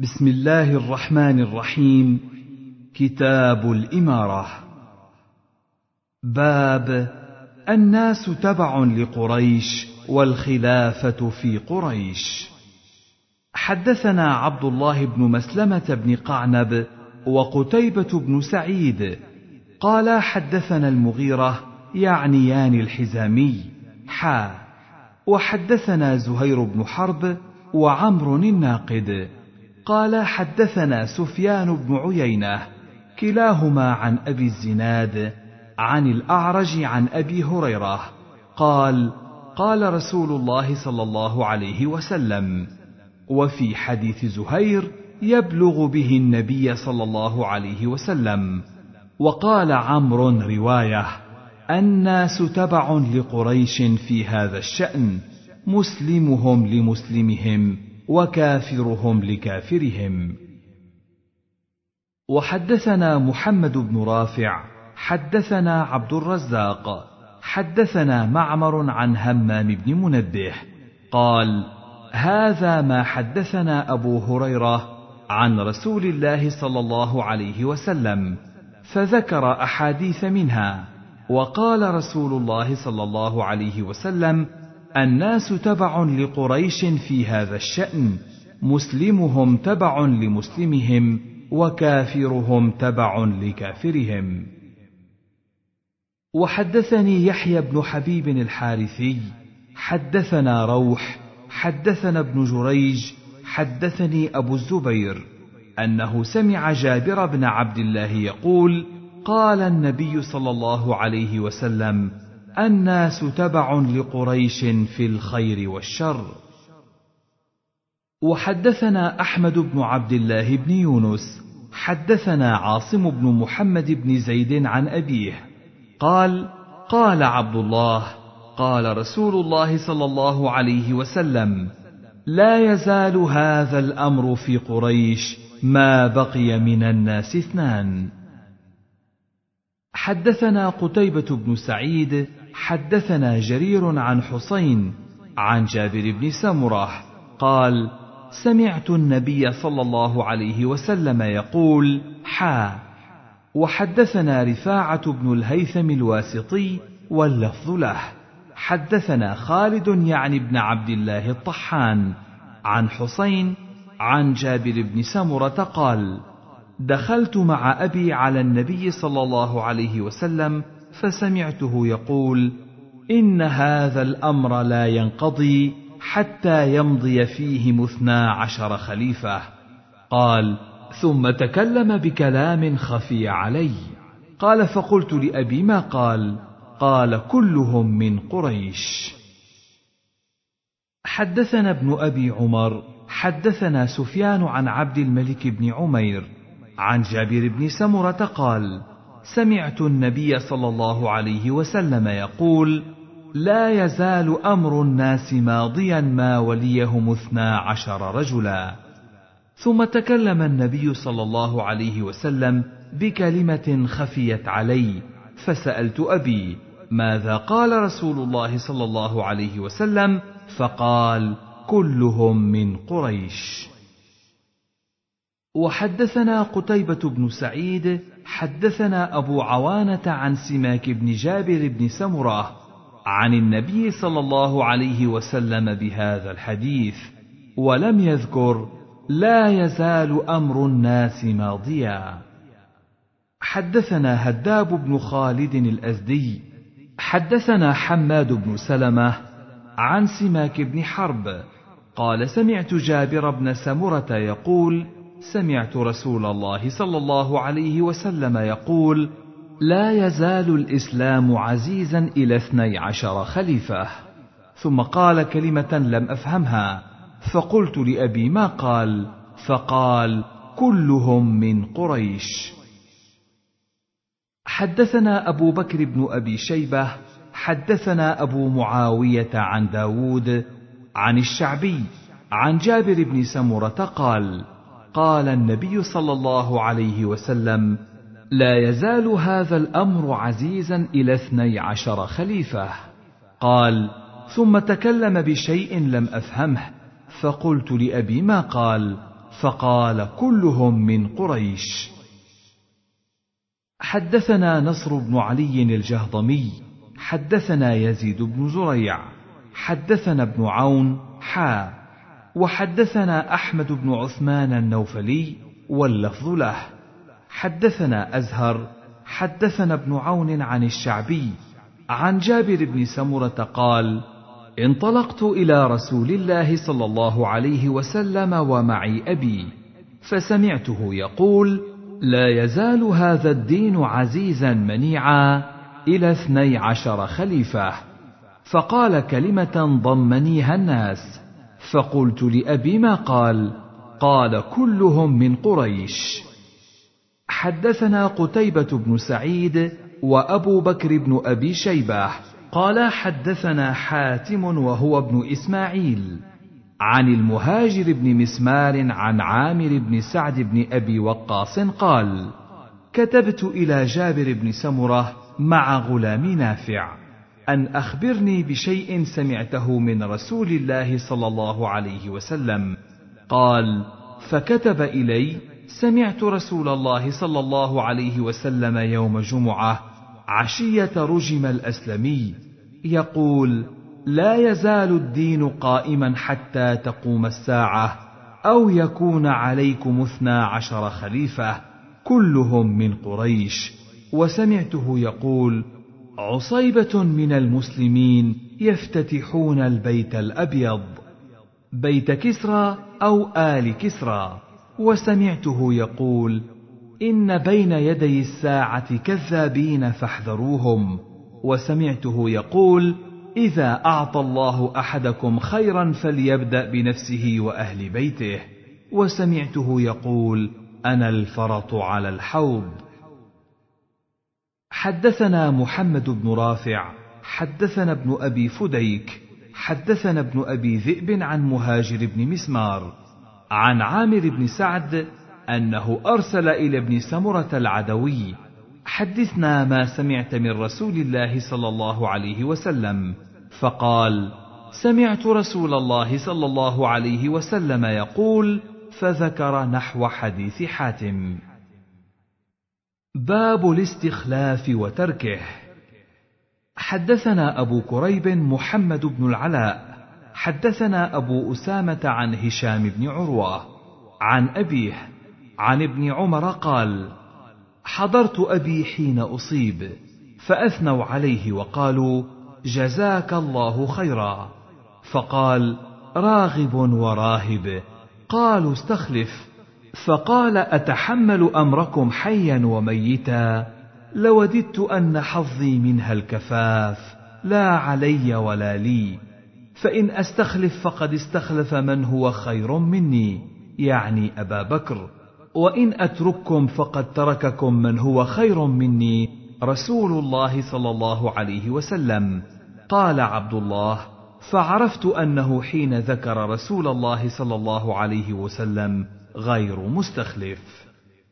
بسم الله الرحمن الرحيم. كتاب الإمارة. باب الناس تبع لقريش والخلافة في قريش. حدثنا عبد الله بن مسلمة بن قعنب وقتيبة بن سعيد قال حدثنا المغيرة يعنيان الحزامي وحدثنا زهير بن حرب وعمرو الناقد قال حدثنا سفيان بن عيينة كلاهما عن أبي الزناد عن الأعرج عن أبي هريرة قال قال رسول الله صلى الله عليه وسلم. وفي حديث زهير يبلغ به النبي صلى الله عليه وسلم. وقال عمرو رواية: الناس تبع لقريش في هذا الشأن، مسلمهم لمسلمهم وكافرهم لكافرهم. وحدثنا محمد بن رافع حدثنا عبد الرزاق حدثنا معمر عن همام بن منبه قال: هذا ما حدثنا أبو هريرة عن رسول الله صلى الله عليه وسلم، فذكر أحاديث منها. وقال رسول الله صلى الله عليه وسلم: الناس تبع لقريش في هذا الشأن، مسلمهم تبع لمسلمهم وكافرهم تبع لكافرهم. وحدثني يحيى بن حبيب الحارثي حدثنا روح حدثنا ابن جريج حدثني أبو الزبير أنه سمع جابر بن عبد الله يقول: قال النبي صلى الله عليه وسلم: الناس تبع لقريش في الخير والشر. وحدثنا أحمد بن عبد الله بن يونس حدثنا عاصم بن محمد بن زيد عن أبيه قال: قال عبد الله: قال رسول الله صلى الله عليه وسلم: لا يزال هذا الأمر في قريش ما بقي من الناس اثنان. حدثنا قتيبة بن سعيد حدثنا جرير عن حسين عن جابر بن سمرة قال: سمعت النبي صلى الله عليه وسلم يقول: وحدثنا رفاعة بن الهيثم الواسطي واللفظ له حدثنا خالد يعني بن عبد الله الطحان عن حسين عن جابر بن سمرة قال: دخلت مع أبي على النبي صلى الله عليه وسلم فسمعته يقول: إن هذا الأمر لا ينقضي حتى يمضي فيهم 12 خليفة. قال: ثم تكلم بكلام خفي علي. قال: فقلت لأبي: ما قال؟ قال: كلهم من قريش. حدثنا ابن أبي عمر حدثنا سفيان عن عبد الملك بن عمير عن جابر بن سمرة قال: سمعت النبي صلى الله عليه وسلم يقول: لا يزال أمر الناس ماضيا ما وليهم 12 رجلا. ثم تكلم النبي صلى الله عليه وسلم بكلمة خفيت علي، فسألت أبي: ماذا قال رسول الله صلى الله عليه وسلم؟ فقال: كلهم من قريش. وحدثنا قتيبة بن سعيد حدثنا أبو عوانة عن سماك بن جابر بن سمرة عن النبي صلى الله عليه وسلم بهذا الحديث، ولم يذكر لا يزال أمر الناس ماضيا. حدثنا هداب بن خالد الأزدي حدثنا حماد بن سلمة عن سماك بن حرب قال: سمعت جابر بن سمرة يقول: سمعت رسول الله صلى الله عليه وسلم يقول: لا يزال الإسلام عزيزا إلى 12 خليفة. ثم قال كلمة لم أفهمها، فقلت لأبي: ما قال؟ فقال: كلهم من قريش. حدثنا أبو بكر بن أبي شيبة حدثنا أبو معاوية عن داود عن الشعبي عن جابر بن سمرة قال: قال النبي صلى الله عليه وسلم: لا يزال هذا الأمر عزيزا إلى 12 خليفة. قال: ثم تكلم بشيء لم أفهمه، فقلت لأبي: ما قال؟ فقال كلهم من قريش. حدثنا نصر بن علي الجهضمي حدثنا يزيد بن زريع حدثنا ابن عون وحدثنا أحمد بن عثمان النوفلي واللفظ له. حدثنا أزهر حدثنا ابن عون عن الشعبي عن جابر بن سمرة قال: انطلقت إلى رسول الله صلى الله عليه وسلم ومعي أبي، فسمعته يقول: لا يزال هذا الدين عزيزا منيعا إلى 12 خليفة. فقال كلمة ضمنيها الناس، فقلت لأبي: ما قال؟ قال: كلهم من قريش. حدثنا قتيبة بن سعيد وأبو بكر بن أبي شيبة قال: حدثنا حاتم وهو ابن إسماعيل عن المهاجر بن مسمار عن عامر بن سعد بن أبي وقاص قال: كتبت إلى جابر بن سمرة مع غلام نافع أن أخبرني بشيء سمعته من رسول الله صلى الله عليه وسلم. قال: فكتب إلي: سمعت رسول الله صلى الله عليه وسلم يوم جمعة عشية رجم الأسلمي يقول: لا يزال الدين قائما حتى تقوم الساعة أو يكون عليكم 12 خليفة كلهم من قريش. وسمعته يقول: عصيبة من المسلمين يفتتحون البيت الأبيض، بيت كسرى أو آل كسرى. وسمعته يقول: إن بين يدي الساعة كذابين فاحذروهم. وسمعته يقول: إذا أعطى الله أحدكم خيرا فليبدأ بنفسه وأهل بيته. وسمعته يقول: أنا الفرط على الحوض. حدثنا محمد بن رافع حدثنا ابن أبي فديك حدثنا ابن أبي ذئب عن مهاجر بن مسمار عن عامر بن سعد أنه أرسل إلى ابن سمرة العدوي: حدثنا ما سمعت من رسول الله صلى الله عليه وسلم. فقال: سمعت رسول الله صلى الله عليه وسلم يقول، فذكر نحو حديث حاتم. باب الاستخلاف وتركه. حدثنا أبو كريب محمد بن العلاء حدثنا أبو أسامة عن هشام بن عروة عن أبيه عن ابن عمر قال: حضرت أبي حين أصيب، فأثنوا عليه وقالوا: جزاك الله خيرا. فقال: راغب وراهب. قالوا: استخلف. فقال: أتحمل أمركم حيا وميتا؟ لوددت أن حظي منها الكفاف، لا علي ولا لي. فإن أستخلف فقد استخلف من هو خير مني، يعني أبا بكر، وإن أترككم فقد ترككم من هو خير مني، رسول الله صلى الله عليه وسلم. قال عبد الله: فعرفت أنه حين ذكر رسول الله صلى الله عليه وسلم غير مستخلف.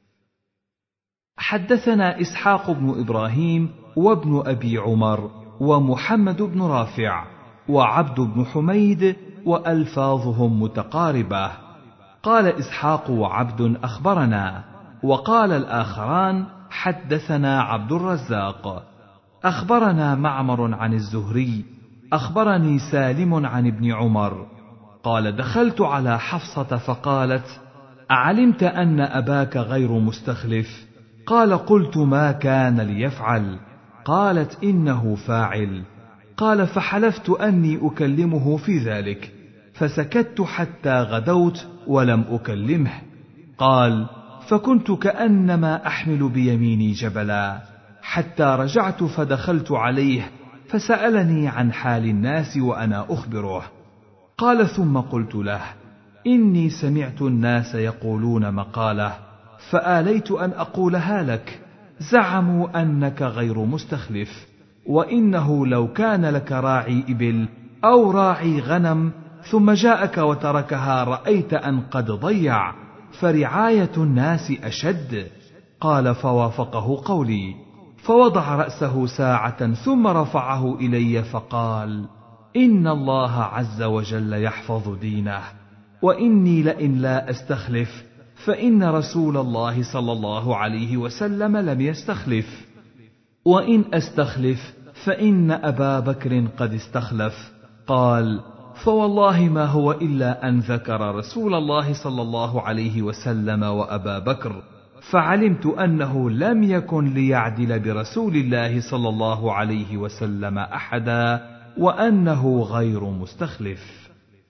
حدثنا إسحاق بن إبراهيم وابن أبي عمر ومحمد بن رافع وعبد بن حميد وألفاظهم متقاربة. قال إسحاق وعبد أخبرنا، وقال الآخران حدثنا عبد الرزاق. أخبرنا معمر عن الزهري أخبرني سالم عن ابن عمر قال: دخلت على حفصة فقالت: أعلمت أن أباك غير مستخلف؟ قال: قلت: ما كان ليفعل؟ قالت: إنه فاعل. قال: فحلفت أني أكلمه في ذلك، فسكت حتى غدوت ولم أكلمه. قال: فكنت كأنما أحمل بيميني جبلا، حتى رجعت فدخلت عليه فسألني عن حال الناس وأنا أخبره. قال: ثم قلت له: إني سمعت الناس يقولون مقالة، فآليت أن أقولها لك. زعموا أنك غير مستخلف، وإنه لو كان لك راعي إبل أو راعي غنم ثم جاءك وتركها رأيت أن قد ضيع، فرعاية الناس أشد. قال: فوافقه قولي، فوضع رأسه ساعة ثم رفعه إلي فقال: إن الله عز وجل يحفظ دينه، وإني لئن لا أستخلف فإن رسول الله صلى الله عليه وسلم لم يستخلف، وإن أستخلف فإن أبا بكر قد استخلف. قال: فوالله ما هو إلا أن ذكر رسول الله صلى الله عليه وسلم وأبا بكر، فعلمت أنه لم يكن ليعدل برسول الله صلى الله عليه وسلم أحدا، وأنه غير مستخلف.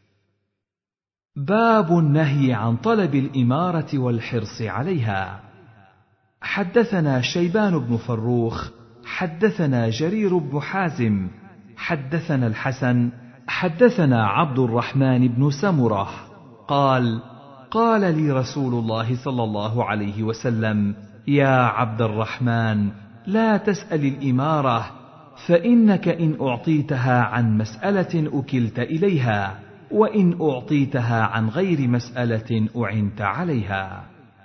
باب النهي عن طلب الإمارة والحرص عليها. حدثنا شيبان بن فروخ حدثنا جرير بن حازم حدثنا الحسن حدثنا عبد الرحمن بن سمرة قال: قال لي رسول الله صلى الله عليه وسلم: يا عبد الرحمن، لا تسأل الإمارة، فإنك إن أعطيتها عن مسألة أكلت إليها، وإن أعطيتها عن غير مسألة أعنت عليها.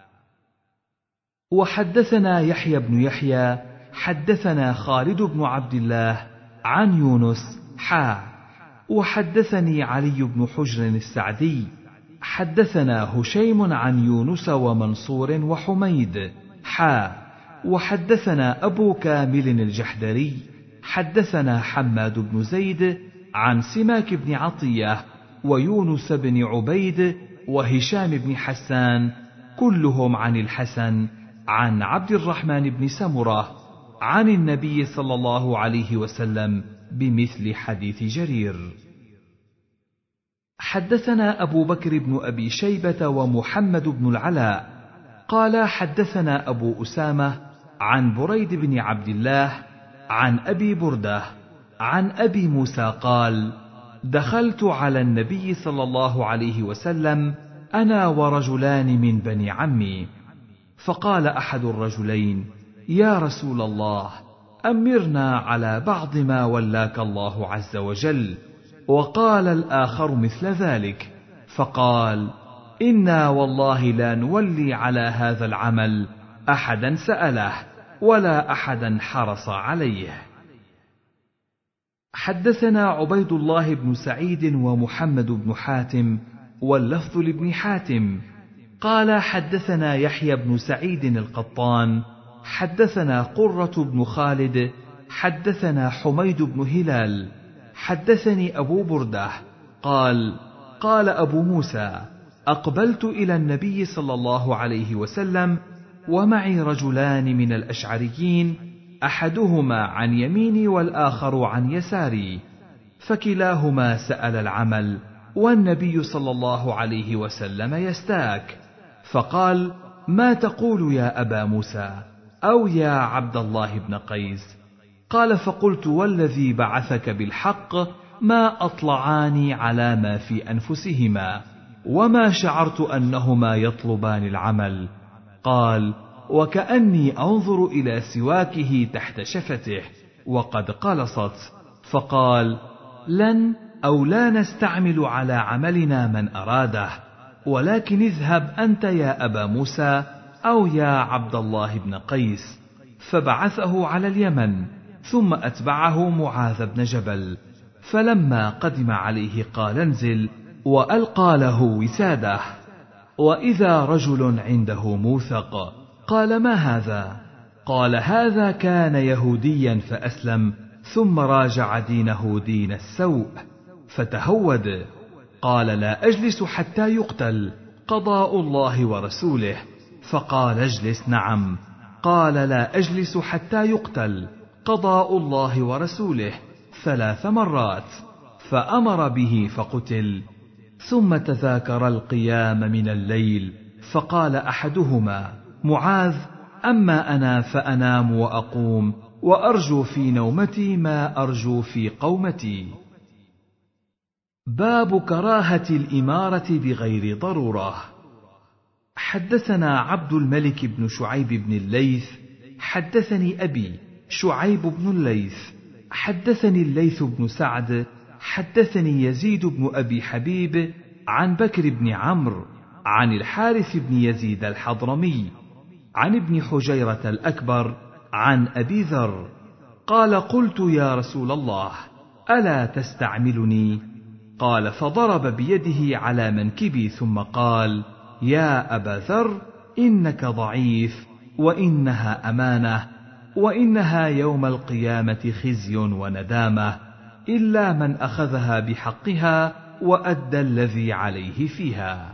وحدثنا يحيى بن يحيى حدثنا خالد بن عبد الله عن يونس وحدثني علي بن حجر السعدي حدثنا هشيم عن يونس ومنصور وحميد وحدثنا أبو كامل الجحدري حدثنا حماد بن زيد عن سماك بن عطية ويونس بن عبيد وهشام بن حسان كلهم عن الحسن عن عبد الرحمن بن سمرة عن النبي صلى الله عليه وسلم بمثل حديث جرير. حدثنا أبو بكر بن أبي شيبة ومحمد بن العلاء قال: حدثنا أبو أسامة عن بريد بن عبد الله عن أبي بردة عن أبي موسى قال: دخلت على النبي صلى الله عليه وسلم أنا ورجلان من بني عمي، فقال أحد الرجلين: يا رسول الله، أمرنا على بعض ما ولاك الله عز وجل. وقال الآخر مثل ذلك، فقال: إنا والله لا نولي على هذا العمل أحدا سأله ولا أحدا حرص عليه. حدثنا عبيد الله بن سعيد ومحمد بن حاتم واللفظ لابن حاتم قال: حدثنا يحيى بن سعيد القطان حدثنا قرة بن خالد حدثنا حميد بن هلال حدثني أبو بردة قال: قال أبو موسى: أقبلت إلى النبي صلى الله عليه وسلم ومعي رجلان من الأشعريين، أحدهما عن يميني والآخر عن يساري، فكلاهما سأل العمل والنبي صلى الله عليه وسلم يستاك، فقال: ما تقول يا أبا موسى أو يا عبد الله بن قيس؟ قال: فقلت والذي بعثك بالحق ما أطلعاني على ما في أنفسهما، وما شعرت أنهما يطلبان العمل. قال: وكأني أنظر إلى سواكه تحت شفته وقد قلصت. فقال: لن أو لا نستعمل على عملنا من أراده، ولكن اذهب أنت يا أبا موسى أو يا عبد الله بن قيس. فبعثه على اليمن، ثم أتبعه معاذ بن جبل، فلما قدم عليه قال: انزل، وألقى له وساده، وإذا رجل عنده موثق. قال: ما هذا؟ قال: هذا كان يهوديا فأسلم، ثم راجع دينه دين السوء فتهود. قال: لا أجلس حتى يقتل، قضاء الله ورسوله. فقال: اجلس. نعم. قال: لا أجلس حتى يقتل، قضاء الله ورسوله 3 مرات، فأمر به فقتل. ثم تذاكر القيام من الليل، فقال أحدهما: معاذ، أما أنا فأنام وأقوم، وأرجو في نومتي ما أرجو في قومتي. باب كراهة الإمارة بغير ضرورة. حدثنا عبد الملك بن شعيب بن الليث حدثني أبي شعيب بن الليث حدثني الليث بن سعد حدثني يزيد بن أبي حبيب عن بكر بن عمرو عن الحارث بن يزيد الحضرمي عن ابن حجيرة الأكبر عن أبي ذر قال: قلت يا رسول الله، ألا تستعملني؟ قال فضرب بيده على منكبي ثم قال: يا أبا ذر، إنك ضعيف، وإنها أمانة، وإنها يوم القيامة خزي وندامة، إلا من أخذها بحقها وأدى الذي عليه فيها.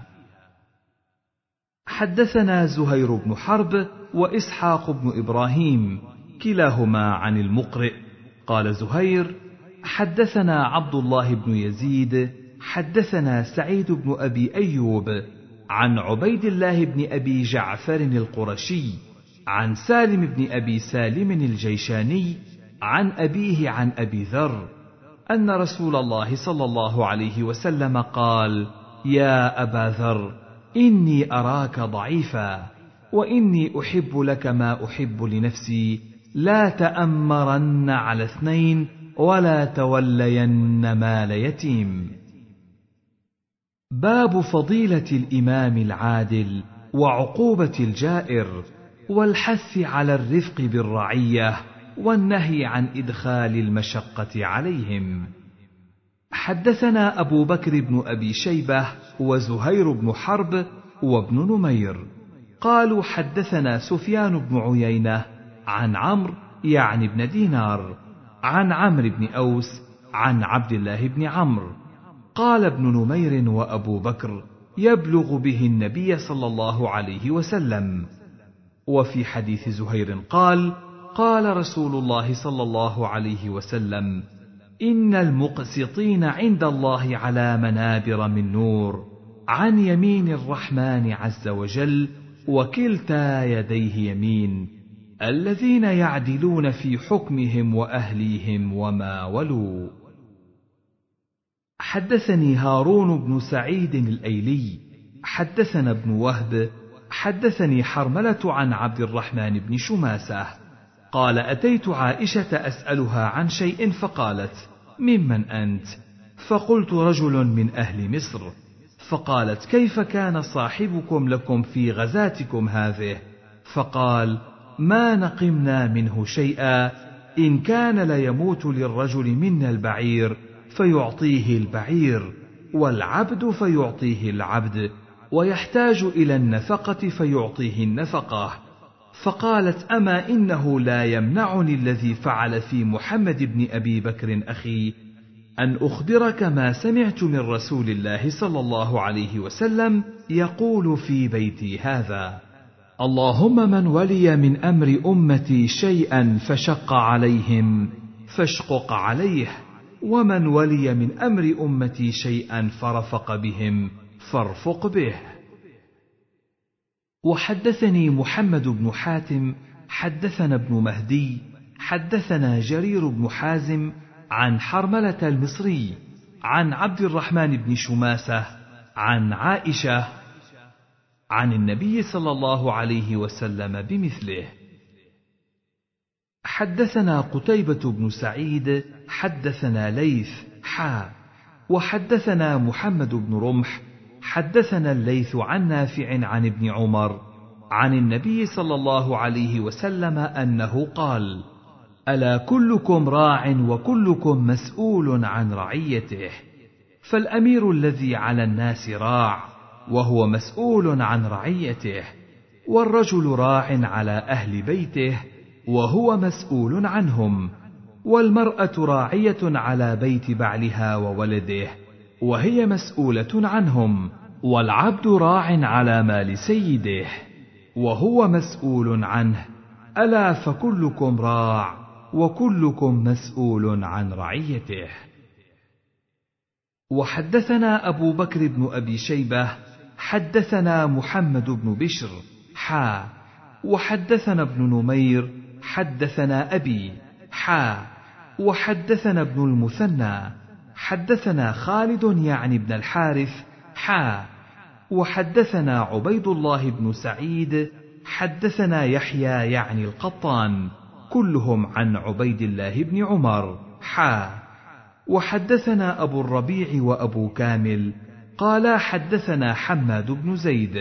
حدثنا زهير بن حرب وإسحاق بن إبراهيم كلاهما عن المقرئ. قال زهير: حدثنا عبد الله بن يزيد حدثنا سعيد بن أبي أيوب عن عبيد الله بن أبي جعفر القرشي عن سالم بن أبي سالم الجيشاني عن أبيه عن أبي ذر أن رسول الله صلى الله عليه وسلم قال: يا أبا ذر، إني أراك ضعيفا، وإني أحب لك ما أحب لنفسي، لا تأمرن على اثنين ولا تولين مال يتيم. باب فضيلة الإمام العادل وعقوبة الجائر، والحث على الرفق بالرعية، والنهي عن إدخال المشقة عليهم. حدثنا أبو بكر بن أبي شيبة وزهير بن حرب وابن نمير قالوا: حدثنا سفيان بن عيينة عن عمرو يعني بن دينار عن عمرو بن أوس عن عبد الله بن عمرو قال ابن نمير وأبو بكر: يبلغ به النبي صلى الله عليه وسلم. وفي حديث زهير قال: قال رسول الله صلى الله عليه وسلم: إن المقسطين عند الله على منابر من نور عن يمين الرحمن عز وجل، وكلتا يديه يمين، الذين يعدلون في حكمهم وأهليهم وما ولوا. حدثني هارون بن سعيد الأيلي حدثنا ابن وهب حدثني حرملة عن عبد الرحمن بن شماسة قال: أتيت عائشة أسألها عن شيء فقالت: ممن أنت؟ فقلت: رجل من أهل مصر. فقالت: كيف كان صاحبكم لكم في غزاتكم هذه؟ فقال: ما نقمنا منه شيئا، إن كان ليموت للرجل منا البعير فيعطيه البعير، والعبد فيعطيه العبد، ويحتاج إلى النفقة فيعطيه النفقة. فقالت: أما إنه لا يمنعني الذي فعل في محمد بن أبي بكر أخي أن أخبرك ما سمعت من رسول الله صلى الله عليه وسلم يقول في بيتي هذا: اللهم من ولي من أمر أمتي شيئا فشق عليهم فاشقق عليه، ومن ولي من أمر أمتي شيئا فرفق بهم فارفق به. وحدثني محمد بن حاتم حدثنا ابن مهدي حدثنا جرير بن حازم عن حرملة المصري عن عبد الرحمن بن شماسة عن عائشة عن النبي صلى الله عليه وسلم بمثله. حدثنا قتيبة بن سعيد حدثنا ليث وحدثنا محمد بن رمح حدثنا الليث عن نافع عن ابن عمر عن النبي صلى الله عليه وسلم أنه قال: ألا كلكم راع وكلكم مسؤول عن رعيته، فالأمير الذي على الناس راع وهو مسؤول عن رعيته، والرجل راع على أهل بيته وهو مسؤول عنهم، والمرأة راعية على بيت بعلها وولده وهي مسؤولة عنهم، والعبد راع على مال سيده وهو مسؤول عنه، ألا فكلكم راع وكلكم مسؤول عن رعيته. وحدثنا أبو بكر بن أبي شيبة حدثنا محمد بن بشر وحدثنا ابن نمير حدثنا أبي وحدثنا ابن المثنى حدثنا خالد يعني بن الحارث وحدثنا عبيد الله بن سعيد حدثنا يحيى يعني القطان كلهم عن عبيد الله بن عمر وحدثنا أبو الربيع وأبو كامل قالا حدثنا حماد بن زيد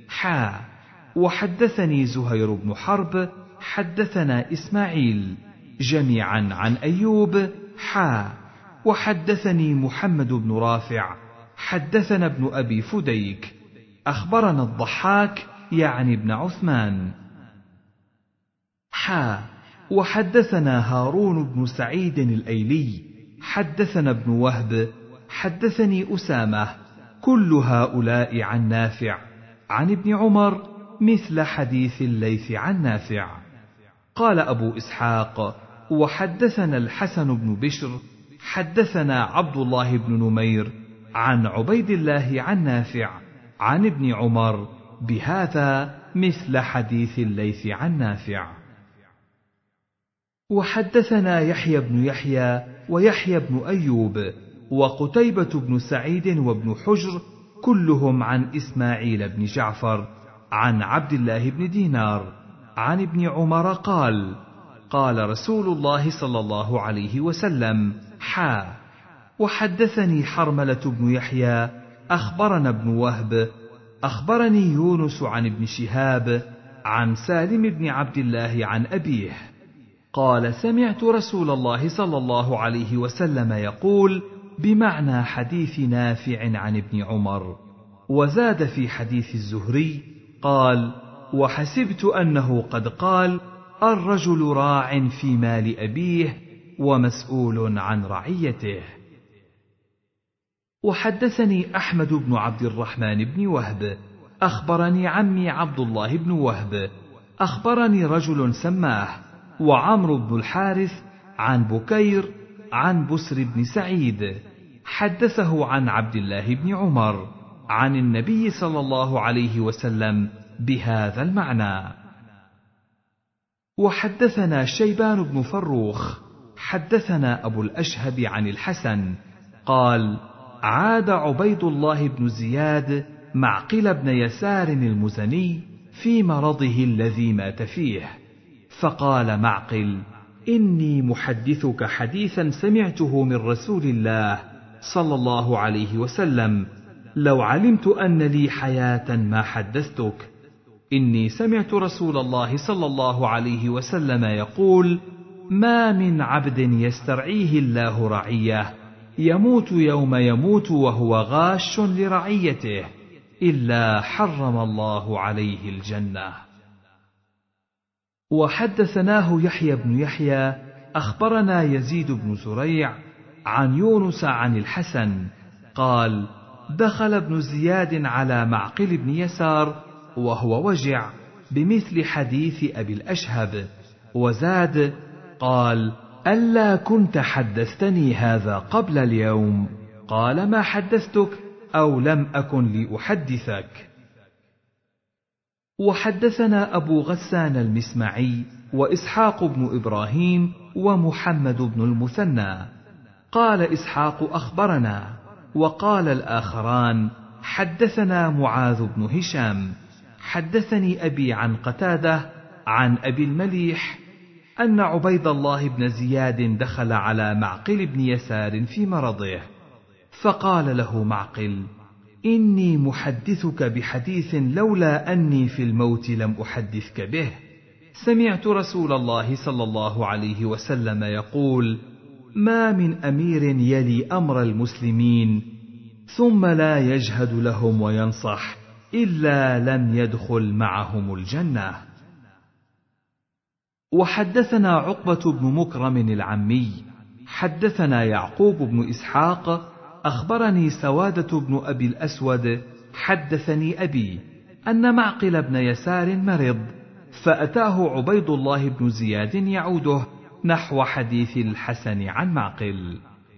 وحدثني زهير بن حرب حدثنا إسماعيل جميعا عن أيوب وحدثني محمد بن رافع حدثنا ابن أبي فديك أخبرنا الضحاك يعني ابن عثمان وحدثنا هارون بن سعيد الأيلي حدثنا ابن وهب حدثني أسامة كل هؤلاء عن نافع عن ابن عمر مثل حديث الليث عن نافع. قال أبو إسحاق وحدثنا الحسن بن بشر حدثنا عبد الله بن نمير عن عبيد الله عن نافع عن ابن عمر بهذا مثل حديث الليث عن نافع. وحدثنا يحيى بن يحيى ويحيى بن أيوب وقتيبة بن سعيد وابن حجر كلهم عن إسماعيل بن جعفر عن عبد الله بن دينار عن ابن عمر قال قال رسول الله صلى الله عليه وسلم وحدثني حرملة بن يحيى أخبرنا ابن وهب أخبرني يونس عن ابن شهاب عن سالم بن عبد الله عن أبيه قال سمعت رسول الله صلى الله عليه وسلم يقول بمعنى حديث نافع عن ابن عمر. وزاد في حديث الزهري قال وحسبت أنه قد قال الرجل راع في مال أبيه ومسؤول عن رعيته. وحدثني أحمد بن عبد الرحمن بن وهب أخبرني عمي عبد الله بن وهب أخبرني رجل سماه وعمرو بن الحارث عن بكير عن بسر بن سعيد حدثه عن عبد الله بن عمر عن النبي صلى الله عليه وسلم بهذا المعنى. وحدثنا شيبان بن فروخ حدثنا أبو الأشهب عن الحسن قال عاد عبيد الله بن زياد معقل بن يسار المزني في مرضه الذي مات فيه فقال معقل إني محدثك حديثا سمعته من رسول الله صلى الله عليه وسلم لو علمت أن لي حياة ما حدثتك. إني سمعت رسول الله صلى الله عليه وسلم يقول ما من عبد يسترعيه الله رعيه يموت يوم يموت وهو غاش لرعيته إلا حرم الله عليه الجنة. وحدثناه يحيى بن يحيى أخبرنا يزيد بن زريع عن يونس عن الحسن قال دخل ابن زياد على معقل بن يسار وهو وجع بمثل حديث أبي الأشهب وزاد قال ألا كنت حدثتني هذا قبل اليوم؟ قال ما حدثتك أو لم أكن لأحدثك. وحدثنا أبو غسان المسمعي وإسحاق بن إبراهيم ومحمد بن المثنى قال إسحاق أخبرنا وقال الآخران حدثنا معاذ بن هشام حدثني أبي عن قتادة عن أبي المليح أن عبيد الله بن زياد دخل على معقل بن يسار في مرضه فقال له معقل إني محدثك بحديث لولا أني في الموت لم أحدثك به. سمعت رسول الله صلى الله عليه وسلم يقول ما من أمير يلي أمر المسلمين ثم لا يجهد لهم وينصح إلا لم يدخل معهم الجنة. وحدثنا عقبة بن مكرم العمي حدثنا يعقوب بن إسحاق أخبرني سوادة بن أبي الأسود حدثني أبي أن معقل بن يسار مرض فأتاه عبيد الله بن زياد يعوده نحو حديث الحسن عن معقل.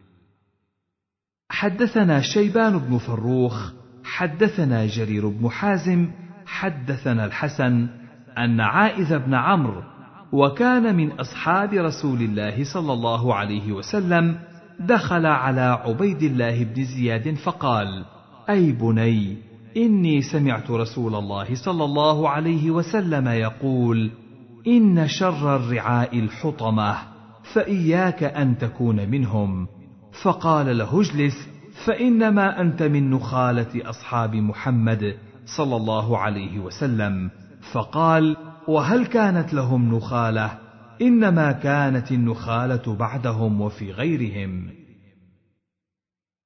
حدثنا شيبان بن فروخ حدثنا جرير بن حازم حدثنا الحسن أن عائذ بن عمرو وكان من أصحاب رسول الله صلى الله عليه وسلم دخل على عبيد الله بن زياد فقال أي بني إني سمعت رسول الله صلى الله عليه وسلم يقول إن شر الرعاء الحطمة فإياك أن تكون منهم. فقال له اجلس فإنما أنت من نخالة أصحاب محمد صلى الله عليه وسلم. فقال وهل كانت لهم نخالة؟ إنما كانت النخالة بعدهم وفي غيرهم.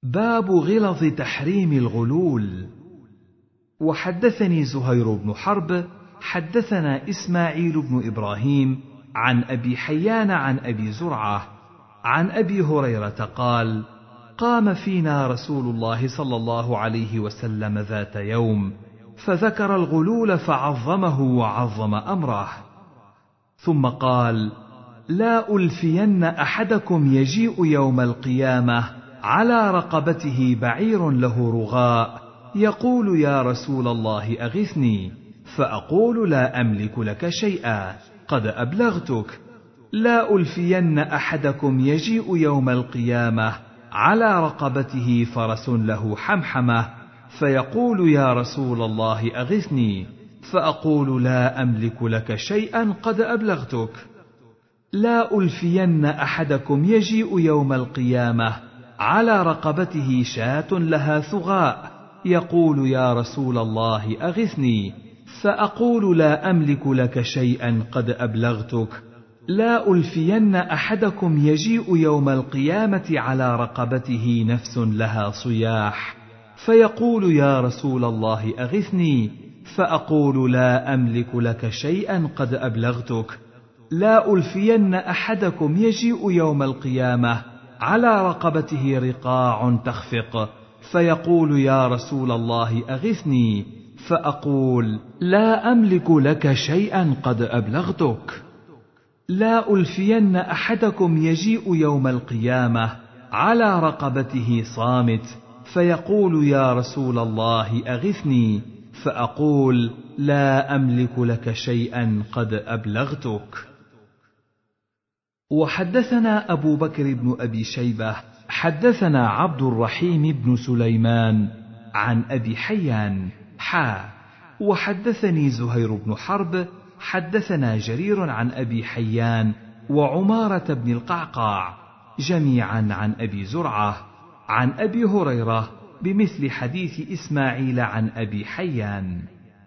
باب غلظ تحريم الغلول. وحدثني زهير بن حرب حدثنا إسماعيل بن إبراهيم عن أبي حيان عن أبي زرعة عن أبي هريرة قال: قام فينا رسول الله صلى الله عليه وسلم ذات يوم فذكر الغلول فعظمه وعظم أمره، ثم قال: لا ألفين أحدكم يجيء يوم القيامة على رقبته بعير له رغاء يقول: يا رسول الله أغثني، فأقول: لا أملك لك شيئا قد أبلغتك. لا ألفين أحدكم يجيء يوم القيامة على رقبته فرس له حمحمة فيقول: يا رسول الله أغثني، فأقول: لا أملك لك شيئا قد أبلغتك. لا ألفين أحدكم يجيء يوم القيامة على رقبته شاة لها ثغاء يقول: يا رسول الله أغثني، فأقول: لا أملك لك شيئا قد أبلغتك. لا ألفين أحدكم يجيء يوم القيامة على رقبته نفس لها صياح فيقول: يا رسول الله أغثني، فأقول: لا أملك لك شيئا قد أبلغتك. لا ألفين أحدكم يجيء يوم القيامة على رقبته رقاع تخفق فيقول: يا رسول الله أغثني، فأقول: لا أملك لك شيئا قد أبلغتك. لا ألفين أحدكم يجيء يوم القيامة على رقبته صامت فيقول: يا رسول الله أغثني، فأقول: لا أملك لك شيئا قد أبلغتك. وحدثنا أبو بكر بن أبي شيبة حدثنا عبد الرحيم بن سليمان عن أبي حيان وحدثني زهير بن حرب حدثنا جرير عن أبي حيان وعمارة بن القعقاع جميعا عن أبي زرعة عن أبي هريرة بمثل حديث إسماعيل عن أبي حيان.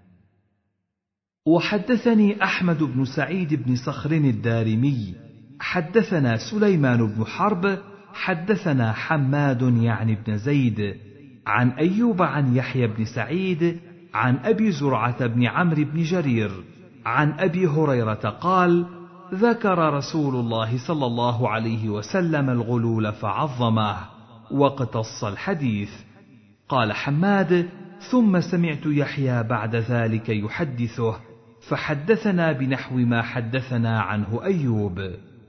وحدثني أحمد بن سعيد بن صخر الدارمي حدثنا سليمان بن حرب حدثنا حماد يعني بن زيد عن أيوب عن يحيى بن سعيد عن أبي زرعة بن عمرو بن جرير عن أبي هريرة قال: ذكر رسول الله صلى الله عليه وسلم الغلول فعظمه واقتص الحديث. قال حماد: ثم سمعت يحيى بعد ذلك يحدثه فحدثنا بنحو ما حدثنا عنه أيوب.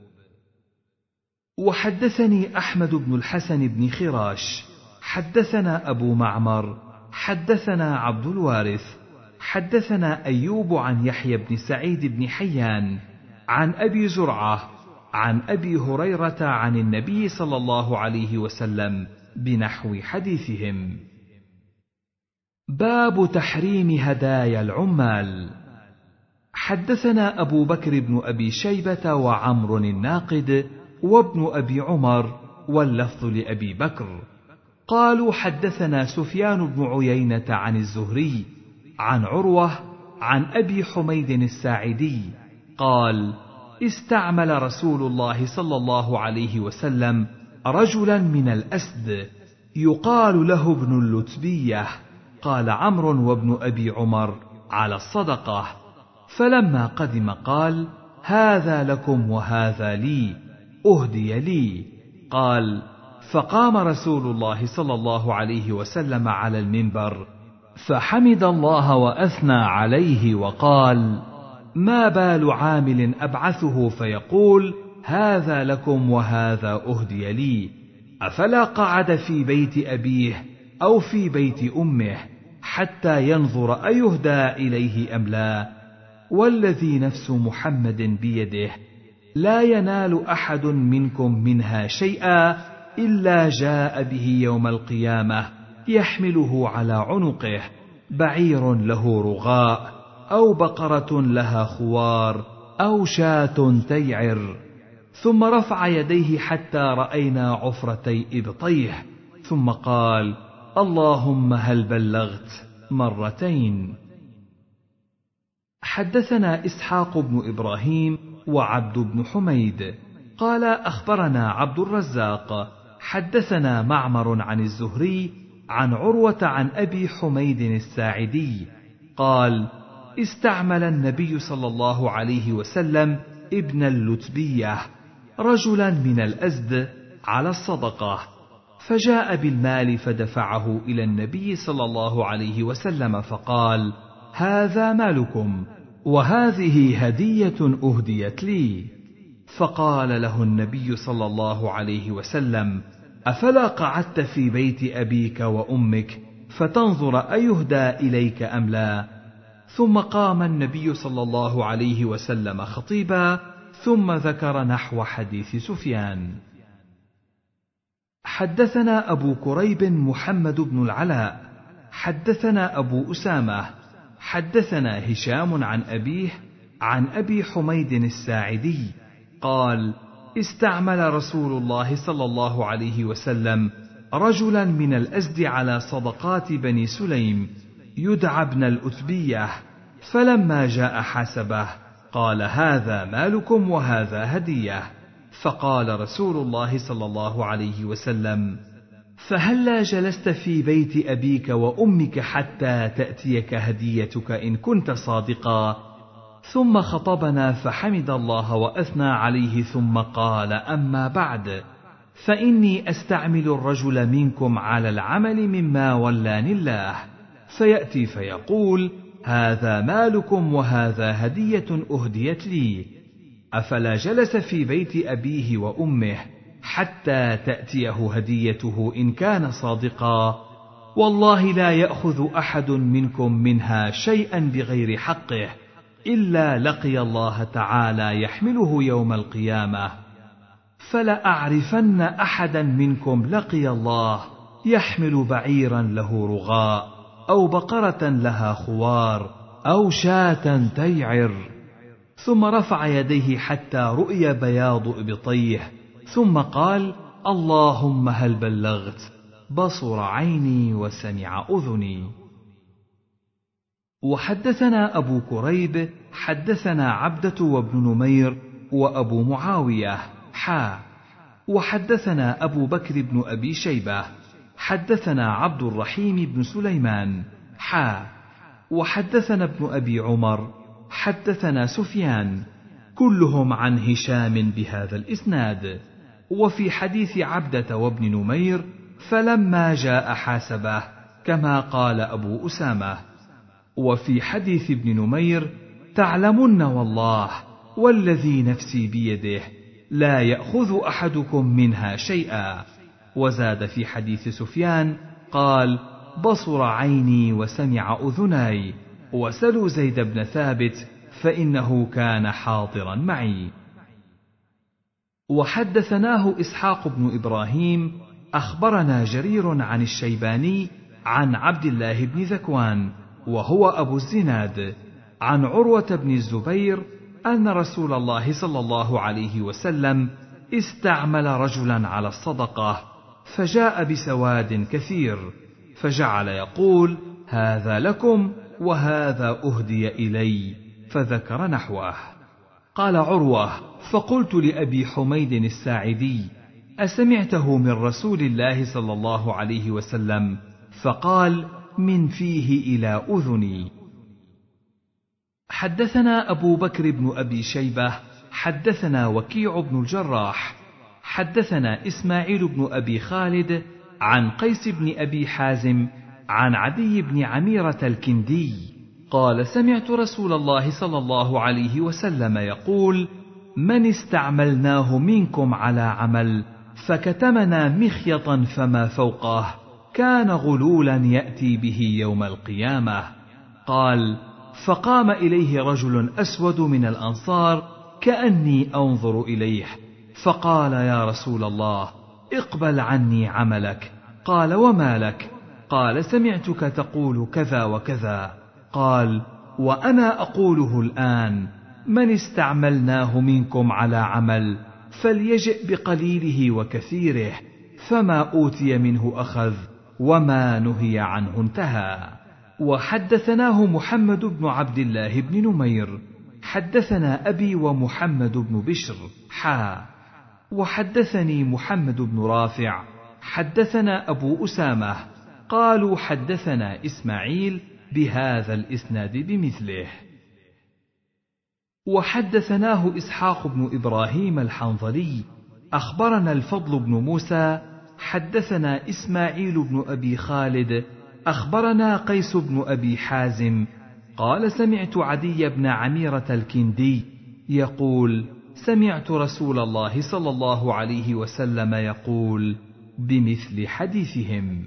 وحدثني أحمد بن الحسن بن خراش حدثنا أبو معمر حدثنا عبد الوارث حدثنا أيوب عن يحيى بن سعيد بن حيان عن أبي زرعة عن أبي هريرة عن النبي صلى الله عليه وسلم بنحو حديثهم. باب تحريم هدايا العمال. حدثنا أبو بكر بن أبي شيبة وعمر الناقد وابن أبي عمر واللفظ لأبي بكر قالوا: حدثنا سفيان بن عيينة عن الزهري عن عروة عن أبي حميد الساعدي قال: استعمل رسول الله صلى الله عليه وسلم رجلا من الأسد يقال له ابن اللتبية. قال عمرو وابن أبي عمر: على الصدقة. فلما قدم قال: هذا لكم وهذا لي، أهدي لي. قال: فقام رسول الله صلى الله عليه وسلم على المنبر فحمد الله وأثنى عليه وقال: ما بال عامل أبعثه فيقول: هذا لكم وهذا أهدي لي، أفلا قعد في بيت أبيه أو في بيت أمه حتى ينظر أيهدى إليه أم لا؟ والذي نفس محمد بيده لا ينال أحد منكم منها شيئا إلا جاء به يوم القيامة يحمله على عنقه بعير له رغاء أو بقرة لها خوار أو شاة تيعر. ثم رفع يديه حتى رأينا عفرتي إبطيه ثم قال: اللهم هل بلغت؟ مرتين. حدثنا إسحاق بن إبراهيم وعبد بن حميد قال: أخبرنا عبد الرزاق حدثنا معمر عن الزهري عن عروة عن أبي حميد الساعدي قال: استعمل النبي صلى الله عليه وسلم ابن اللتبية رجلا من الأزد على الصدقة، فجاء بالمال فدفعه إلى النبي صلى الله عليه وسلم فقال: هذا مالكم، وهذه هدية أهديت لي. فقال له النبي صلى الله عليه وسلم: أفلا قعدت في بيت أبيك وأمك فتنظر أيهدى إليك أم لا؟ ثم قام النبي صلى الله عليه وسلم خطيبا، ثم ذكر نحو حديث سفيان. حدثنا أبو كريب محمد بن العلاء حدثنا أبو أسامة حدثنا هشام عن أبيه عن أبي حميد الساعدي قال: استعمل رسول الله صلى الله عليه وسلم رجلا من الأزد على صدقات بني سليم يدعى ابن الأتبية، فلما جاء حاسبه قال: هذا مالكم وهذا هدية. فقال رسول الله صلى الله عليه وسلم: فهلا جلست في بيت أبيك وأمك حتى تأتيك هديتك إن كنت صادقا؟ ثم خطبنا فحمد الله وأثنى عليه، ثم قال: أما بعد، فإني أستعمل الرجل منكم على العمل مما ولاني الله، فيأتي فيقول: هذا مالكم وهذا هدية أهديت لي. أفلا جلس في بيت أبيه وأمه حتى تأتيه هديته إن كان صادقا؟ والله لا يأخذ أحد منكم منها شيئا بغير حقه إلا لقي الله تعالى يحمله يوم القيامة. فلأعرفن أحدا منكم لقي الله يحمل بعيرا له رغاء، أو بقرة لها خوار، أو شاة تيعر. ثم رفع يديه حتى رؤي بياض إبطيه، ثم قال: اللهم هل بلغت؟ بصر عيني وسمع أذني. وحدثنا أبو كريب حدثنا عبدة وابن نمير وأبو معاوية وحدثنا أبو بكر بن أبي شيبة حدثنا عبد الرحيم بن سليمان وحدثنا ابن أبي عمر حدثنا سفيان، كلهم عن هشام بهذا الإسناد. وفي حديث عبدة وابن نمير: فلما جاء حاسبه، كما قال أبو أسامة. وفي حديث ابن نمير: تعلمن والله والذي نفسي بيده لا يأخذ أحدكم منها شيئا. وزاد في حديث سفيان قال: بصر عيني وسمع أذناي، وسلوا زيد بن ثابت فإنه كان حاضرا معي. وحدثناه إسحاق بن إبراهيم أخبرنا جرير عن الشيباني عن عبد الله بن ذكوان وهو أبو الزناد عن عروة بن الزبير أن رسول الله صلى الله عليه وسلم استعمل رجلا على الصدقة، فجاء بسواد كثير، فجعل يقول: هذا لكم وهذا أهدي إلي، فذكر نحوه. قال عروة: فقلت لأبي حميد الساعدي: أسمعته من رسول الله صلى الله عليه وسلم؟ فقال: من فيه إلى أذني. حدثنا أبو بكر بن أبي شيبة حدثنا وكيع بن الجراح حدثنا إسماعيل بن أبي خالد عن قيس بن أبي حازم عن عدي بن عميرة الكندي قال: سمعت رسول الله صلى الله عليه وسلم يقول: من استعملناه منكم على عمل فكتمنا مخيطا فما فوقه كان غلولا يأتي به يوم القيامة. قال: فقام إليه رجل أسود من الأنصار كأني أنظر إليه، فقال: يا رسول الله، اقبل عني عملك. قال: وما لك؟ قال: سمعتك تقول كذا وكذا. قال: وأنا أقوله الآن: من استعملناه منكم على عمل فليجئ بقليله وكثيره، فما أوتي منه أخذ، وما نهي عنه انتهى. وحدثناه محمد بن عبد الله بن نمير حدثنا أبي ومحمد بن بشر وحدثني محمد بن رافع حدثنا أبو أسامة قالوا حدثنا إسماعيل بهذا الإسناد بمثله. وحدثناه إسحاق بن إبراهيم الحنظلي أخبرنا الفضل بن موسى حدثنا إسماعيل بن أبي خالد أخبرنا قيس بن أبي حازم قال سمعت عدي بن عميرة الكندي يقول سمعت رسول الله صلى الله عليه وسلم يقول بمثل حديثهم.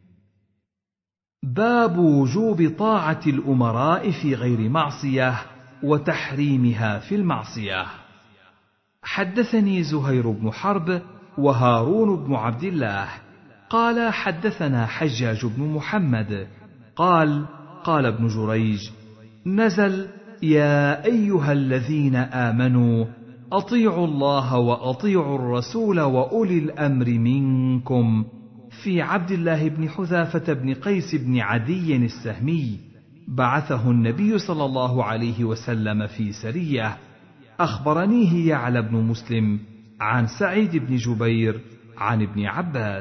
باب وجوب طاعة الأمراء في غير معصية وتحريمها في المعصية. حدثني زهير بن حرب وهارون بن عبد الله قال حدثنا حجاج بن محمد قال ابن جريج نزل يا أيها الذين آمنوا أطيعوا الله وأطيعوا الرسول وأولي الأمر منكم في عبد الله بن حذافة بن قيس بن عدي السهمي بعثه النبي صلى الله عليه وسلم في سرية. أخبرنيه يعلى بن مسلم عن سعيد بن جبير عن ابن عباس.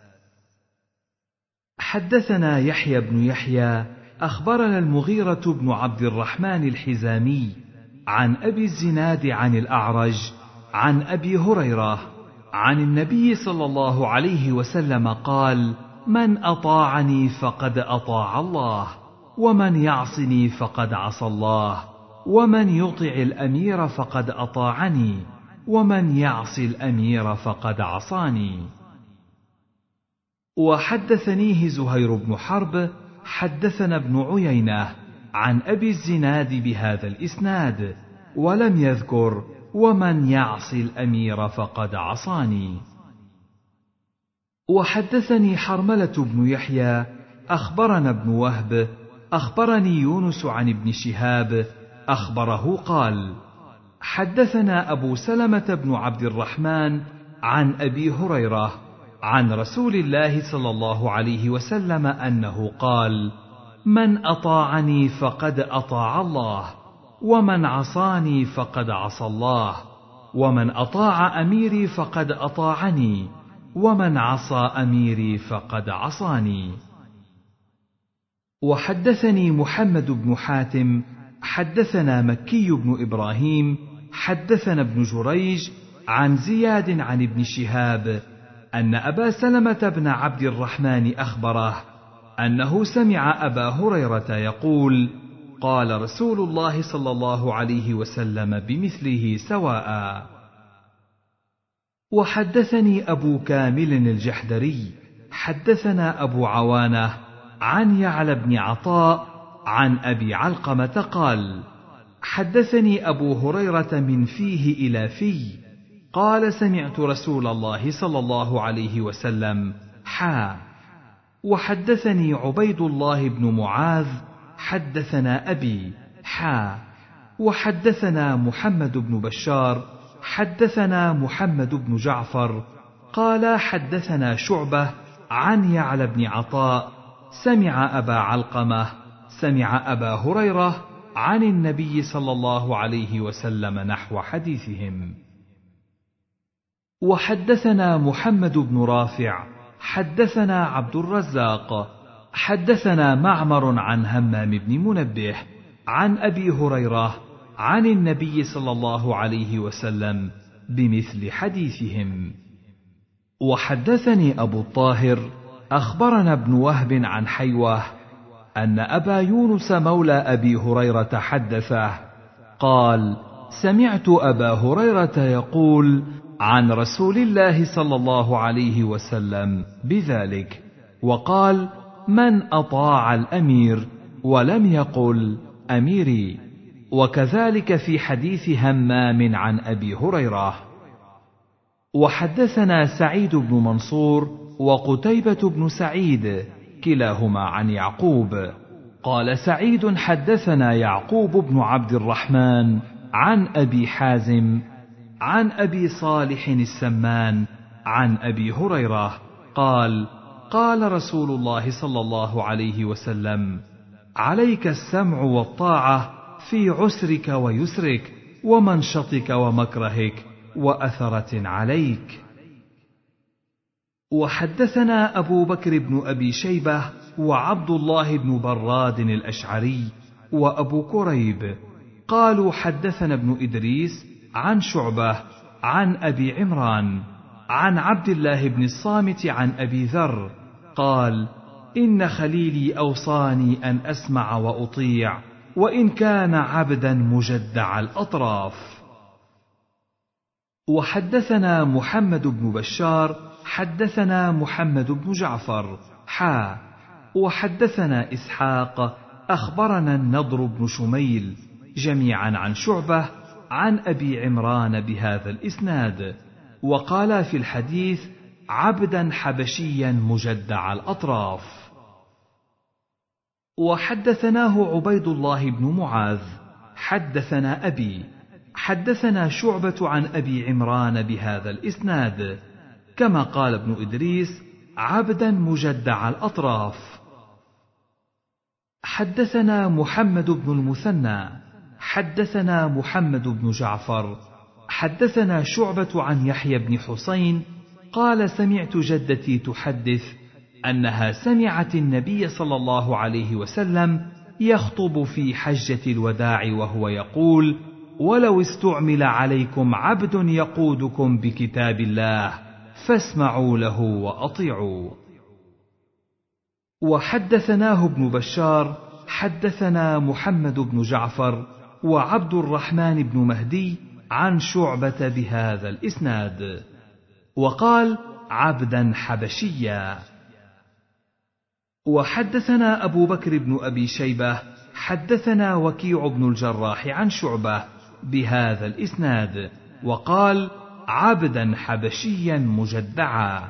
حدثنا يحيى بن يحيى أخبرنا المغيرة بن عبد الرحمن الحزامي عن أبي الزناد عن الأعرج عن أبي هريرة عن النبي صلى الله عليه وسلم قال من أطاعني فقد أطاع الله ومن يعصني فقد عصى الله ومن يطع الأمير فقد أطاعني ومن يعص الأمير فقد عصاني. وحدثنيه زهير بن حرب حدثنا ابن عيينة عن أبي الزناد بهذا الإسناد ولم يذكر ومن يعص الأمير فقد عصاني. وحدثني حرملة بن يحيى أخبرنا ابن وهب أخبرني يونس عن ابن شهاب أخبره قال حدثنا أبو سلمة بن عبد الرحمن عن أبي هريرة عن رسول الله صلى الله عليه وسلم أنه قال من أطاعني فقد أطاع الله ومن عصاني فقد عصى الله ومن أطاع أميري فقد أطاعني ومن عصى أميري فقد عصاني. وحدثني محمد بن حاتم حدثنا مكي بن إبراهيم حدثنا ابن جريج عن زياد عن ابن شهاب أن أبا سلمة بن عبد الرحمن أخبره أنه سمع أبا هريرة يقول قال رسول الله صلى الله عليه وسلم بمثله سواء. وحدثني أبو كامل الجحدري حدثنا أبو عوانة عن يعلى بن عطاء عن أبي علقمة قال حدثني أبو هريرة من فيه إلى في قال سمعت رسول الله صلى الله عليه وسلم وحدثني عبيد الله بن معاذ حدثنا أبي وحدثنا محمد بن بشار حدثنا محمد بن جعفر قال حدثنا شعبة عن يعلى بن عطاء سمع أبا علقمة سمع أبا هريرة عن النبي صلى الله عليه وسلم نحو حديثهم. وحدثنا محمد بن رافع حدثنا عبد الرزاق حدثنا معمر عن همام بن منبه عن أبي هريرة عن النبي صلى الله عليه وسلم بمثل حديثهم. وحدثني أبو الطاهر أخبرنا ابن وهب عن حيوة أن أبا يونس مولى أبي هريرة حدثه قال سمعت أبا هريرة يقول عن رسول الله صلى الله عليه وسلم بذلك وقال من أطاع الأمير ولم يقل أميري. وكذلك في حديث همام عن أبي هريرة. وحدثنا سعيد بن منصور وقتيبة بن سعيد كلاهما عن يعقوب قال سعيد حدثنا يعقوب بن عبد الرحمن عن أبي حازم عن أبي صالح السمان عن أبي هريرة قال قال رسول الله صلى الله عليه وسلم عليك السمع والطاعة في عسرك ويسرك ومنشطك ومكرهك وأثرة عليك. وحدثنا أبو بكر بن أبي شيبة وعبد الله بن براد الأشعري وأبو كريب قالوا حدثنا ابن إدريس عن شعبة عن أبي عمران عن عبد الله بن الصامت عن أبي ذر قال: إن خليلي أوصاني أن أسمع وأطيع وإن كان عبدا مجدع الأطراف. وحدثنا محمد بن بشار حدثنا محمد بن جعفر وحدثنا إسحاق أخبرنا النضر بن شميل جميعا عن شعبة عن أبي عمران بهذا الإسناد، وقال في الحديث: عبدا حبشيا مجدع الأطراف. وحدثناه عبيد الله بن معاذ حدثنا أبي حدثنا شعبة عن أبي عمران بهذا الإسناد، كما قال ابن إدريس: عبدا مجدع الأطراف. حدثنا محمد بن المثنى حدثنا محمد بن جعفر حدثنا شعبة عن يحيى بن حسين قال: سمعت جدتي تحدث أنها سمعت النبي صلى الله عليه وسلم يخطب في حجة الوداع وهو يقول: ولو استعمل عليكم عبد يقودكم بكتاب الله فاسمعوا له وأطيعوا. وحدثناه ابن بشار حدثنا محمد بن جعفر وعبد الرحمن بن مهدي عن شعبة بهذا الإسناد، وقال: عبدا حبشيا. وحدثنا أبو بكر بن أبي شيبة حدثنا وكيع بن الجراح عن شعبة بهذا الإسناد، وقال: عبدا حبشيا مجدعا.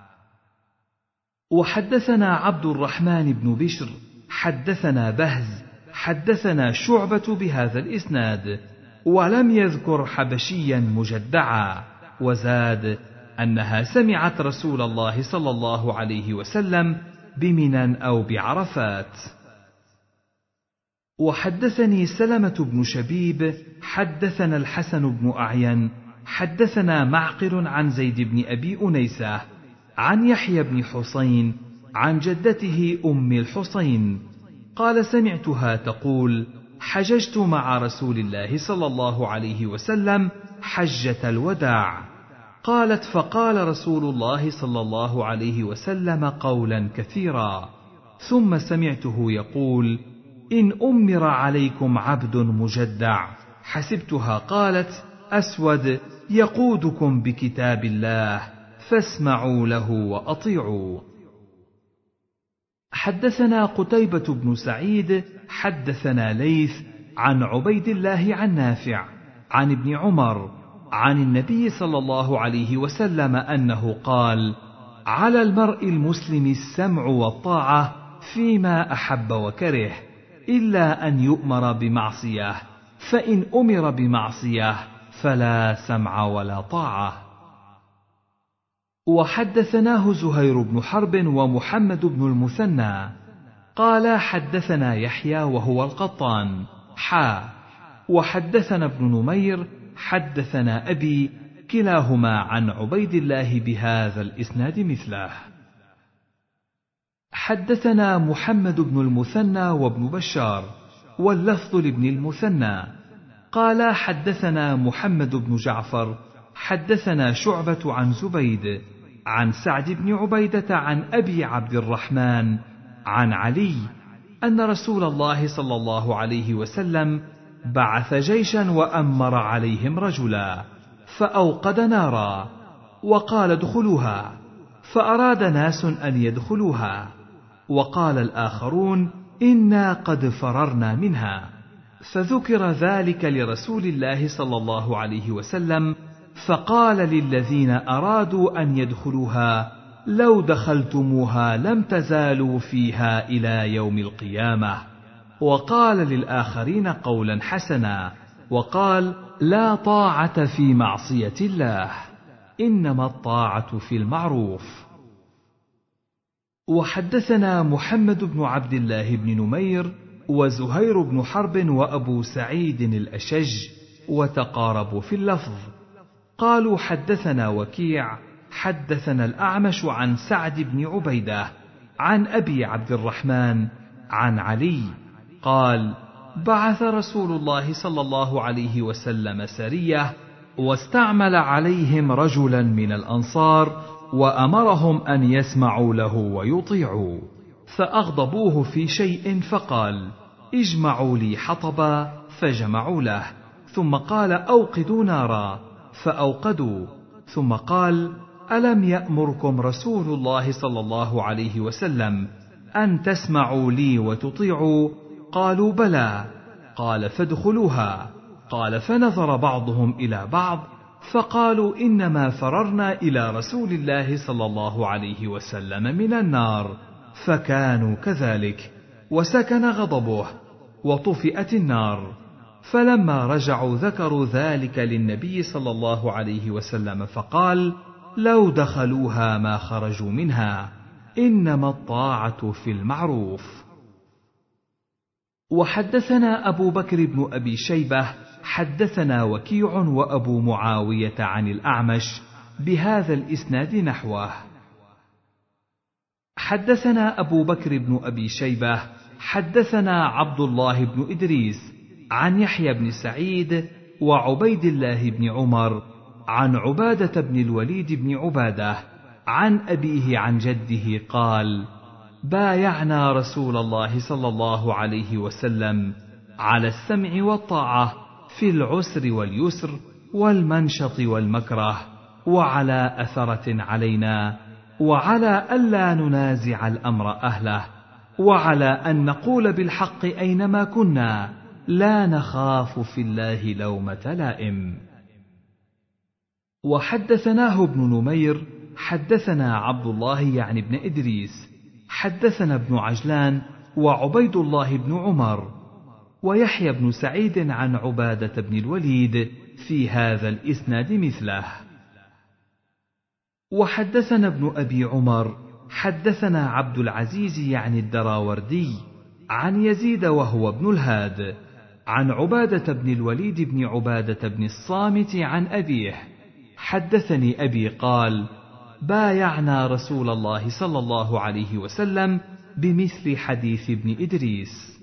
وحدثنا عبد الرحمن بن بشر حدثنا بهز حدثنا شعبة بهذا الإسناد، ولم يذكر حبشيا مجدعا، وزاد أنها سمعت رسول الله صلى الله عليه وسلم بمنى أو بعرفات. وحدثني سلمة بن شبيب حدثنا الحسن بن أعين حدثنا معقل عن زيد بن أبي أنيسة عن يحيى بن حسين عن جدته أم الحسين قال: سمعتها تقول: حججت مع رسول الله صلى الله عليه وسلم حجة الوداع. قالت: فقال رسول الله صلى الله عليه وسلم قولا كثيرا، ثم سمعته يقول: إن أمر عليكم عبد مجدع. حسبتها قالت: أسود يقودكم بكتاب الله فاسمعوا له وأطيعوا. حدثنا قتيبة بن سعيد حدثنا ليث عن عبيد الله عن نافع عن ابن عمر عن النبي صلى الله عليه وسلم أنه قال: على المرء المسلم السمع والطاعة فيما أحب وكره، إلا أن يؤمر بمعصية، فإن أمر بمعصية فلا سمع ولا طاعة. وحدثناه زهير بن حرب ومحمد بن المثنى قال: حدثنا يحيى وهو القطان وحدثنا ابن نمير حدثنا أبي كلاهما عن عبيد الله بهذا الإسناد مثله. حدثنا محمد بن المثنى وابن بشار واللفظ لابن المثنى قال: حدثنا محمد بن جعفر حدثنا شعبة عن زبيد عن سعد بن عبيدة عن أبي عبد الرحمن عن علي أن رسول الله صلى الله عليه وسلم بعث جيشا وأمر عليهم رجلا فأوقد نارا وقال: ادخلوها، فأراد ناس أن يدخلوها، وقال الآخرون: إنا قد فررنا منها، فذكر ذلك لرسول الله صلى الله عليه وسلم، فقال للذين أرادوا أن يدخلوها: لو دخلتموها لم تزالوا فيها إلى يوم القيامة. وقال للآخرين قولا حسنا، وقال: لا طاعة في معصية الله، إنما الطاعة في المعروف. وحدثنا محمد بن عبد الله بن نمير وزهير بن حرب وأبو سعيد الأشج وتقاربوا في اللفظ. قالوا حدثنا وكيع حدثنا الأعمش عن سعد بن عبيدة عن أبي عبد الرحمن عن علي قال: بعث رسول الله صلى الله عليه وسلم سرية، واستعمل عليهم رجلا من الأنصار، وأمرهم أن يسمعوا له ويطيعوا، فأغضبوه في شيء فقال: اجمعوا لي حطبا، فجمعوا له، ثم قال: أوقدوا نارا، فأوقدوا، ثم قال: ألم يأمركم رسول الله صلى الله عليه وسلم أن تسمعوا لي وتطيعوا؟ قالوا: بلى. قال: فادخلوها. قال: فنظر بعضهم إلى بعض فقالوا: إنما فررنا إلى رسول الله صلى الله عليه وسلم من النار، فكانوا كذلك، وسكن غضبه، وطفئت النار. فلما رجعوا ذكروا ذلك للنبي صلى الله عليه وسلم فقال: لو دخلوها ما خرجوا منها، إنما الطاعة في المعروف. وحدثنا أبو بكر بن أبي شيبة حدثنا وكيع وأبو معاوية عن الأعمش بهذا الإسناد نحوه. حدثنا أبو بكر بن أبي شيبة حدثنا عبد الله بن إدريس عن يحيى بن سعيد وعبيد الله بن عمر عن عبادة بن الوليد بن عبادة عن أبيه عن جده قال: بايعنا رسول الله صلى الله عليه وسلم على السمع والطاعة في العسر واليسر والمنشط والمكره، وعلى أثرة علينا، وعلى ألا ننازع الأمر أهله، وعلى أن نقول بالحق أينما كنا، لا نخاف في الله لومة لائم. وحدثناه ابن نمير حدثنا عبد الله يعني ابن إدريس حدثنا ابن عجلان وعبيد الله بن عمر ويحيى بن سعيد عن عبادة بن الوليد في هذا الإسناد مثله. وحدثنا ابن أبي عمر حدثنا عبد العزيز يعني الدراوردي عن يزيد وهو ابن الهاد عن عبادة بن الوليد بن عبادة بن الصامت عن أبيه حدثني أبي قال: بايعنا رسول الله صلى الله عليه وسلم بمثل حديث ابن إدريس.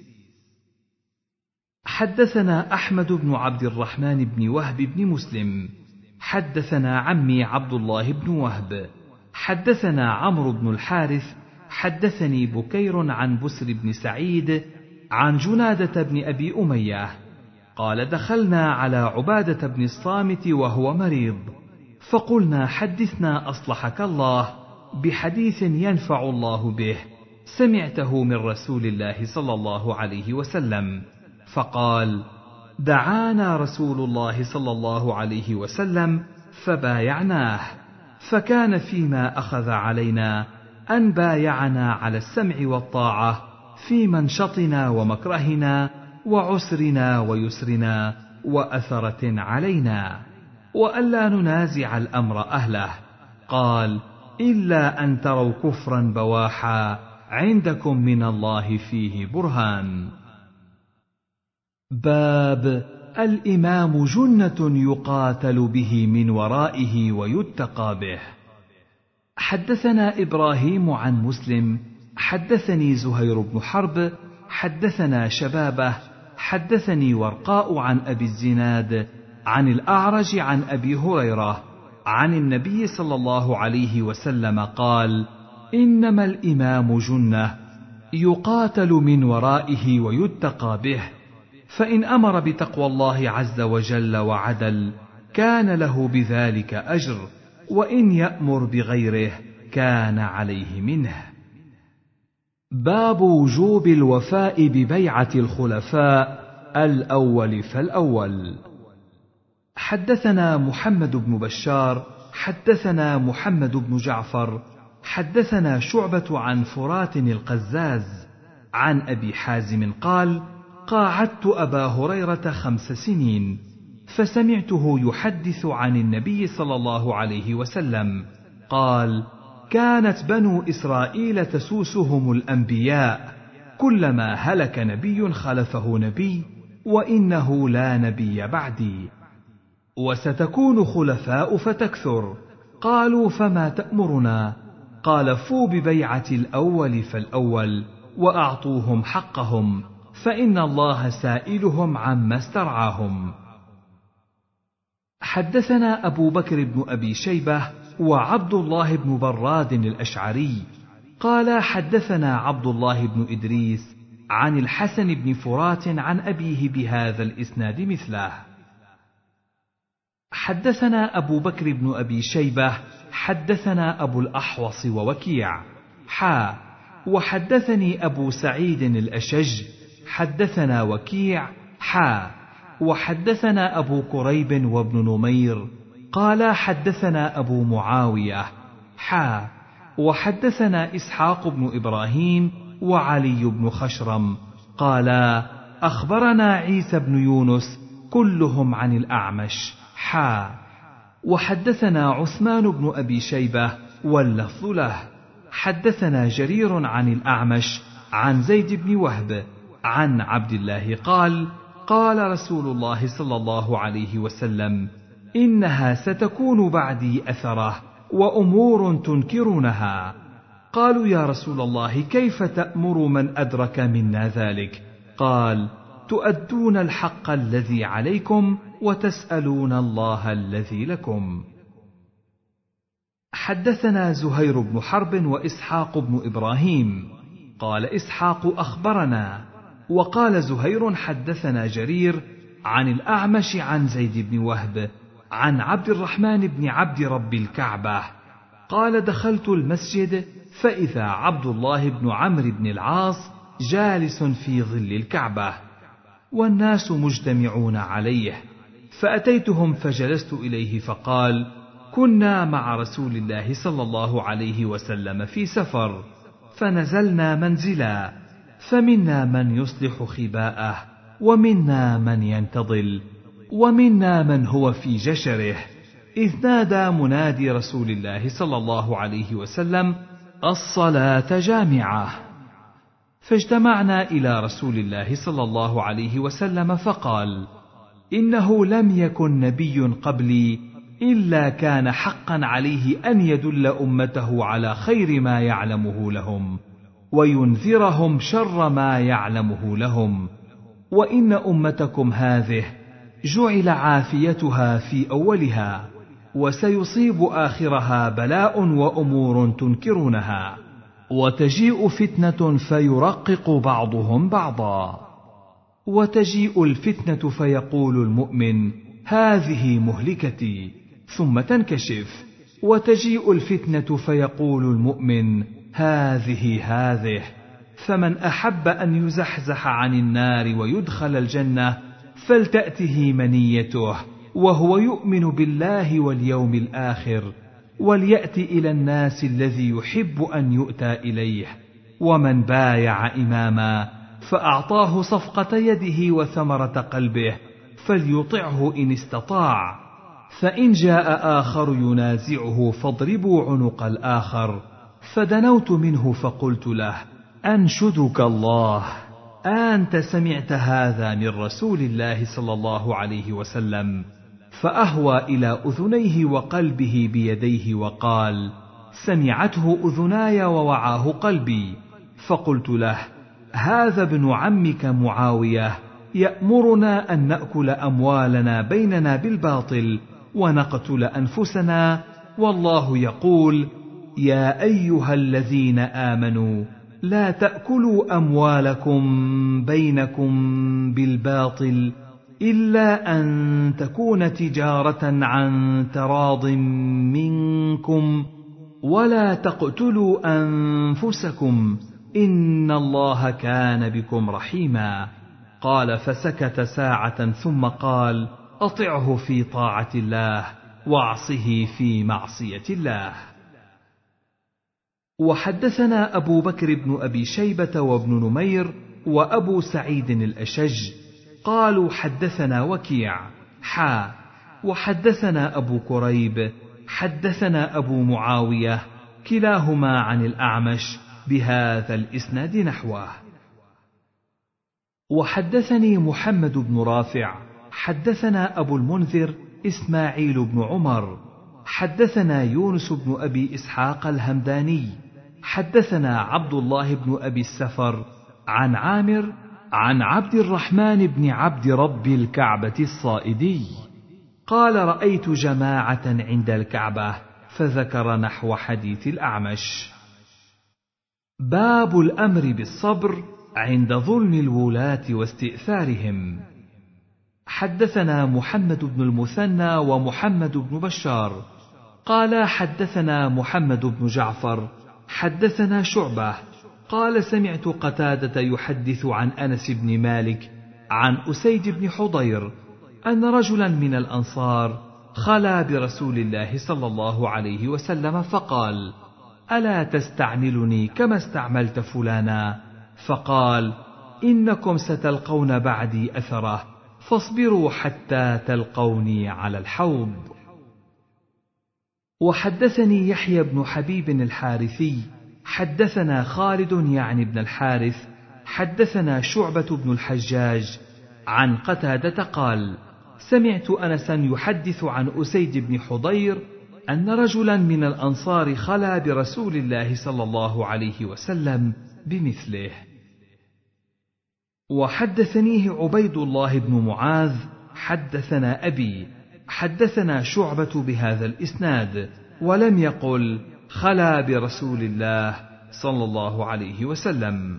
حدثنا أحمد بن عبد الرحمن بن وهب بن مسلم حدثنا عمي عبد الله بن وهب حدثنا عمرو بن الحارث حدثني بكير عن بسر بن سعيد عن جنادة بن أبي أمية قال: دخلنا على عبادة بن الصامت وهو مريض، فقلنا: حدثنا أصلحك الله بحديث ينفع الله به سمعته من رسول الله صلى الله عليه وسلم. فقال: دعانا رسول الله صلى الله عليه وسلم فبايعناه، فكان فيما أخذ علينا أن بايعنا على السمع والطاعة في منشطنا ومكرهنا وعسرنا ويسرنا وأثرة علينا، وألا ننازع الأمر أهله. قال: إلا أن تروا كفرا بواحا عندكم من الله فيه برهان. باب الإمام جنة يقاتل به من ورائه ويتقى به. حدثنا إبراهيم عن مسلم حدثني زهير بن حرب حدثنا شبابه حدثني ورقاء عن أبي الزناد عن الأعرج عن أبي هريرة عن النبي صلى الله عليه وسلم قال: إنما الإمام جنة يقاتل من ورائه ويتقى به، فإن أمر بتقوى الله عز وجل وعدل كان له بذلك أجر، وإن يأمر بغيره كان عليه منه. باب وجوب الوفاء ببيعة الخلفاء الأول فالأول. حدثنا محمد بن بشار حدثنا محمد بن جعفر حدثنا شعبة عن فرات القزاز عن أبي حازم قال: قاعدت أبا هريرة 5 سنين، فسمعته يحدث عن النبي صلى الله عليه وسلم قال: كانت بنو إسرائيل تسوسهم الأنبياء، كلما هلك نبي خلفه نبي، وإنه لا نبي بعدي. وستكون خلفاء فتكثر. قالوا فما تأمرنا؟ قال فوا ببيعة الأول فالأول وأعطوهم حقهم، فإن الله سائلهم عما استرعاهم. حدثنا أبو بكر بن أبي شيبة وعبد الله بن براد الأشعري قال حدثنا عبد الله بن إدريس عن الحسن بن فرات عن أبيه بهذا الإسناد مثله. حدثنا أبو بكر بن أبي شيبة حدثنا أبو الأحوص ووكيع وحدثني أبو سعيد الأشج حدثنا وكيع وحدثنا أبو كريب وابن نمير قال حدثنا أبو معاوية وحدثنا إسحاق بن إبراهيم وعلي بن خشرم قال أخبرنا عيسى بن يونس كلهم عن الأعمش وحدثنا عثمان بن أبي شيبة واللفظ له حدثنا جرير عن الأعمش عن زيد بن وهب عن عبد الله قال قال رسول الله صلى الله عليه وسلم إنها ستكون بعدي أثرة وأمور تنكرونها. قالوا يا رسول الله كيف تأمر من أدرك منا ذلك؟ قال تؤدون الحق الذي عليكم وتسألون الله الذي لكم. حدثنا زهير بن حرب وإسحاق بن إبراهيم قال إسحاق أخبرنا وقال زهير حدثنا جرير عن الأعمش عن زيد بن وهب عن عبد الرحمن بن عبد رب الكعبة قال دخلت المسجد فإذا عبد الله بن عمرو بن العاص جالس في ظل الكعبة والناس مجتمعون عليه، فأتيتهم فجلست إليه فقال كنا مع رسول الله صلى الله عليه وسلم في سفر فنزلنا منزلا فمنا من يصلح خباءه ومنا من ينتظل ومنا من هو في جشره، إذ نادى منادي رسول الله صلى الله عليه وسلم الصلاة جامعة، فاجتمعنا إلى رسول الله صلى الله عليه وسلم فقال إنه لم يكن نبي قبلي إلا كان حقا عليه أن يدل أمته على خير ما يعلمه لهم وينذرهم شر ما يعلمه لهم، وإن أمتكم هذه جعل عافيتها في أولها وسيصيب آخرها بلاء وأمور تنكرونها، وتجيء فتنة فيرقق بعضهم بعضا، وتجيء الفتنة فيقول المؤمن هذه مهلكتي ثم تنكشف، وتجيء الفتنة فيقول المؤمن هذه، فمن أحب أن يزحزح عن النار ويدخل الجنة فلتأته منيته وهو يؤمن بالله واليوم الآخر، وليأت إلى الناس الذي يحب أن يؤتى إليه، ومن بايع إماما فأعطاه صفقة يده وثمرة قلبه فليطعه إن استطاع، فإن جاء آخر ينازعه فاضربوا عنق الآخر. فدنوت منه فقلت له أنشدك الله أنت سمعت هذا من رسول الله صلى الله عليه وسلم؟ فأهوى إلى أذنيه وقلبه بيديه وقال سمعته أذناي ووعاه قلبي. فقلت له هذا ابن عمك معاوية يأمرنا أن نأكل أموالنا بيننا بالباطل ونقتل أنفسنا، والله يقول يا أيها الذين آمنوا لا تأكلوا أموالكم بينكم بالباطل إلا أن تكون تجارة عن تراض منكم ولا تقتلوا أنفسكم إن الله كان بكم رحيما. قال فسكت ساعة ثم قال أطعه في طاعة الله واعصه في معصية الله. وحدثنا أبو بكر بن أبي شيبة وابن نمير وأبو سعيد الأشج قالوا حدثنا وكيع وحدثنا أبو كريب حدثنا أبو معاوية كلاهما عن الأعمش بهذا الإسناد نحوه. وحدثني محمد بن رافع حدثنا أبو المنذر إسماعيل بن عمر حدثنا يونس بن أبي إسحاق الهمداني حدثنا عبد الله بن أبي السفر عن عامر عن عبد الرحمن بن عبد رب الكعبة الصائدي قال رأيت جماعة عند الكعبة، فذكر نحو حديث الأعمش. باب الأمر بالصبر عند ظلم الولاة واستئثارهم. حدثنا محمد بن المثنى ومحمد بن بشار قال حدثنا محمد بن جعفر حدثنا شعبة قال سمعت قتادة يحدث عن أنس بن مالك عن أسيد بن حضير أن رجلا من الأنصار خلا برسول الله صلى الله عليه وسلم فقال: ألا تستعملني كما استعملت فلانا؟ فقال: إنكم ستلقون بعدي أثره، فاصبروا حتى تلقوني على الحوض. وحدثني يحيى بن حبيب الحارثي حدثنا خالد يعني بن الحارث حدثنا شعبة بن الحجاج عن قتادة قال: سمعت أنسا يحدث عن أسيد بن حضير أن رجلا من الأنصار خلا برسول الله صلى الله عليه وسلم بمثله. وحدثنيه عبيد الله بن معاذ حدثنا أبي حدثنا شعبة بهذا الإسناد ولم يقل خلا برسول الله صلى الله عليه وسلم.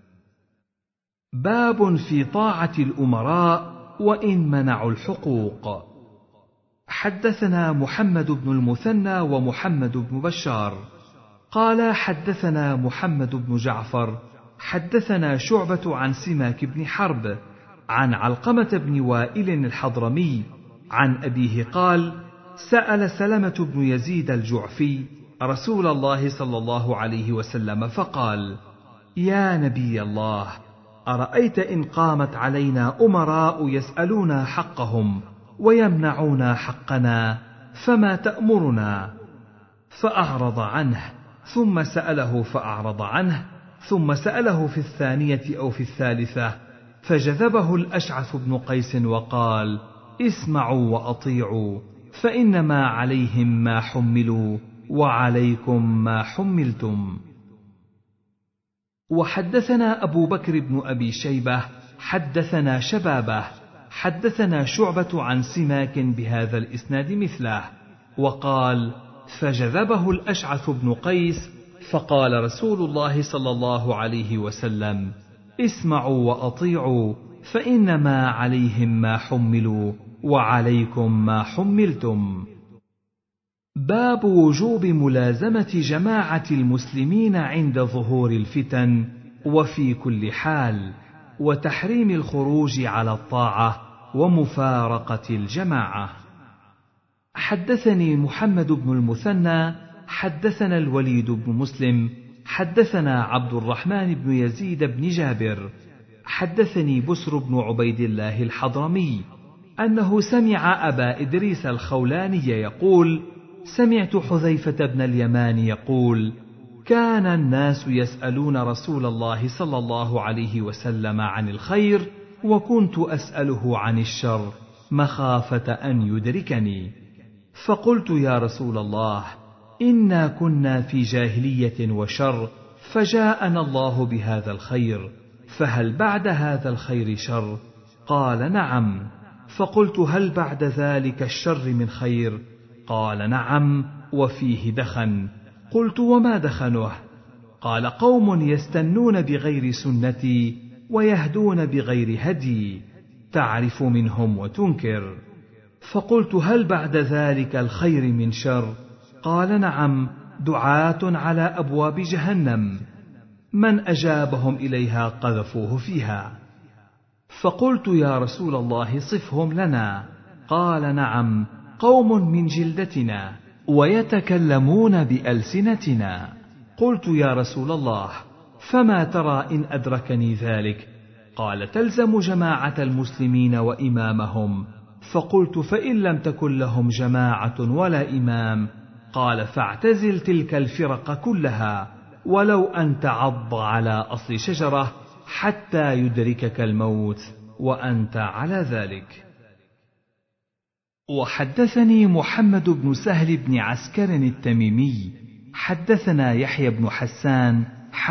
باب في طاعة الأمراء وإن منعوا الحقوق. حدثنا محمد بن المثنى ومحمد بن بشار قال حدثنا محمد بن جعفر حدثنا شعبة عن سماك بن حرب عن علقمة بن وائل الحضرمي عن أبيه قال: سأل سلمة بن يزيد الجعفي رسول الله صلى الله عليه وسلم فقال: يا نبي الله، أرأيت إن قامت علينا أمراء يسألون حقهم ويمنعون حقنا، فما تأمرنا؟ فأعرض عنه، ثم سأله فأعرض عنه، ثم سأله في الثانية أو في الثالثة، فجذبه الأشعث بن قيس وقال: اسمعوا وأطيعوا، فإنما عليهم ما حملوا وعليكم ما حملتم. وحدثنا أبو بكر بن أبي شيبة حدثنا شبابه حدثنا شعبة عن سماك بهذا الإسناد مثله، وقال: فجذبه الأشعث بن قيس فقال رسول الله صلى الله عليه وسلم: اسمعوا وأطيعوا، فإنما عليهم ما حملوا وعليكم ما حملتم. باب وجوب ملازمة جماعة المسلمين عند ظهور الفتن وفي كل حال، وتحريم الخروج على الطاعة ومفارقة الجماعة. حدثني محمد بن المثنى حدثنا الوليد بن مسلم حدثنا عبد الرحمن بن يزيد بن جابر حدثني بسر بن عبيد الله الحضرمي أنه سمع أبا إدريس الخولاني يقول: سمعت حذيفة بن اليمان يقول: كان الناس يسألون رسول الله صلى الله عليه وسلم عن الخير، وكنت أسأله عن الشر مخافة أن يدركني، فقلت: يا رسول الله، إنا كنا في جاهلية وشر، فجاءنا الله بهذا الخير، فهل بعد هذا الخير شر؟ قال: نعم. فقلت: هل بعد ذلك الشر من خير؟ قال: نعم، وفيه دخن. قلت: وما دخنه؟ قال: قوم يستنون بغير سنتي ويهدون بغير هدي، تعرف منهم وتنكر. فقلت: هل بعد ذلك الخير من شر؟ قال: نعم، دعاة على أبواب جهنم، من أجابهم إليها قذفوه فيها. فقلت: يا رسول الله، صفهم لنا. قال: نعم، قوم من جلدتنا ويتكلمون بألسنتنا. قلت: يا رسول الله، فما ترى إن أدركني ذلك؟ قال: تلزم جماعة المسلمين وإمامهم. فقلت: فإن لم تكن لهم جماعة ولا إمام؟ قال: فاعتزل تلك الفرق كلها، ولو أن تعض على أصل شجرة حتى يدركك الموت وأنت على ذلك. وحدثني محمد بن سهل بن عسكر التميمي حدثنا يحيى بن حسان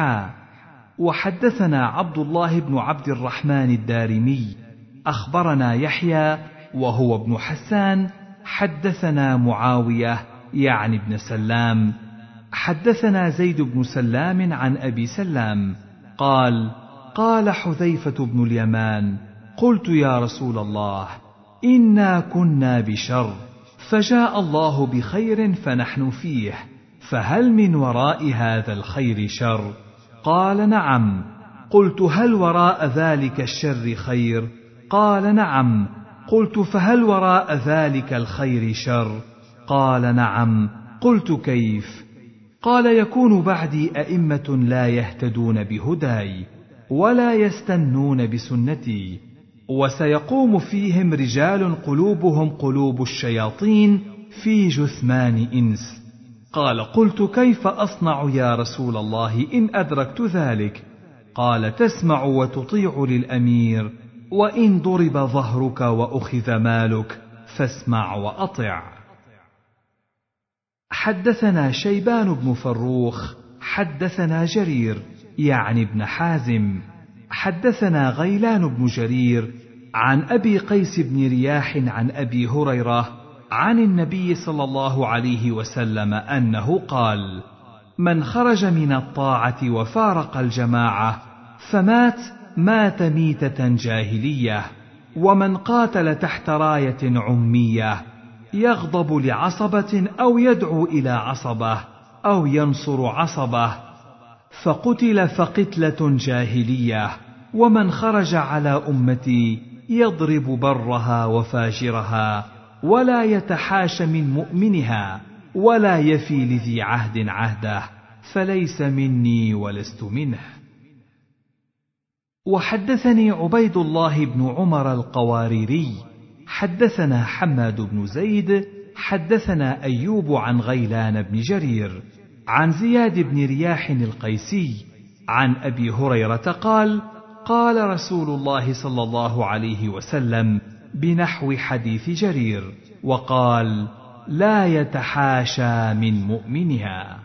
وحدثنا عبد الله بن عبد الرحمن الدارمي أخبرنا يحيى وهو ابن حسان حدثنا معاوية يعني بن سلام حدثنا زيد بن سلام عن أبي سلام قال قال حذيفة بن اليمان قلت يا رسول الله إنا كنا بشر فجاء الله بخير فنحن فيه فهل من وراء هذا الخير شر؟ قال نعم. قلت هل وراء ذلك الشر خير؟ قال نعم. قلت فهل وراء ذلك الخير شر؟ قال نعم. قلت كيف؟ قال يكون بعدي أئمة لا يهتدون بهداي ولا يستنون بسنتي وسيقوم فيهم رجال قلوبهم قلوب الشياطين في جثمان إنس. قال قلت كيف أصنع يا رسول الله إن أدركت ذلك؟ قال تسمع وتطيع للأمير وإن ضرب ظهرك وأخذ مالك فاسمع وأطع. حدثنا شيبان بن فروخ حدثنا جرير يعني ابن حازم حدثنا غيلان بن جرير عن أبي قيس بن رياح عن أبي هريرة عن النبي صلى الله عليه وسلم أنه قال من خرج من الطاعة وفارق الجماعة فمات مات ميتة جاهلية ومن قاتل تحت راية عمية يغضب لعصبة أو يدعو إلى عصبة أو ينصر عصبة فقتل فقتلة جاهلية ومن خرج على أمتي يضرب برها وفاجرها ولا يتحاش من مؤمنها ولا يفي لذي عهد عهده فليس مني ولست منه. وحدثني عبيد الله بن عمر القواريري حدثنا حماد بن زيد حدثنا أيوب عن غيلان بن جرير عن زياد بن رياح القيسي عن أبي هريرة قال قال رسول الله صلى الله عليه وسلم بنحو حديث جرير وقال لا يتحاشى من مؤمنها.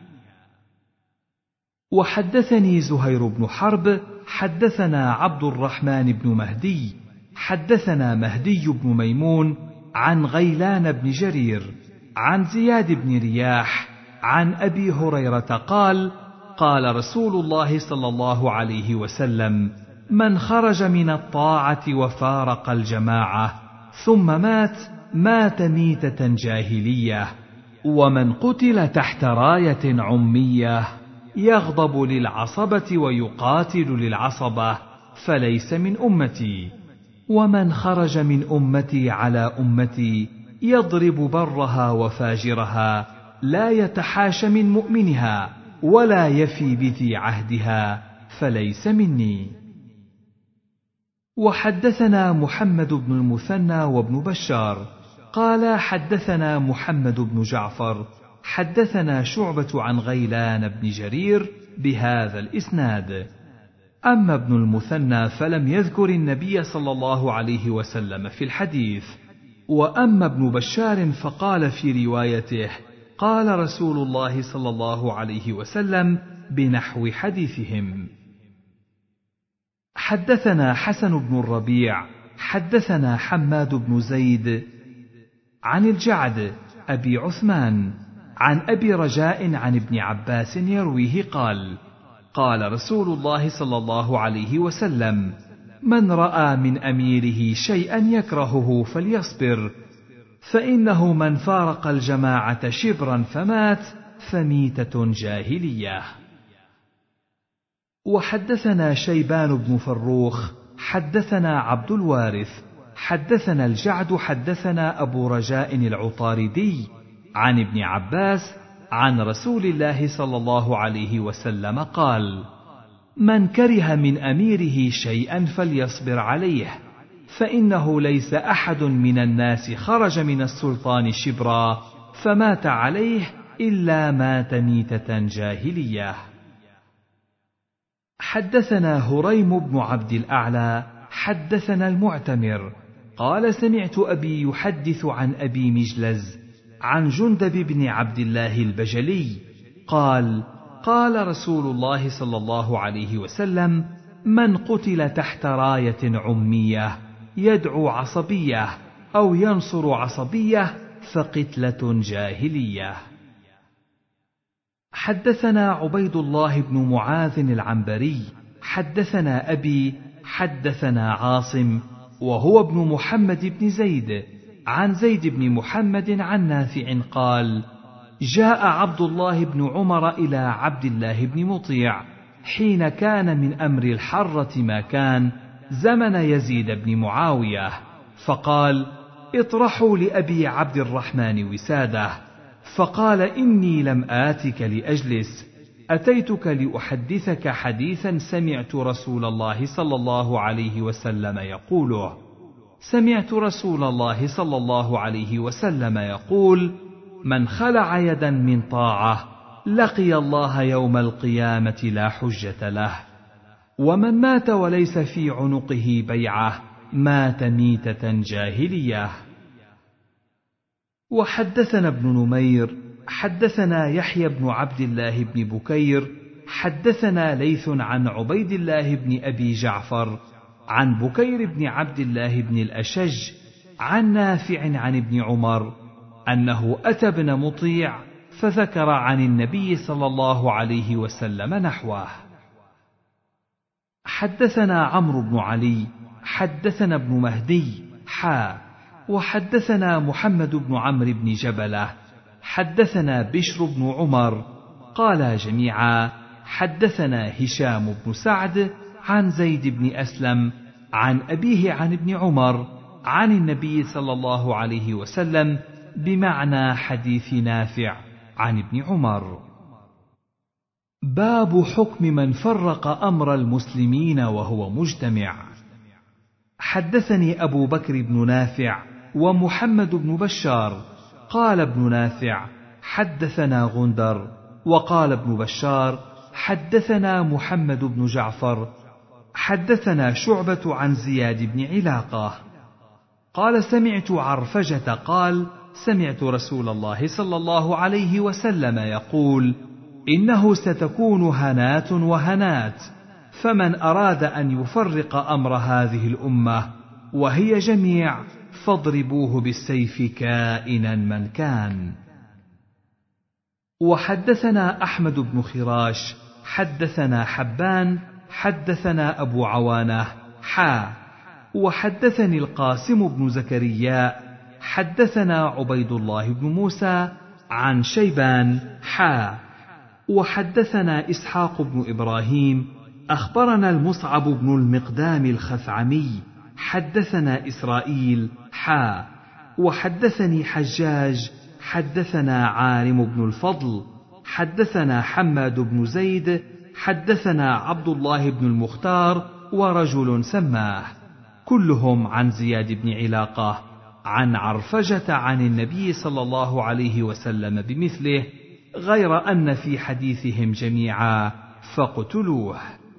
وحدثني زهير بن حرب حدثنا عبد الرحمن بن مهدي حدثنا مهدي بن ميمون عن غيلان بن جرير عن زياد بن رياح عن أبي هريرة قال قال رسول الله صلى الله عليه وسلم من خرج من الطاعة وفارق الجماعة ثم مات مات ميتة جاهلية ومن قتل تحت راية عمية يغضب للعصبة ويقاتل للعصبة فليس من أمتي ومن خرج من أمتي على أمتي يضرب برها وفاجرها لا يتحاش من مؤمنها ولا يفي بذي عهدها فليس مني. وحدثنا محمد بن المثنى وابن بشار قال حدثنا محمد بن جعفر حدثنا شعبة عن غيلان بن جرير بهذا الإسناد. أما ابن المثنى فلم يذكر النبي صلى الله عليه وسلم في الحديث، وأما ابن بشار فقال في روايته قال رسول الله صلى الله عليه وسلم بنحو حديثهم. حدثنا حسن بن الربيع حدثنا حماد بن زيد عن الجعد أبي عثمان عن أبي رجاء عن ابن عباس يرويه قال قال رسول الله صلى الله عليه وسلم من رأى من أميره شيئا يكرهه فليصبر فإنه من فارق الجماعة شبرا فمات فميتة جاهلية. وحدثنا شيبان بن فروخ حدثنا عبد الوارث حدثنا الجعد حدثنا أبو رجاء العطاردي عن ابن عباس عن رسول الله صلى الله عليه وسلم قال من كره من أميره شيئا فليصبر عليه فإنه ليس أحد من الناس خرج من السلطان شبرا فمات عليه إلا مات ميتة جاهلية. حدثنا هريم بن عبد الأعلى حدثنا المعتمر قال سمعت أبي يحدث عن أبي مجلز عن جندب بن عبد الله البجلي قال قال رسول الله صلى الله عليه وسلم: من قتل تحت راية عمية يدعو عصبية أو ينصر عصبية فقتلة جاهلية. حدثنا عبيد الله بن معاذ العنبري حدثنا أبي حدثنا عاصم وهو ابن محمد بن زيد عن زيد بن محمد عن نافع قال: جاء عبد الله بن عمر إلى عبد الله بن مطيع حين كان من أمر الحرة ما كان زمن يزيد بن معاوية، فقال: اطرحوا لأبي عبد الرحمن وساده. فقال: إني لم آتك لأجلس، أتيتك لأحدثك حديثا سمعت رسول الله صلى الله عليه وسلم يقوله. سمعت رسول الله صلى الله عليه وسلم يقول: من خلع يدا من طاعة لقي الله يوم القيامة لا حجة له، ومن مات وليس في عنقه بيعة مات ميتة جاهلية. وحدثنا ابن نمير حدثنا يحيى بن عبد الله بن بكير حدثنا ليث عن عبيد الله بن أبي جعفر عن بكير بن عبد الله بن الأشج عن نافع عن ابن عمر أنه أتى ابن مطيع فذكر عن النبي صلى الله عليه وسلم نحوه. حدثنا عمرو بن علي حدثنا ابن مهدي وحدثنا محمد بن عمرو بن جبلة حدثنا بشر بن عمر قال جميعا: حدثنا هشام بن سعد عن زيد بن أسلم عن أبيه عن ابن عمر عن النبي صلى الله عليه وسلم بمعنى حديث نافع عن ابن عمر. باب حكم من فرق أمر المسلمين وهو مجتمع. حدثني أبو بكر بن نافع ومحمد بن بشار قال ابن نافع: حدثنا غندر، وقال ابن بشار: حدثنا محمد بن جعفر حدثنا شعبة عن زياد بن علاقة قال: سمعت عرفجة قال: سمعت رسول الله صلى الله عليه وسلم يقول: إنه ستكون هنات وهنات، فمن أراد أن يفرق أمر هذه الأمة وهي جميع فاضربوه بالسيف كائنا من كان. وحدثنا أحمد بن خراش حدثنا حبان حدثنا أبو عوانة وحدثني القاسم بن زكريا حدثنا عبيد الله بن موسى عن شيبان وحدثنا إسحاق بن إبراهيم أخبرنا المصعب بن المقدام الخثعمي حدثنا إسرائيل وحدثني حجاج حدثنا عالم بن الفضل حدثنا حماد بن زيد حدثنا عبد الله بن المختار ورجل سماه، كلهم عن زياد بن علاقة عن عرفجة عن النبي صلى الله عليه وسلم بمثله، غير أن في حديثهم جميعا فاقتلوه.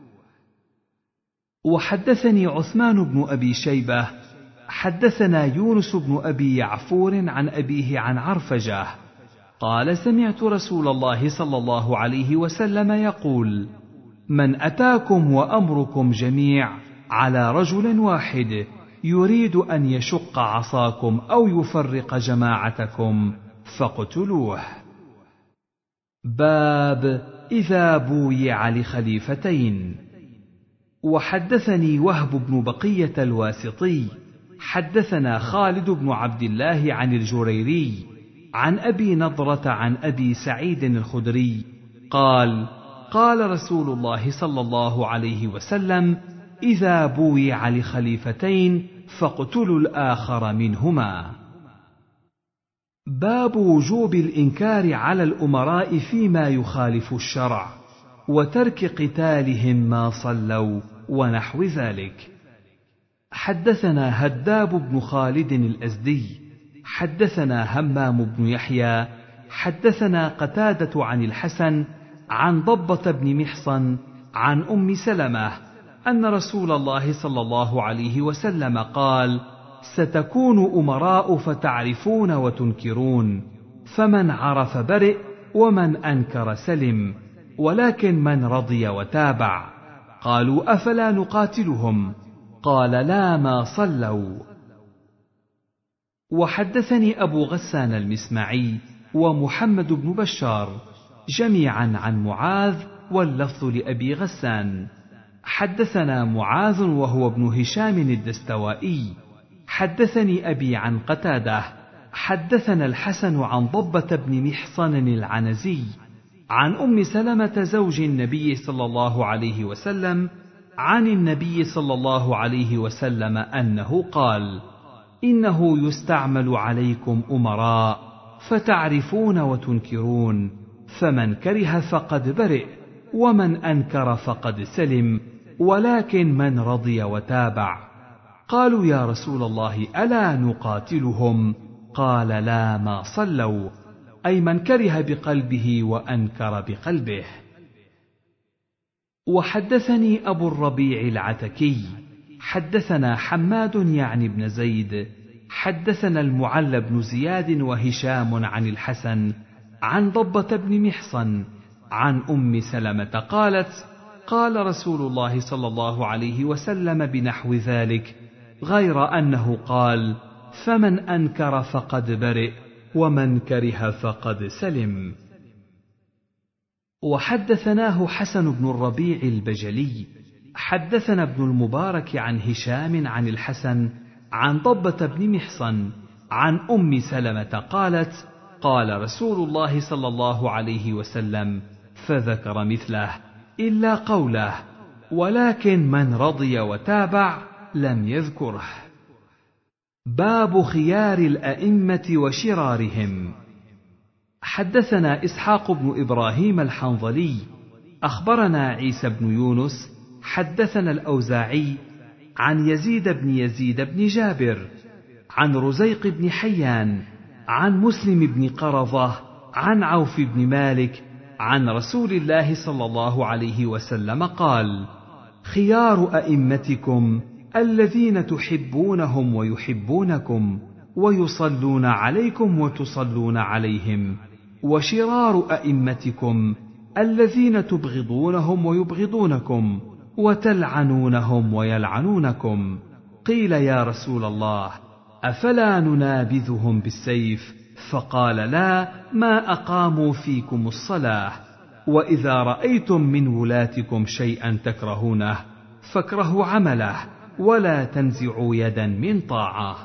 وحدثني عثمان بن أبي شيبة حدثنا يونس بن أبي يعفور عن أبيه عن عرفجة قال: سمعت رسول الله صلى الله عليه وسلم يقول: من أتاكم وأمركم جميع على رجل واحد يريد أن يشق عصاكم أو يفرق جماعتكم فاقتلوه. باب إذا بويع لخليفتين. وحدثني وهب بن بقية الواسطي حدثنا خالد بن عبد الله عن الجريري عن أبي نضرة عن أبي سعيد الخدري قال: قال رسول الله صلى الله عليه وسلم: إذا بويع لخليفتين فاقتلوا الآخر منهما. باب وجوب الإنكار على الأمراء فيما يخالف الشرع وترك قتالهم ما صلوا ونحو ذلك. حدثنا هداب بن خالد الأزدي حدثنا همام بن يحيى حدثنا قتادة عن الحسن عن ضبة بن محصن عن أم سلمة أن رسول الله صلى الله عليه وسلم قال: ستكون أمراء فتعرفون وتنكرون، فمن عرف برئ ومن أنكر سلم، ولكن من رضي وتابع. قالوا أفلا نقاتلهم؟ قال لا ما صلوا. وحدثني أبو غسان المسمعي ومحمد بن بشار جميعا عن معاذ، واللفظ لأبي غسان. حدثنا معاذ وهو ابن هشام الدستوائي حدثني أبي عن قتادة حدثنا الحسن عن ضبة بن محصن العنزي عن أم سلمة زوج النبي صلى الله عليه وسلم عن النبي صلى الله عليه وسلم أنه قال: إنه يستعمل عليكم أمراء فتعرفون وتنكرون، فمن كره فقد برئ، ومن أنكر فقد سلم، ولكن من رضي وتابع. قالوا يا رسول الله ألا نقاتلهم؟ قال لا ما صلوا، أي من كره بقلبه وأنكر بقلبه. وحدثني أبو الربيع العتكي حدثنا حماد يعني بن زيد حدثنا المعلى بن زياد وهشام عن الحسن عن ضبة بن محصن عن أم سلمة قالت: قال رسول الله صلى الله عليه وسلم بنحو ذلك، غير أنه قال: فمن أنكر فقد برئ، ومن كره فقد سلم. وحدثناه حسن بن الربيع البجلي حدثنا ابن المبارك عن هشام عن الحسن عن ضبة بن محصن عن أم سلمة قالت: قال رسول الله صلى الله عليه وسلم، فذكر مثله إلا قوله: ولكن من رضي وتابع لم يذكره. باب خيار الأئمة وشرارهم. حدثنا إسحاق بن إبراهيم الحنظلي أخبرنا عيسى بن يونس حدثنا الأوزاعي عن يزيد بن جابر عن رزيق بن حيان عن مسلم بن قرظة عن عوف بن مالك عن رسول الله صلى الله عليه وسلم قال: خيار أئمتكم الذين تحبونهم ويحبونكم ويصلون عليكم وتصلون عليهم، وشرار أئمتكم الذين تبغضونهم ويبغضونكم وتلعنونهم ويلعنونكم. قيل يا رسول الله أفلا ننابذهم بالسيف؟ فقال: لا، ما أقاموا فيكم الصلاة. وإذا رأيتم من ولاتكم شيئا تكرهونه فاكرهوا عمله، ولا تنزعوا يدا من طاعة.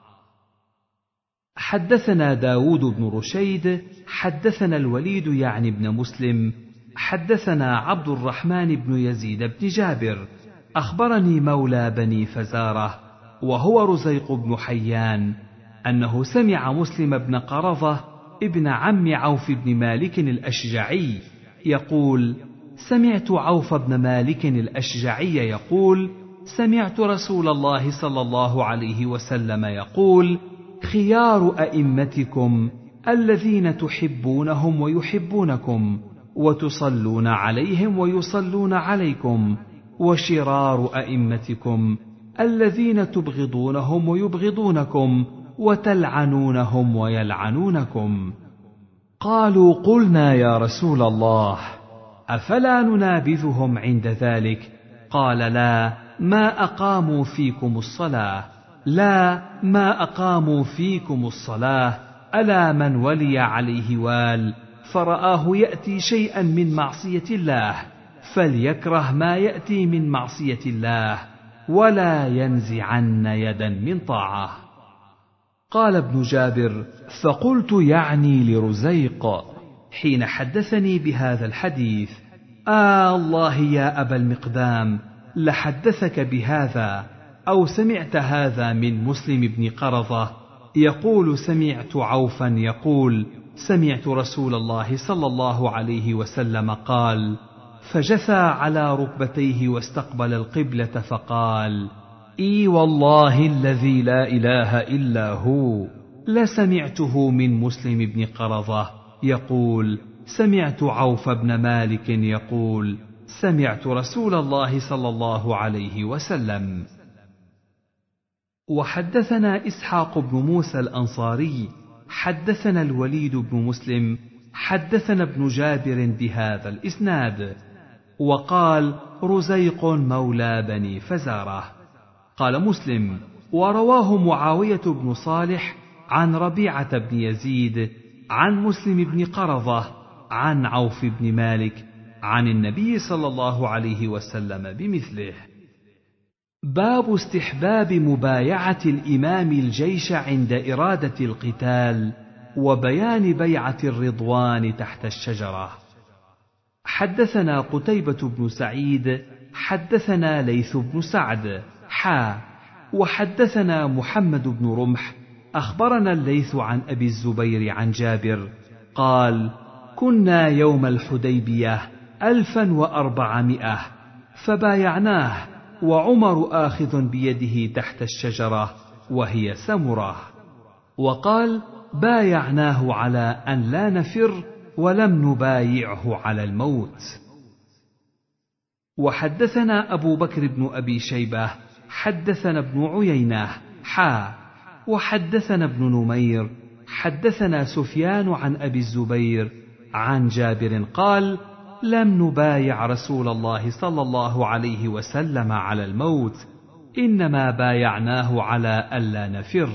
حدثنا داود بن رشيد حدثنا الوليد يعني بن مسلم حدثنا عبد الرحمن بن يزيد بن جابر أخبرني مولى بني فزارة وهو رزيق بن حيان أنه سمع مسلم بن قرظة ابن عم عوف بن مالك الأشجعي يقول: سمعت عوف بن مالك الأشجعي يقول: سمعت رسول الله صلى الله عليه وسلم يقول: خيار أئمتكم الذين تحبونهم ويحبونكم وتصلون عليهم ويصلون عليكم، وشرار أئمتكم الذين تبغضونهم ويبغضونكم وتلعنونهم ويلعنونكم. قالوا: قلنا يا رسول الله أفلا ننابذهم عند ذلك؟ قال: لا، ما أقاموا فيكم الصلاة. لا، ما أقاموا فيكم الصلاة. ألا من ولي عليه وال فرآه يأتي شيئا من معصية الله فليكره ما يأتي من معصية الله، ولا ينزعن يدا من طاعة. قال ابن جابر: فقلت يعني لرزيق حين حدثني بهذا الحديث: الله يا أبا المقدام، لحدثك بهذا أو سمعت هذا من مسلم بن قرظة يقول: سمعت عوفا يقول: سمعت رسول الله صلى الله عليه وسلم قال، فجثى على ركبتيه واستقبل القبلة فقال: إي والله الذي لا إله إلا هو، لسمعته من مسلم بن قرظة يقول: سمعت عوف بن مالك يقول: سمعت رسول الله صلى الله عليه وسلم. وحدثنا إسحاق بن موسى الأنصاري حدثنا الوليد بن مسلم حدثنا ابن جابر بهذا الإسناد. وقال رزيق مولى بني فزارة. قال مسلم: ورواه معاوية بن صالح عن ربيعة بن يزيد عن مسلم بن قرظة عن عوف بن مالك عن النبي صلى الله عليه وسلم بمثله. باب استحباب مبايعة الإمام الجيش عند إرادة القتال وبيان بيعة الرضوان تحت الشجرة. حدثنا قتيبة بن سعيد حدثنا ليث بن سعد وحدثنا محمد بن رمح أخبرنا الليث عن أبي الزبير عن جابر قال: كنا يوم الحديبية 1400 فبايعناه وعمر آخذ بيده تحت الشجرة وهي سمرة. وقال: بايعناه على أن لا نفر ولم نبايعه على الموت. وحدثنا أبو بكر بن أبي شيبة حدثنا ابن عيينة وحدثنا ابن نمير حدثنا سفيان عن أبي الزبير عن جابر قال: لم نبايع رسول الله صلى الله عليه وسلم على الموت، إنما بايعناه على ألا نفر.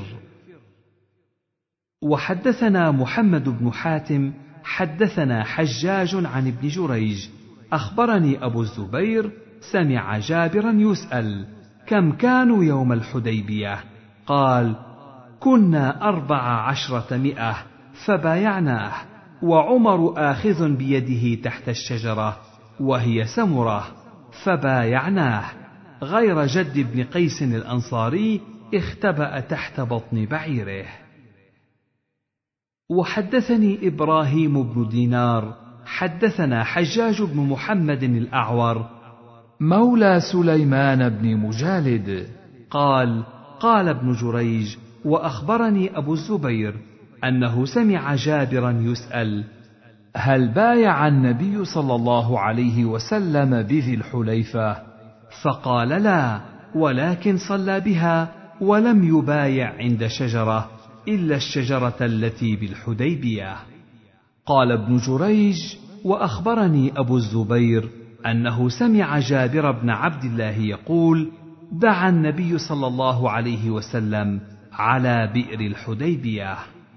وحدثنا محمد بن حاتم حدثنا حجاج عن ابن جريج أخبرني أبو الزبير سمع جابرا يسأل: كم كانوا يوم الحديبية؟ قال: كنا 1400 فبايعناه وعمر آخذ بيده تحت الشجرة وهي سمرة فبايعناه، غير جد بن قيس الأنصاري اختبأ تحت بطن بعيره. وحدثني إبراهيم بن دينار حدثنا حجاج بن محمد الأعور مولى سليمان بن مجالد قال: قال ابن جريج وأخبرني أبو الزبير أنه سمع جابرا يسأل: هل بايع النبي صلى الله عليه وسلم بذي الحليفة؟ فقال: لا، ولكن صلى بها ولم يبايع عند شجرة إلا الشجرة التي بالحديبية. قال ابن جريج وأخبرني أبو الزبير أنه سمع جابر بن عبد الله يقول: دعا النبي صلى الله عليه وسلم على بئر الحديبية.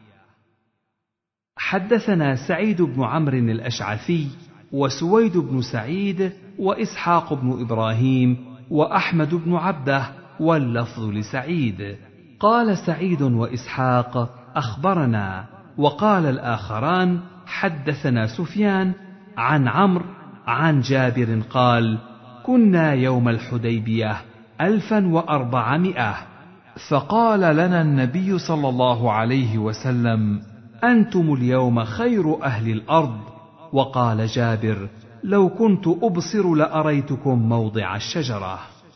حدثنا سعيد بن عمرو الأشعثي وسويد بن سعيد وإسحاق بن إبراهيم وأحمد بن عبده واللفظ لسعيد. قال سعيد وإسحاق: أخبرنا. وقال الآخران: حدثنا سفيان عن عمرو عن جابر قال: كنا يوم الحديبية 1400 فقال لنا النبي صلى الله عليه وسلم: أنتم اليوم خير أهل الأرض. وقال جابر: لو كنت أبصر لأريتكم موضع الشجرة.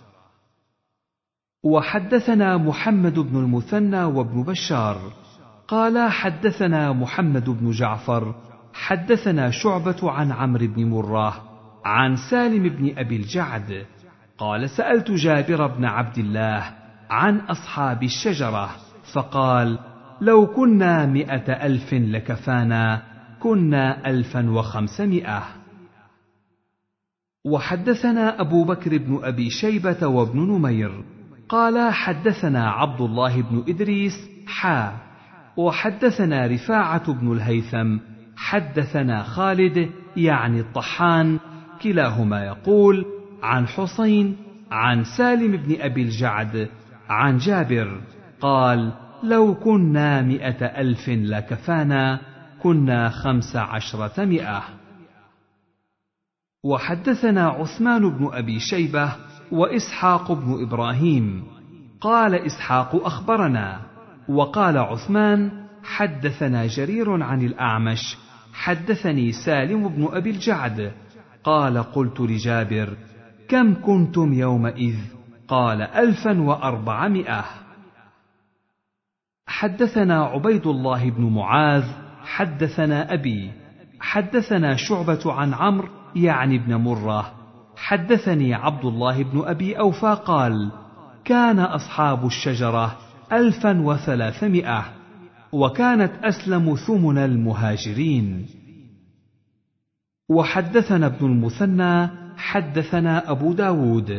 وحدثنا محمد بن المثنى وابن بشار قال: حدثنا محمد بن جعفر حدثنا شعبة عن عمرو بن مرة عن سالم بن أبي الجعد قال: سألت جابر بن عبد الله عن أصحاب الشجرة فقال: لو كنا 100,000 لكفانا، كنا 1500. وحدثنا أبو بكر بن أبي شيبة وابن نمير قال: حدثنا عبد الله بن إدريس وحدثنا رفاعة بن الهيثم حدثنا خالد يعني الطحان كلاهما يقول عن حسين عن سالم بن أبي الجعد عن جابر قال: لو كنا 100,000 لكفانا، كنا 1500. وحدثنا عثمان بن أبي شيبة وإسحاق بن إبراهيم قال إسحاق: أخبرنا. وقال عثمان: حدثنا جرير عن الأعمش حدثني سالم بن أبي الجعد قال: قلت لجابر: كم كنتم يومئذ؟ قال: 1400. حدثنا عبيد الله بن معاذ حدثنا أبي حدثنا شعبة عن عمرو يعني بن مرة حدثني عبد الله بن أبي أوفى قال: كان أصحاب الشجرة 1300، وكانت أسلم ثمن المهاجرين. وحدثنا ابن المثنى حدثنا أبو داود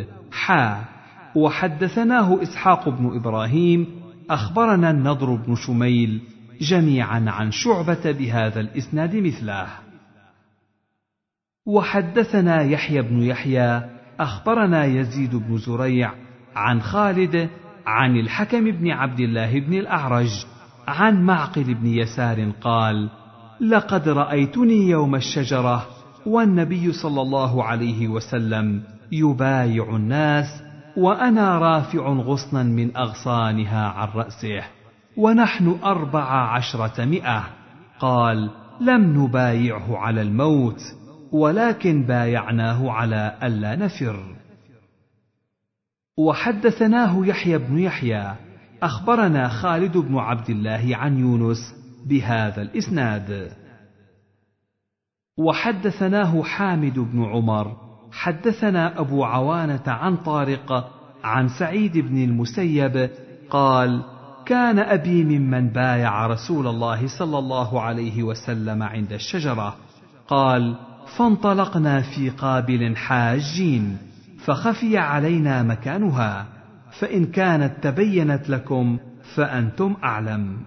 وحدثناه إسحاق بن إبراهيم أخبرنا النضر بن شميل جميعا عن شعبة بهذا الإسناد مثله. وحدثنا يحيى بن يحيى أخبرنا يزيد بن زريع عن خالد عن الحكم بن عبد الله بن الأعرج عن معقل بن يسار قال: لقد رأيتني يوم الشجرة والنبي صلى الله عليه وسلم يبايع الناس وأنا رافع غصنا من أغصانها عن رأسه ونحن 1400. قال: لم نبايعه على الموت ولكن بايعناه على ألا نفر. وحدثناه يحيى بن يحيى أخبرنا خالد بن عبد الله عن يونس بهذا الإسناد. وحدثناه حامد بن عمر حدثنا أبو عوانة عن طارق عن سعيد بن المسيب قال: كان أبي ممن بايع رسول الله صلى الله عليه وسلم عند الشجرة. قال: فانطلقنا في قابل حاجين فخفي علينا مكانها، فإن كانت تبينت لكم فأنتم أعلم.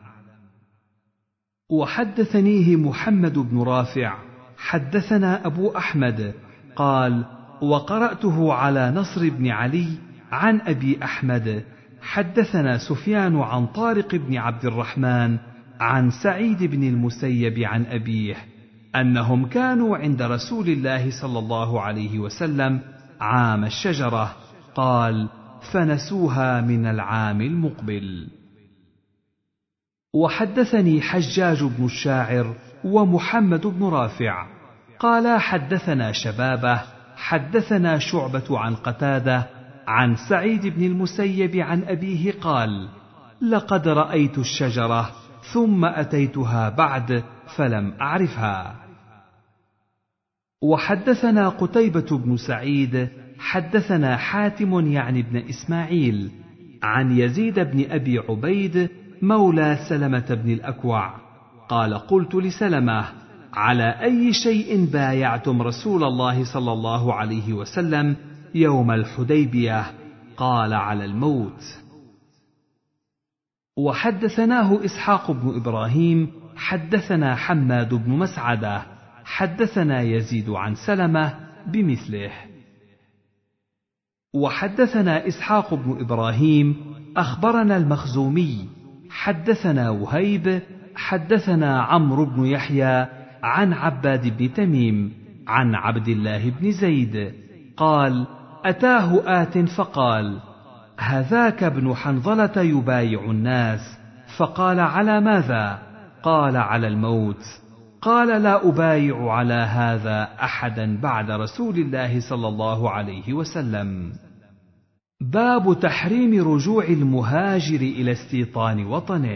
وحدثنيه محمد بن رافع حدثنا أبو أحمد قال: وقرأته على نصر بن علي عن أبي أحمد حدثنا سفيان عن طارق بن عبد الرحمن عن سعيد بن المسيب عن أبيه أنهم كانوا عند رسول الله صلى الله عليه وسلم عام الشجرة. قال: فنسوها من العام المقبل. وحدثني حجاج بن الشاعر ومحمد بن رافع قالا حدثنا شبابه حدثنا شعبة عن قتادة عن سعيد بن المسيب عن أبيه قال: لقد رأيت الشجرة ثم أتيتها بعد فلم أعرفها. وحدثنا قتيبة بن سعيد حدثنا حاتم يعني بن إسماعيل عن يزيد بن أبي عبيد مولى سلمة بن الأكوع قال: قلت لسلمة: على أي شيء بايعتم رسول الله صلى الله عليه وسلم يوم الحديبية؟ قال: على الموت. وحدثناه إسحاق بن إبراهيم حدثنا حماد بن مسعدة حدثنا يزيد عن سلمة بمثله. وحدثنا إسحاق بن إبراهيم أخبرنا المخزومي حدثنا وهيب حدثنا عمرو بن يحيى عن عباد بن تميم عن عبد الله بن زيد قال: أتاه آت فقال: هذاك ابن حنظلة يبايع الناس. فقال: على ماذا؟ قال: على الموت. قال: لا أبايع على هذا أحدا بعد رسول الله صلى الله عليه وسلم. باب تحريم رجوع المهاجر إلى استيطان وطنه.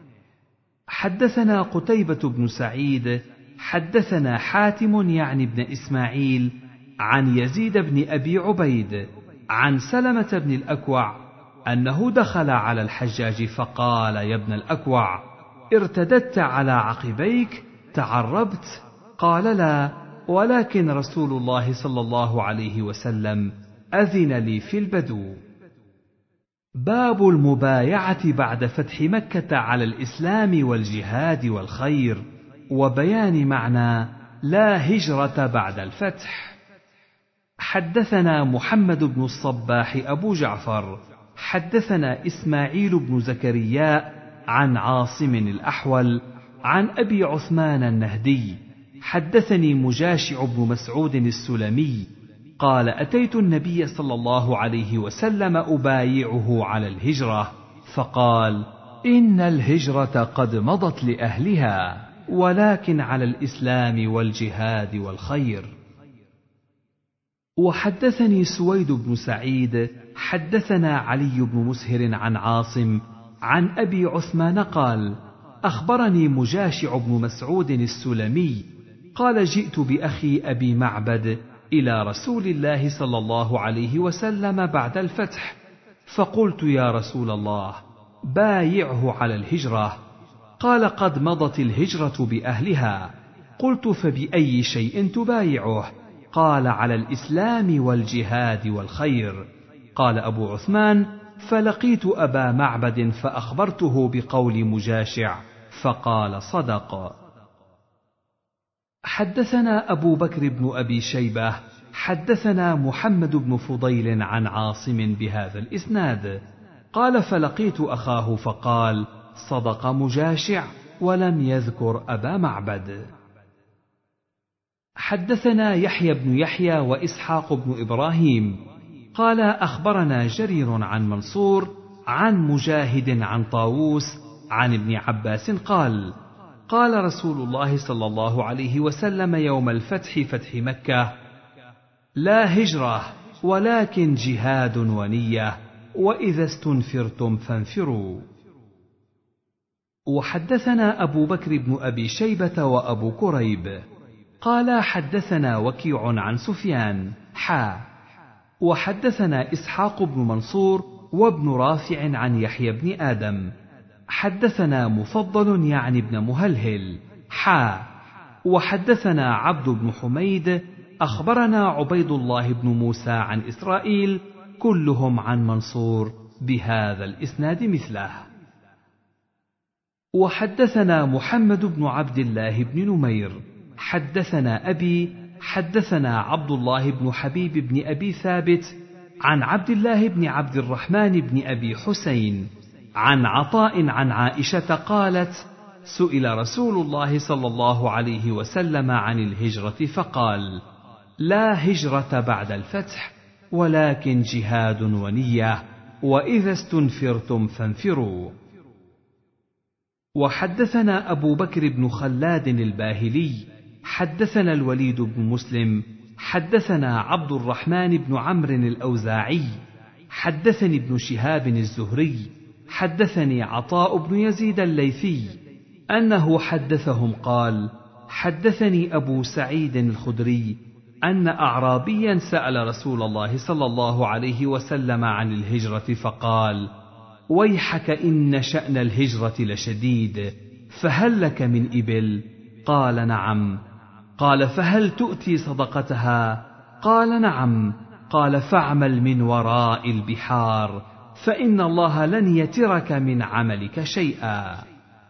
حدثنا قتيبة بن سعيد حدثنا حاتم يعني بن إسماعيل عن يزيد بن أبي عبيد عن سلمة بن الأكوع أنه دخل على الحجاج فقال: يا ابن الأكوع، ارتددت على عقبيك تعربت؟ قال: لا، ولكن رسول الله صلى الله عليه وسلم أذن لي في البدو. باب المبايعة بعد فتح مكة على الإسلام والجهاد والخير، وبيان معنى لا هجرة بعد الفتح. حدثنا محمد بن الصباح أبو جعفر حدثنا إسماعيل بن زكريا عن عاصم الأحول عن أبي عثمان النهدي حدثني مجاشع بن مسعود السلمي قال: أتيت النبي صلى الله عليه وسلم أبايعه على الهجرة، فقال: إن الهجرة قد مضت لأهلها، ولكن على الإسلام والجهاد والخير. وحدثني سويد بن سعيد حدثنا علي بن مسهر عن عاصم عن أبي عثمان قال: أخبرني مجاشع بن مسعود السلمي قال: جئت بأخي أبي معبد إلى رسول الله صلى الله عليه وسلم بعد الفتح، فقلت يا رسول الله بايعه على الهجرة. قال قد مضت الهجرة بأهلها. قلت فبأي شيء تبايعه؟ قال على الإسلام والجهاد والخير. قال أبو عثمان فلقيت أبا معبد فأخبرته بقول مجاشع فقال صدق. حدثنا أبو بكر بن أبي شيبة حدثنا محمد بن فضيل عن عاصم بهذا الإسناد قال فلقيت أخاه فقال صدق مجاشع ولم يذكر أبا معبد. حدثنا يحيى بن يحيى وإسحاق بن إبراهيم قال أخبرنا جرير عن منصور عن مجاهد عن طاووس عن ابن عباس قال قال رسول الله صلى الله عليه وسلم يوم الفتح فتح مكة لا هجرة ولكن جهاد ونية وإذا استنفرتم فانفروا. وحدثنا أبو بكر بن أبي شيبة وأبو كريب قال حدثنا وكيع عن سفيان وحدثنا إسحاق بن منصور وابن رافع عن يحيى بن آدم حدثنا مفضل يعني ابن مهلهل وحدثنا عبد بن حميد أخبرنا عبيد الله بن موسى عن إسرائيل كلهم عن منصور بهذا الإسناد مثله. وحدثنا محمد بن عبد الله بن نمير حدثنا أبي حدثنا عبد الله بن حبيب بن أبي ثابت عن عبد الله بن عبد الرحمن بن أبي حسين عن عطاء عن عائشة قالت سئل رسول الله صلى الله عليه وسلم عن الهجرة فقال لا هجرة بعد الفتح ولكن جهاد ونية وإذا استنفرتم فانفروا. وحدثنا أبو بكر بن خلاد الباهلي حدثنا الوليد بن مسلم حدثنا عبد الرحمن بن عمرو الأوزاعي حدثني ابن شهاب الزهري حدثني عطاء بن يزيد الليثي أنه حدثهم قال حدثني أبو سعيد الخدري أن أعرابيا سأل رسول الله صلى الله عليه وسلم عن الهجرة فقال ويحك إن شأن الهجرة لشديد فهل لك من إبل؟ قال نعم. قال فهل تؤتي صدقتها؟ قال نعم. قال فاعمل من وراء البحار فإن الله لن يترك من عملك شيئا.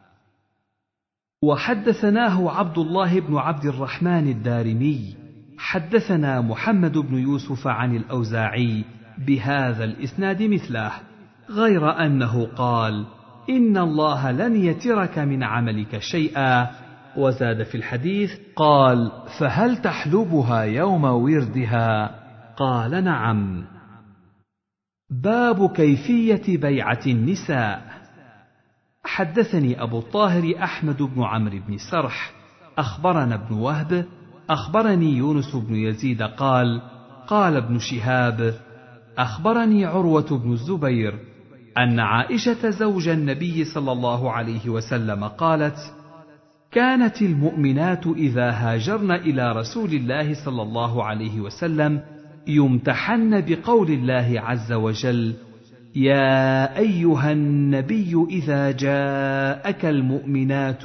وحدثناه عبد الله بن عبد الرحمن الدارمي حدثنا محمد بن يوسف عن الأوزاعي بهذا الإسناد مثله غير أنه قال إن الله لن يترك من عملك شيئا. وزاد في الحديث قال فهل تحلبها يوم وردها؟ قال نعم. باب كيفية بيعة النساء. حدثني أبو الطاهر أحمد بن عمرو بن سرح أخبرنا ابن وهب أخبرني يونس بن يزيد قال قال ابن شهاب أخبرني عروة بن الزبير أن عائشة زوج النبي صلى الله عليه وسلم قالت كانت المؤمنات إذا هاجرن إلى رسول الله صلى الله عليه وسلم يمتحن بقول الله عز وجل يا أيها النبي إذا جاءك المؤمنات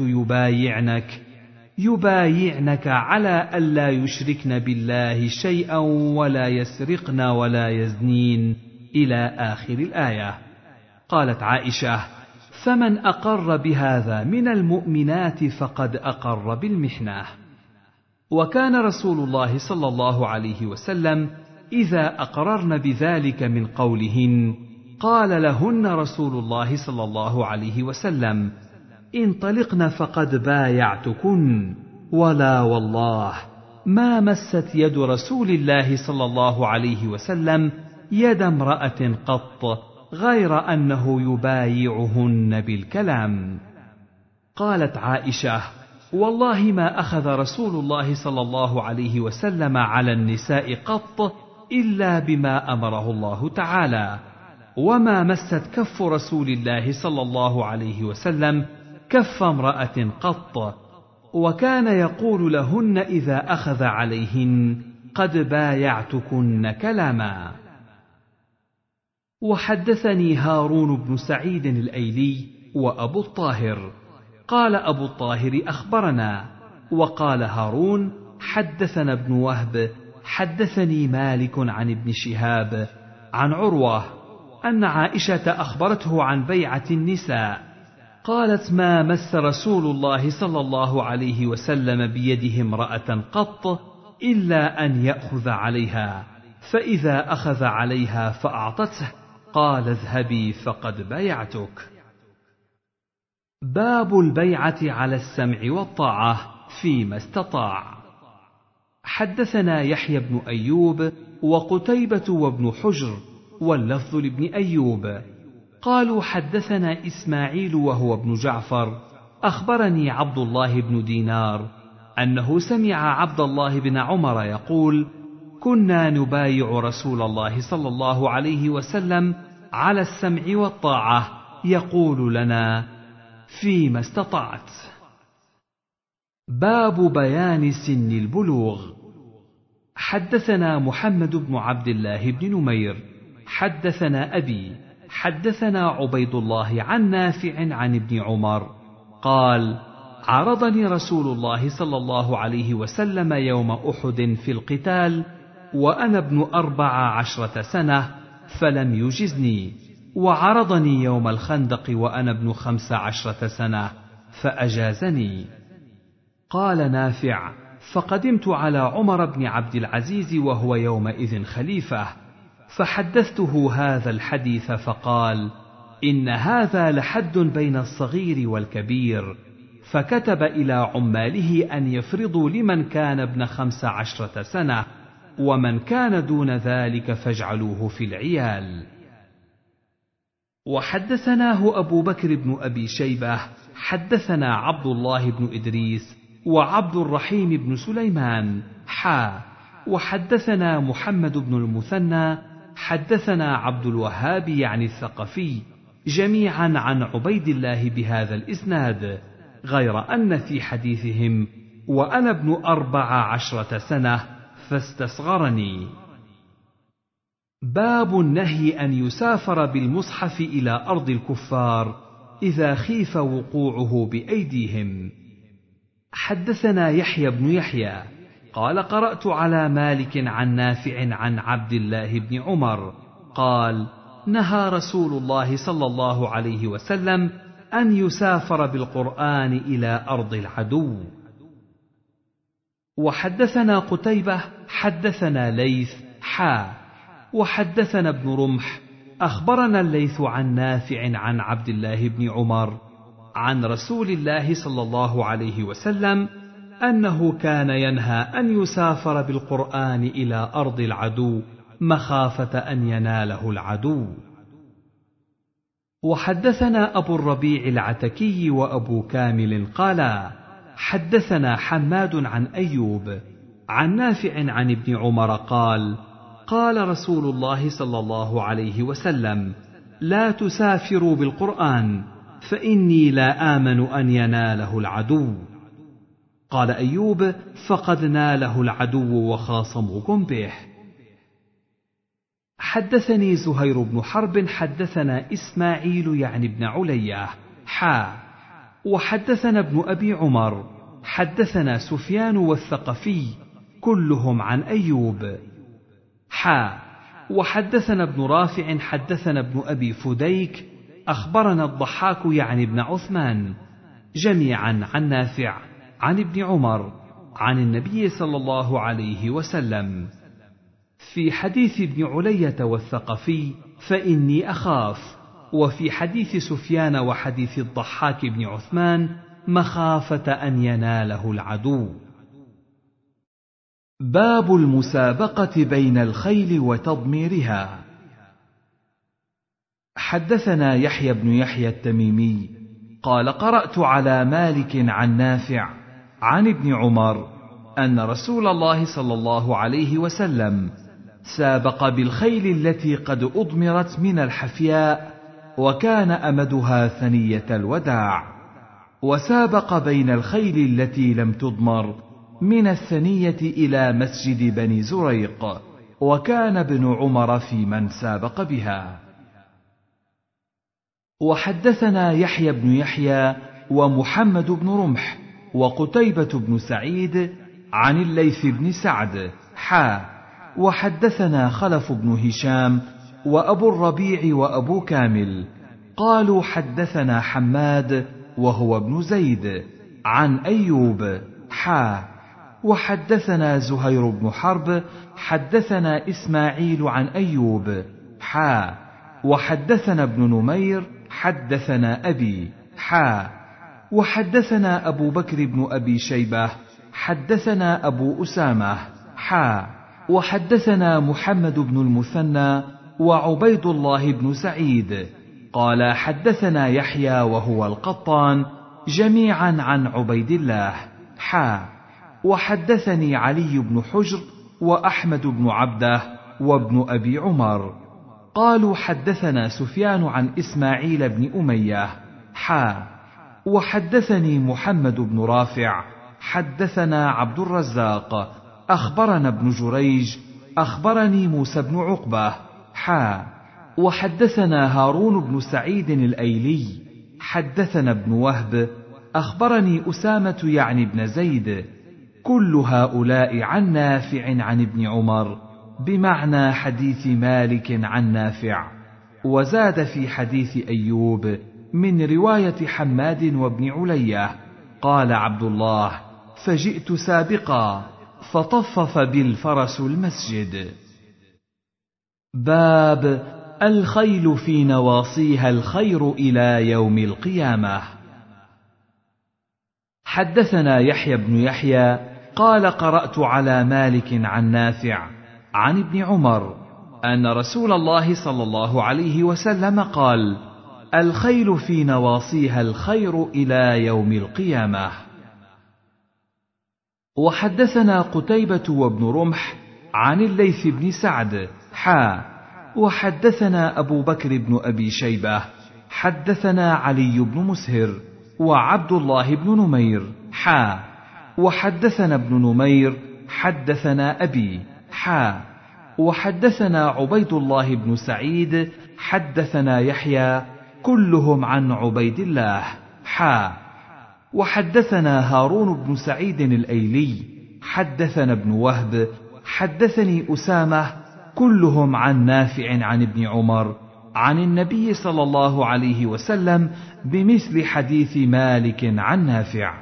يبايعنك على ألا يشركن بالله شيئا ولا يسرقن ولا يزنين إلى آخر الآية. قالت عائشة فمن أقر بهذا من المؤمنات فقد أقر بالمحنة. وكان رسول الله صلى الله عليه وسلم إذا أقررن بذلك من قولهن قال لهن رسول الله صلى الله عليه وسلم انطلقن فقد بايعتكن ولا والله ما مست يد رسول الله صلى الله عليه وسلم يد امرأة قط غير أنه يبايعهن بالكلام. قالت عائشة والله ما أخذ رسول الله صلى الله عليه وسلم على النساء قط إلا بما أمره الله تعالى، وما مست كف رسول الله صلى الله عليه وسلم كف امرأة قط، وكان يقول لهن إذا أخذ عليهن قد بايعتكن كلاما. وحدثني هارون بن سعيد الأيلي وأبو الطاهر. قال أبو الطاهر أخبرنا، وقال هارون حدثنا ابن وهب حدثني مالك عن ابن شهاب عن عروة أن عائشة أخبرته عن بيعة النساء، قالت: ما مس رسول الله صلى الله عليه وسلم بيده امرأة قط إلا أن يأخذ عليها، فإذا أخذ عليها فأعطته قال: اذهبي فقد بايعتك. باب البيعة على السمع والطاعة فيما استطاع. حدثنا يحيى بن أيوب وقتيبة وابن حجر واللفظ لابن أيوب قالوا: حدثنا إسماعيل وهو ابن جعفر أخبرني عبد الله بن دينار أنه سمع عبد الله بن عمر يقول: كنا نبايع رسول الله صلى الله عليه وسلم على السمع والطاعة، يقول لنا: فيما استطعت. باب بيان سن البلوغ. حدثنا محمد بن عبد الله بن نمير حدثنا أبي حدثنا عبيد الله عن نافع عن ابن عمر قال: عرضني رسول الله صلى الله عليه وسلم يوم أحد في القتال وأنا ابن 14 سنة فلم يجزني، وعرضني يوم الخندق وأنا ابن 15 سنة فأجازني. قال نافع: فقدمت على عمر بن عبد العزيز وهو يومئذ خليفة، فحدثته هذا الحديث فقال: إن هذا لحد بين الصغير والكبير، فكتب إلى عماله أن يفرضوا لمن كان ابن 15 سنة، ومن كان دون ذلك فاجعلوه في العيال. وحدثناه أبو بكر بن أبي شيبة حدثنا عبد الله بن إدريس وعبد الرحيم بن سليمان وحدثنا محمد بن المثنى حدثنا عبد الوهاب يعني الثقفي جميعا عن عبيد الله بهذا الإسناد، غير أن في حديثهم: وأنا ابن 14 سنة فاستصغرني. باب النهي أن يسافر بالمصحف إلى أرض الكفار إذا خيف وقوعه بأيديهم. حدثنا يحيى بن يحيى قال: قرأت على مالك عن نافع عن عبد الله بن عمر قال: نهى رسول الله صلى الله عليه وسلم أن يسافر بالقرآن إلى أرض العدو. وحدثنا قتيبة حدثنا ليث وحدثنا ابن رمح أخبرنا الليث عن نافع عن عبد الله بن عمر عن رسول الله صلى الله عليه وسلم أنه كان ينهى أن يسافر بالقرآن إلى أرض العدو مخافة أن يناله العدو. وحدثنا أبو الربيع العتكي وأبو كامل قالا: حدثنا حماد عن أيوب عن نافع عن ابن عمر قال: قال رسول الله صلى الله عليه وسلم: لا تسافروا بالقرآن فإني لا آمن أن يناله العدو. قال أيوب: فقد ناله العدو وخاصموكم به. حدثني زهير بن حرب حدثنا إسماعيل يعني ابن علية وحدثنا ابن أبي عمر حدثنا سفيان والثقفي كلهم عن أيوب وحدثنا ابن رافع حدثنا ابن أبي فديك أخبرنا الضحاك يعني ابن عثمان جميعا عن نافع عن ابن عمر عن النبي صلى الله عليه وسلم. في حديث ابن علية والثقفي فإني أخاف، وفي حديث سفيان وحديث الضحاك بن عثمان مخافة أن يناله العدو. باب المسابقة بين الخيل وتضميرها. حدثنا يحيى بن يحيى التميمي قال: قرأت على مالك عن نافع عن ابن عمر أن رسول الله صلى الله عليه وسلم سابق بالخيل التي قد أضمرت من الحفياء وكان أمدها ثنية الوداع، وسابق بين الخيل التي لم تضمر من الثنية إلى مسجد بني زريق، وكان ابن عمر في من سابق بها. وحدثنا يحيى بن يحيى ومحمد بن رمح وقتيبة بن سعيد عن الليث بن سعد وحدثنا خلف بن هشام وأبو الربيع وأبو كامل قالوا حدثنا حماد وهو ابن زيد عن أيوب وحدثنا زهير بن حرب حدثنا إسماعيل عن أيوب وحدثنا ابن نمير حدثنا أبي وحدثنا أبو بكر بن أبي شيبة حدثنا أبو أسامة وحدثنا محمد بن المثنى وعبيد الله بن سعيد قال حدثنا يحيى وهو القطان جميعا عن عبيد الله وحدثني علي بن حجر وأحمد بن عبده وابن أبي عمر قالوا حدثنا سفيان عن إسماعيل بن أمية وحدثني محمد بن رافع حدثنا عبد الرزاق أخبرنا ابن جريج أخبرني موسى بن عقبة وحدثنا هارون بن سعيد الأيلي حدثنا ابن وهب أخبرني أسامة يعني بن زيد كل هؤلاء عن نافع عن ابن عمر بمعنى حديث مالك عن نافع، وزاد في حديث أيوب من رواية حماد وابن علية قال عبد الله فجئت سابقا فطفف بالفرس المسجد. باب الخيل في نواصيها الخير إلى يوم القيامة. حدثنا يحيى بن يحيى قال قرأت على مالك عن نافع عن ابن عمر أن رسول الله صلى الله عليه وسلم قال الخيل في نواصيها الخير إلى يوم القيامة. وحدثنا قتيبة وابن رمح عن الليث بن سعد وحدثنا أبو بكر بن أبي شيبة حدثنا علي بن مسهر وعبد الله بن نمير وحدثنا ابن نمير حدثنا أبي وحدثنا عبيد الله بن سعيد حدثنا يحيى كلهم عن عبيد الله وحدثنا هارون بن سعيد الأيلي حدثنا ابن وهب حدثني أسامة كلهم عن نافع عن ابن عمر عن النبي صلى الله عليه وسلم بمثل حديث مالك عن نافع.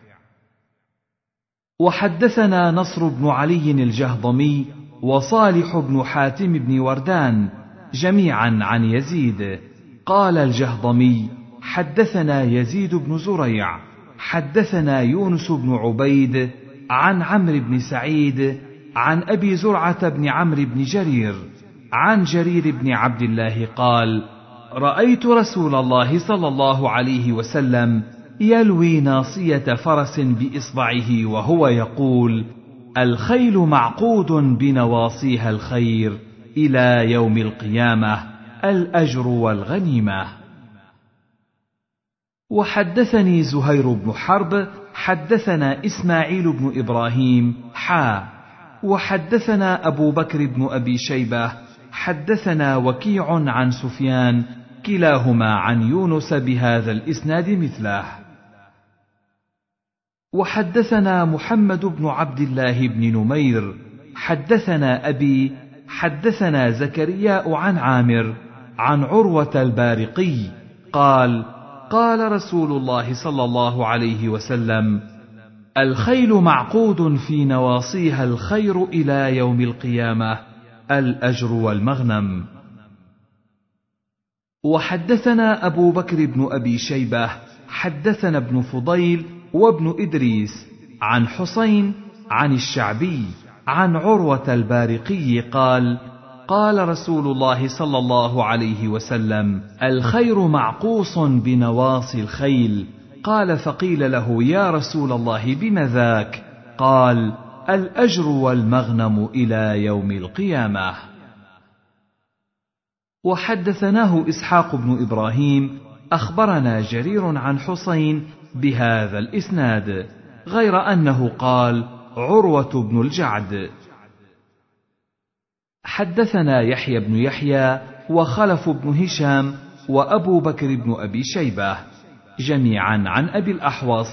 وحدثنا نصر بن علي الجهضمي وصالح بن حاتم بن وردان جميعا عن يزيد قال الجهضمي حدثنا يزيد بن زريع حدثنا يونس بن عبيد عن عمرو بن سعيد عن أبي زرعة بن عمرو بن جرير عن جرير بن عبد الله قال رأيت رسول الله صلى الله عليه وسلم يلوي ناصية فرس بإصبعه وهو يقول الخيل معقود بنواصيها الخير إلى يوم القيامة الأجر والغنيمة. وحدثني زهير بن حرب حدثنا إسماعيل بن إبراهيم وحدثنا أبو بكر بن أبي شيبة حدثنا وكيع عن سفيان كلاهما عن يونس بهذا الإسناد مثله. وحدثنا محمد بن عبد الله بن نمير حدثنا أبي حدثنا زكرياء عن عامر عن عروة البارقي قال قال رسول الله صلى الله عليه وسلم الخيل معقود في نواصيها الخير إلى يوم القيامة الأجر والمغنم. وحدثنا أبو بكر بن أبي شيبة حدثنا ابن فضيل وابن إدريس عن حسين عن الشعبي عن عروة البارقي قال قال رسول الله صلى الله عليه وسلم الخير معقوص بنواصي الخيل قال فقيل له يا رسول الله بم ذاك قال الأجر والمغنم إلى يوم القيامة. وحدثناه إسحاق بن إبراهيم أخبرنا جرير عن حسين بهذا الإسناد غير أنه قال عروة بن الجعد. حدثنا يحيى بن يحيى وخلف بن هشام وأبو بكر بن أبي شيبة جميعا عن أبي الأحوص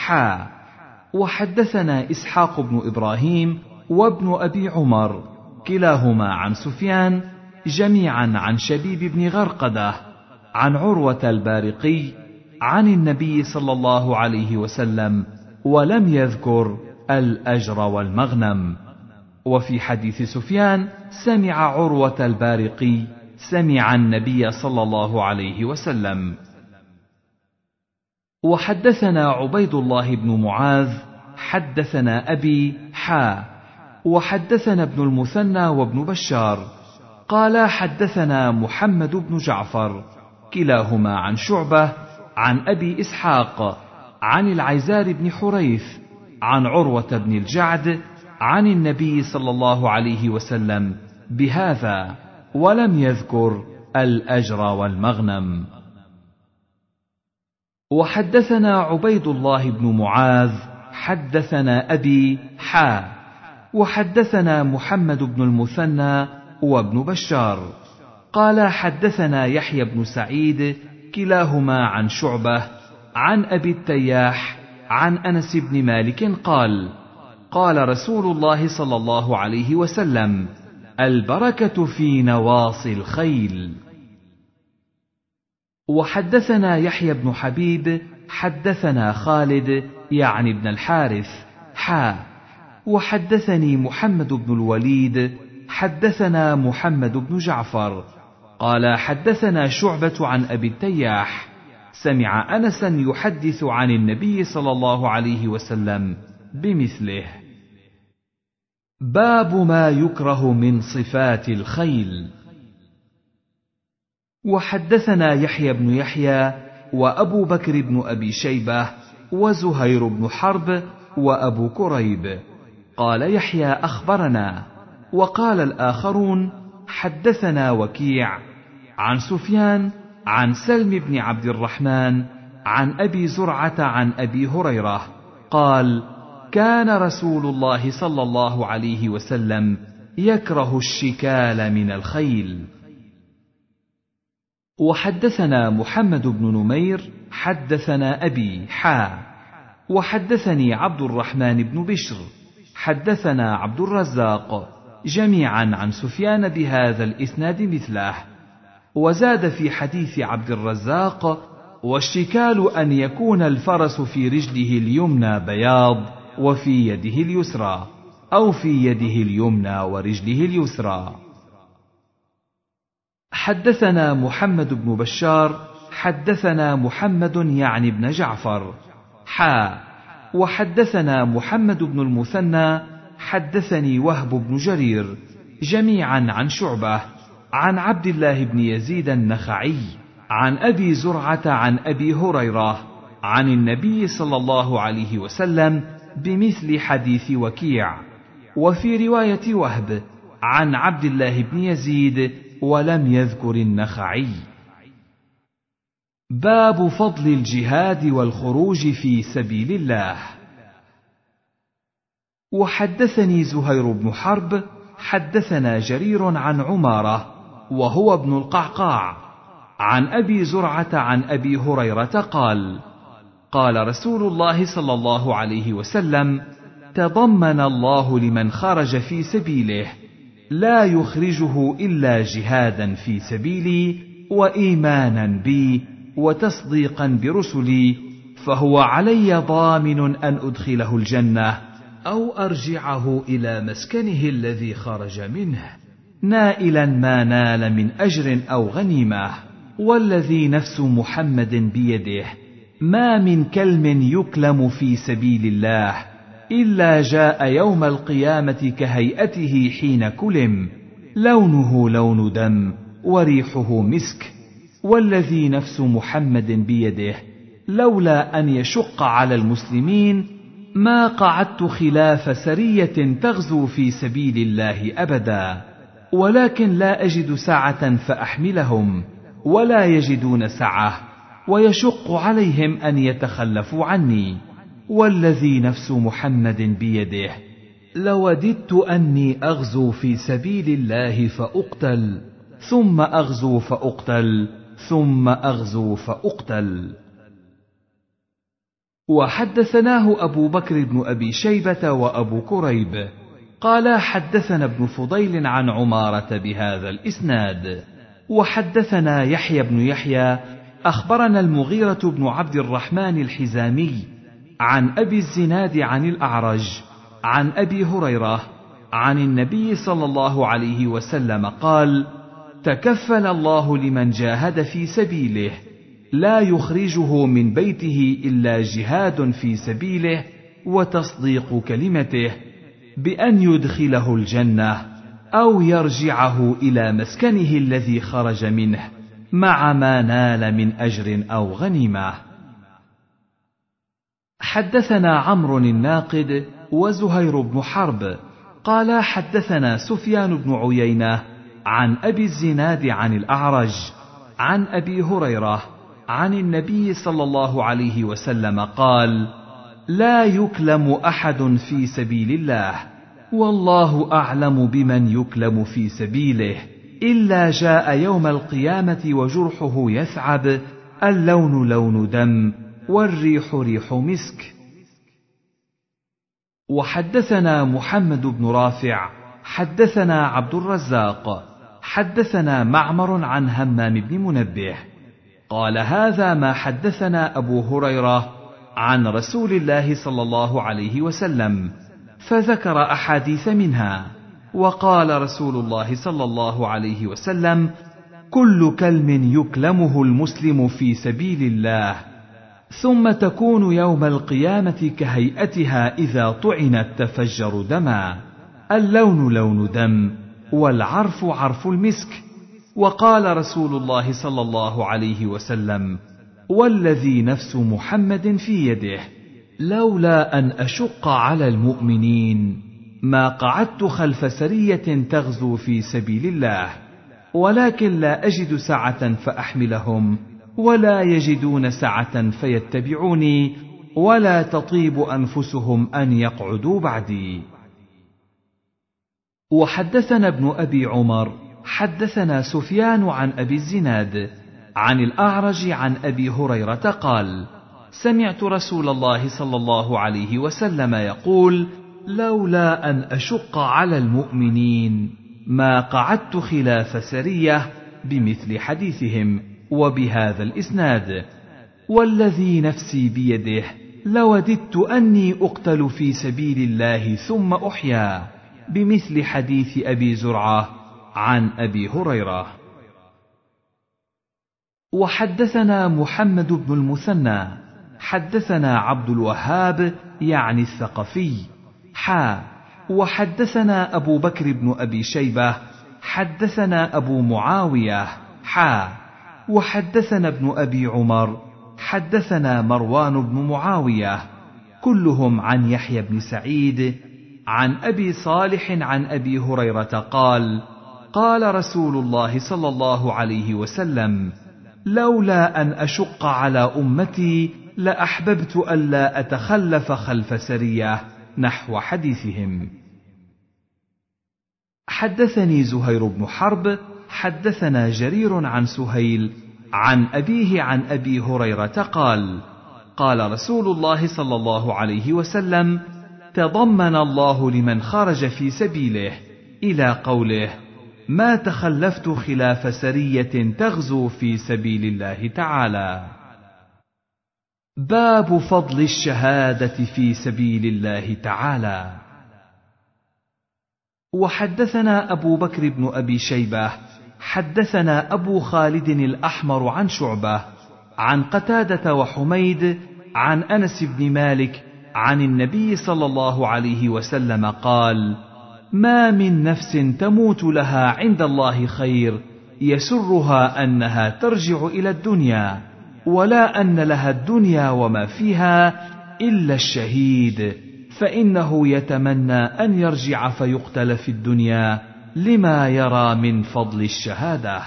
وحدثنا إسحاق بن إبراهيم وابن أبي عمر كلاهما عن سفيان جميعا عن شبيب بن غرقدة عن عروة البارقي عن النبي صلى الله عليه وسلم ولم يذكر الأجر والمغنم. وفي حديث سفيان سمع عروة البارقي سمع النبي صلى الله عليه وسلم. وحدثنا عبيد الله بن معاذ حدثنا أبي وحدثنا ابن المثنى وابن بشار قال حدثنا محمد بن جعفر كلاهما عن شعبة عن أبي إسحاق عن العيزار بن حريث عن عروة بن الجعد عن النبي صلى الله عليه وسلم بهذا ولم يذكر الأجر والمغنم. وحدثنا عبيد الله بن معاذ حدثنا أبي وحدثنا محمد بن المثنى وابن بشار قال حدثنا يحيى بن سعيد كلاهما عن شعبة عن أبي التياح عن أنس بن مالك قال قال رسول الله صلى الله عليه وسلم البركة في نواصي الخيل. وحدثنا يحيى بن حبيب حدثنا خالد يعني بن الحارث وحدثني محمد بن الوليد حدثنا محمد بن جعفر قال حدثنا شعبة عن أبي التياح سمع أنسا يحدث عن النبي صلى الله عليه وسلم بمثله. باب ما يكره من صفات الخيل. وحدثنا يحيى بن يحيى وأبو بكر بن أبي شيبة وزهير بن حرب وأبو كريب قال يحيى أخبرنا وقال الآخرون حدثنا وكيع عن سفيان عن سلم بن عبد الرحمن عن أبي زرعة عن أبي هريرة قال كان رسول الله صلى الله عليه وسلم يكره الشكال من الخيل. وحدثنا محمد بن نمير حدثنا أبي وحدثني عبد الرحمن بن بشر حدثنا عبد الرزاق جميعا عن سفيان بهذا الإسناد مثله. وزاد في حديث عبد الرزاق والشكال أن يكون الفرس في رجله اليمنى بياض وفي يده اليسرى أو في يده اليمنى ورجله اليسرى. حدثنا محمد بن بشار حدثنا محمد يعني بن جعفر وحدثنا محمد بن المثنى حدثني وهب بن جرير جميعا عن شعبة عن عبد الله بن يزيد النخعي عن أبي زرعة عن أبي هريرة عن النبي صلى الله عليه وسلم بمثل حديث وكيع. وفي رواية وهب عن عبد الله بن يزيد ولم يذكر النخعي. باب فضل الجهاد والخروج في سبيل الله. وحدثني زهير بن حرب حدثنا جرير عن عمارة وهو ابن القعقاع عن أبي زرعة عن أبي هريرة قال قال رسول الله صلى الله عليه وسلم تضمن الله لمن خرج في سبيله لا يخرجه إلا جهادا في سبيلي وإيمانا بي وتصديقا برسلي فهو علي ضامن أن أدخله الجنة أو أرجعه إلى مسكنه الذي خرج منه نائلا ما نال من أجر أو غنيمة. والذي نفس محمد بيده ما من كلم يكلم في سبيل الله إلا جاء يوم القيامة كهيئته حين كلم لونه لون دم وريحه مسك. والذي نفس محمد بيده لولا أن يشق على المسلمين ما قعدت خلاف سرية تغزو في سبيل الله أبدا ولكن لا أجد سعة فأحملهم ولا يجدون سعة ويشق عليهم أن يتخلفوا عني. والذي نفس محمد بيده لوددت أني أغزو في سبيل الله فأقتل ثم أغزو فأقتل ثم أغزو فأقتل. وحدثناه أبو بكر بن أبي شيبة وأبو كريب قال حدثنا ابن فضيل عن عمارة بهذا الإسناد. وحدثنا يحيى بن يحيى أخبرنا المغيرة بن عبد الرحمن الحزامي عن أبي الزناد عن الأعرج عن أبي هريرة عن النبي صلى الله عليه وسلم قال: تكفل الله لمن جاهد في سبيله لا يخرجه من بيته إلا جهاد في سبيله وتصديق كلمته بأن يدخله الجنة أو يرجعه إلى مسكنه الذي خرج منه مع ما نال من أجر أو غنيمة. حدثنا عمرو الناقد وزهير بن حرب قال حدثنا سفيان بن عيينة عن أبي الزناد عن الأعرج عن أبي هريرة عن النبي صلى الله عليه وسلم قال: لا يكلم أحد في سبيل الله والله أعلم بمن يكلم في سبيله إلا جاء يوم القيامة وجرحه يثعب، اللون لون دم والريح ريح مسك. وحدثنا محمد بن رافع حدثنا عبد الرزاق حدثنا معمر عن همام بن منبه قال: هذا ما حدثنا أبو هريرة عن رسول الله صلى الله عليه وسلم، فذكر أحاديث منها. وقال رسول الله صلى الله عليه وسلم: كل كلم يكلمه المسلم في سبيل الله ثم تكون يوم القيامة كهيئتها إذا طعنت تفجر دما، اللون لون دم والعرف عرف المسك. وقال رسول الله صلى الله عليه وسلم: والذي نفس محمد في يده لولا أن أشق على المؤمنين ما قعدت خلف سرية تغزو في سبيل الله، ولكن لا أجد سعة فأحملهم ولا يجدون سعة فيتبعوني ولا تطيب أنفسهم أن يقعدوا بعدي. وحدثنا ابن أبي عمر حدثنا سفيان عن أبي الزناد عن الأعرج عن أبي هريرة قال: سمعت رسول الله صلى الله عليه وسلم يقول: لولا أن أشق على المؤمنين ما قعدت خلاف سرية، بمثل حديثهم وبهذا الإسناد. والذي نفسي بيده لوددت أني أقتل في سبيل الله ثم أحيا، بمثل حديث أبي زرعة عن أبي هريرة. وحدثنا محمد بن المثنى حدثنا عبد الوهاب يعني الثقفي وحدثنا أبو بكر بن أبي شيبة حدثنا أبو معاوية وحدثنا ابن أبي عمر حدثنا مروان بن معاوية كلهم عن يحيى بن سعيد عن أبي صالح عن أبي هريرة قال: قال رسول الله صلى الله عليه وسلم: لولا أن أشق على أمتي لأحببت ألا أتخلف خلف سرية، نحو حديثهم. حدثني زهير بن حرب حدثنا جرير عن سهيل عن أبيه عن أبي هريرة قال: قال رسول الله صلى الله عليه وسلم: تضمن الله لمن خرج في سبيله، إلى قوله: ما تخلفت خلاف سرية تغزو في سبيل الله تعالى. باب فضل الشهادة في سبيل الله تعالى. وحدثنا أبو بكر بن أبي شيبة حدثنا أبو خالد الأحمر عن شعبة عن قتادة وحميد عن أنس بن مالك عن النبي صلى الله عليه وسلم قال: ما من نفس تموت لها عند الله خير يسرها أنها ترجع إلى الدنيا، ولا أن لها الدنيا وما فيها إلا الشهيد، فإنه يتمنى أن يرجع فيقتل في الدنيا لما يرى من فضل الشهادة.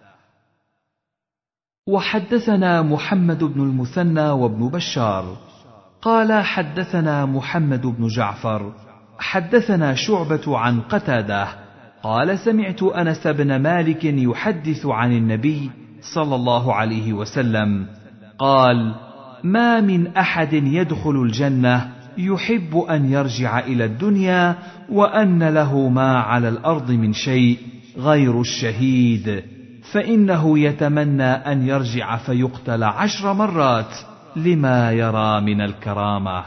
وحدثنا محمد بن المثنى وابن بشار قال حدثنا محمد بن جعفر حدثنا شعبة عن قتادة قال: سمعت أنس بن مالك يحدث عن النبي صلى الله عليه وسلم قال: ما من أحد يدخل الجنة يحب أن يرجع إلى الدنيا وأن له ما على الأرض من شيء غير الشهيد، فإنه يتمنى أن يرجع فيقتل 10 مرات لما يرى من الكرامة.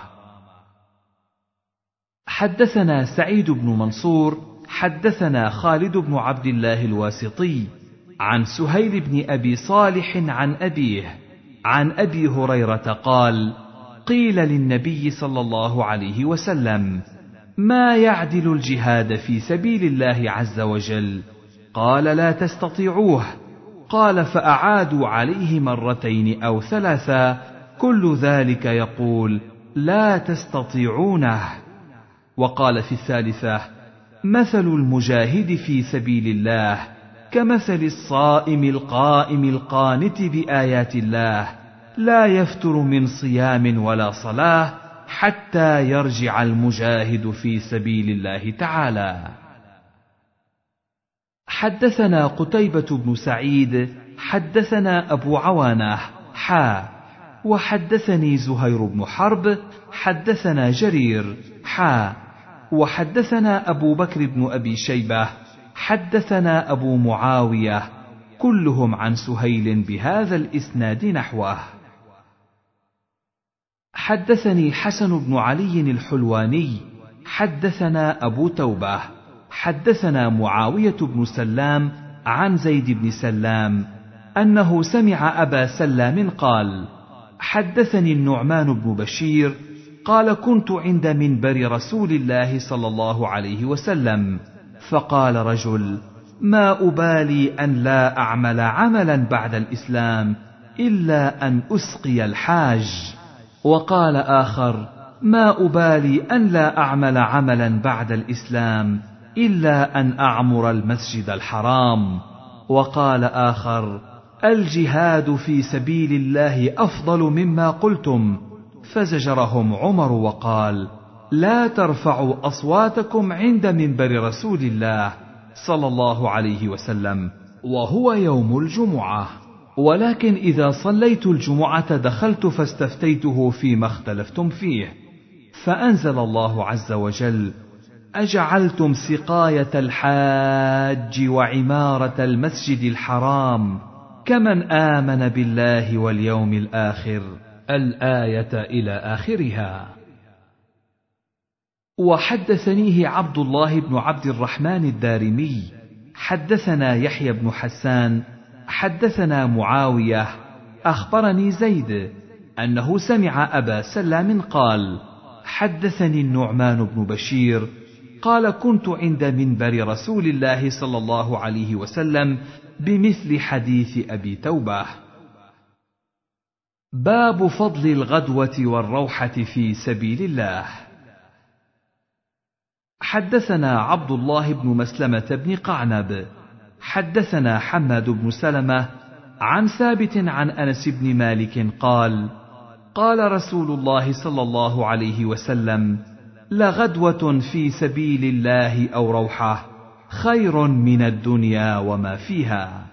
حدثنا سعيد بن منصور حدثنا خالد بن عبد الله الواسطي عن سهيل بن أبي صالح عن أبيه عن أبي هريرة قال: قيل للنبي صلى الله عليه وسلم: ما يعدل الجهاد في سبيل الله عز وجل؟ قال: لا تستطيعوه. قال: فأعادوا عليه 2 أو 3 كل ذلك يقول: لا تستطيعونه. وقال في 3: مثل المجاهد في سبيل الله كمثل الصائم القائم القانت بآيات الله لا يفتر من صيام ولا صلاة حتى يرجع المجاهد في سبيل الله تعالى. حدثنا قتيبة بن سعيد حدثنا أبو عوانة وحدثني زهير بن حرب حدثنا جرير وحدثنا أبو بكر بن أبي شيبة حدثنا أبو معاوية كلهم عن سهيل بهذا الإسناد نحوه. حدثني حسن بن علي الحلواني حدثنا أبو توبة حدثنا معاوية بن سلام عن زيد بن سلام أنه سمع أبا سلام قال: حدثني النعمان بن بشير قال: كنت عند منبر رسول الله صلى الله عليه وسلم، فقال رجل: ما أبالي أن لا أعمل عملا بعد الإسلام إلا أن أسقي الحاج. وقال آخر: ما أبالي أن لا أعمل عملا بعد الإسلام إلا أن أعمر المسجد الحرام. وقال آخر: الجهاد في سبيل الله أفضل مما قلتم. فزجرهم عمر وقال: لا ترفعوا أصواتكم عند منبر رسول الله صلى الله عليه وسلم وهو يوم الجمعة، ولكن إذا صليت الجمعة دخلت فاستفتيته فيما اختلفتم فيه، فأنزل الله عز وجل: أجعلتم سقاية الحاج وعمارة المسجد الحرام كمن آمن بالله واليوم الآخر، الآية إلى آخرها. وحدثنيه عبد الله بن عبد الرحمن الدارمي حدثنا يحيى بن حسان حدثنا معاوية أخبرني زيد أنه سمع أبا سلام قال: حدثني النعمان بن بشير قال: كنت عند منبر رسول الله صلى الله عليه وسلم بمثل حديث أبي توبة. باب فضل الغدوة والروحة في سبيل الله. حدثنا عبد الله بن مسلمة بن قعنب حدثنا حماد بن سلمة عن ثابت عن أنس بن مالك قال: قال رسول الله صلى الله عليه وسلم: لغدوة في سبيل الله أو روحة خير من الدنيا وما فيها.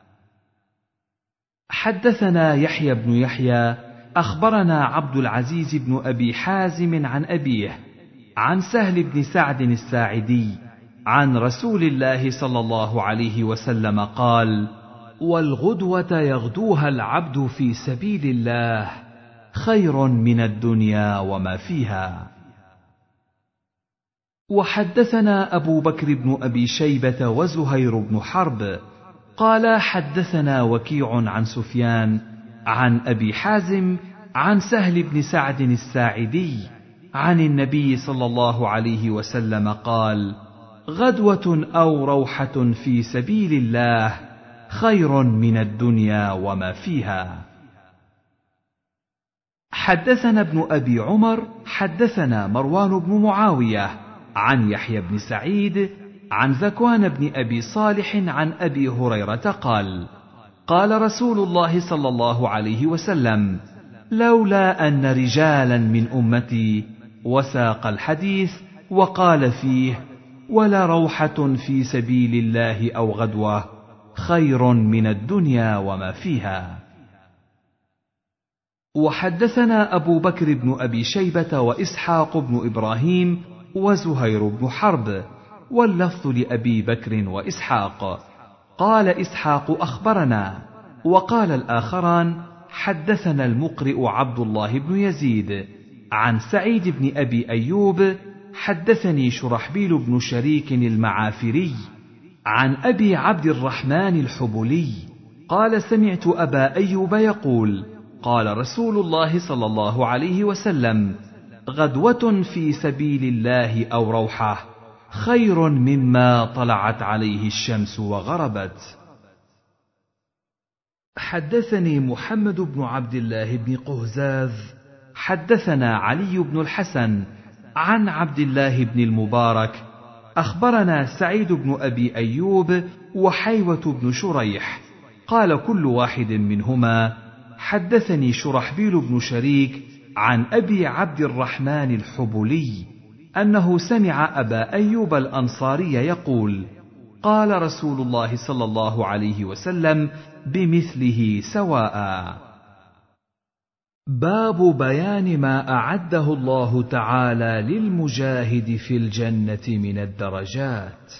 حدثنا يحيى بن يحيى أخبرنا عبد العزيز بن أبي حازم عن أبيه عن سهل بن سعد الساعدي عن رسول الله صلى الله عليه وسلم قال: والغدوة يغدوها العبد في سبيل الله خير من الدنيا وما فيها. وحدثنا أبو بكر بن أبي شيبة وزهير بن حرب قال: حدثنا وكيع عن سفيان عن أبي حازم عن سهل بن سعد الساعدي عن النبي صلى الله عليه وسلم قال: غدوة أو روحة في سبيل الله خير من الدنيا وما فيها. حدثنا ابن أبي عمر حدثنا مروان بن معاوية عن يحيى بن سعيد عن ذكوان بن أبي صالح عن أبي هريرة قال: قال رسول الله صلى الله عليه وسلم: لولا أن رجالا من أمتي، وساق الحديث وقال فيه: ولا روحة في سبيل الله أو غدوة خير من الدنيا وما فيها. وحدثنا أبو بكر بن أبي شيبة وإسحاق بن إبراهيم وزهير بن حرب، واللفظ لأبي بكر وإسحاق. قال إسحاق أخبرنا، وقال الآخران حدثنا المقرئ عبد الله بن يزيد عن سعيد بن أبي أيوب حدثني شرحبيل بن شريك المعافري عن أبي عبد الرحمن الحبلي قال سمعت أبا أيوب يقول قال رسول الله صلى الله عليه وسلم: غدوة في سبيل الله أو روحة خير مما طلعت عليه الشمس وغربت. حدثني محمد بن عبد الله بن قهزاز حدثنا علي بن الحسن عن عبد الله بن المبارك أخبرنا سعيد بن أبي أيوب وحيوة بن شريح قال كل واحد منهما حدثني شرحبيل بن شريك عن أبي عبد الرحمن الحبلي أنه سمع أبا أيوب الأنصاري يقول: قال رسول الله صلى الله عليه وسلم بمثله سواء. باب بيان ما أعده الله تعالى للمجاهد في الجنة من الدرجات.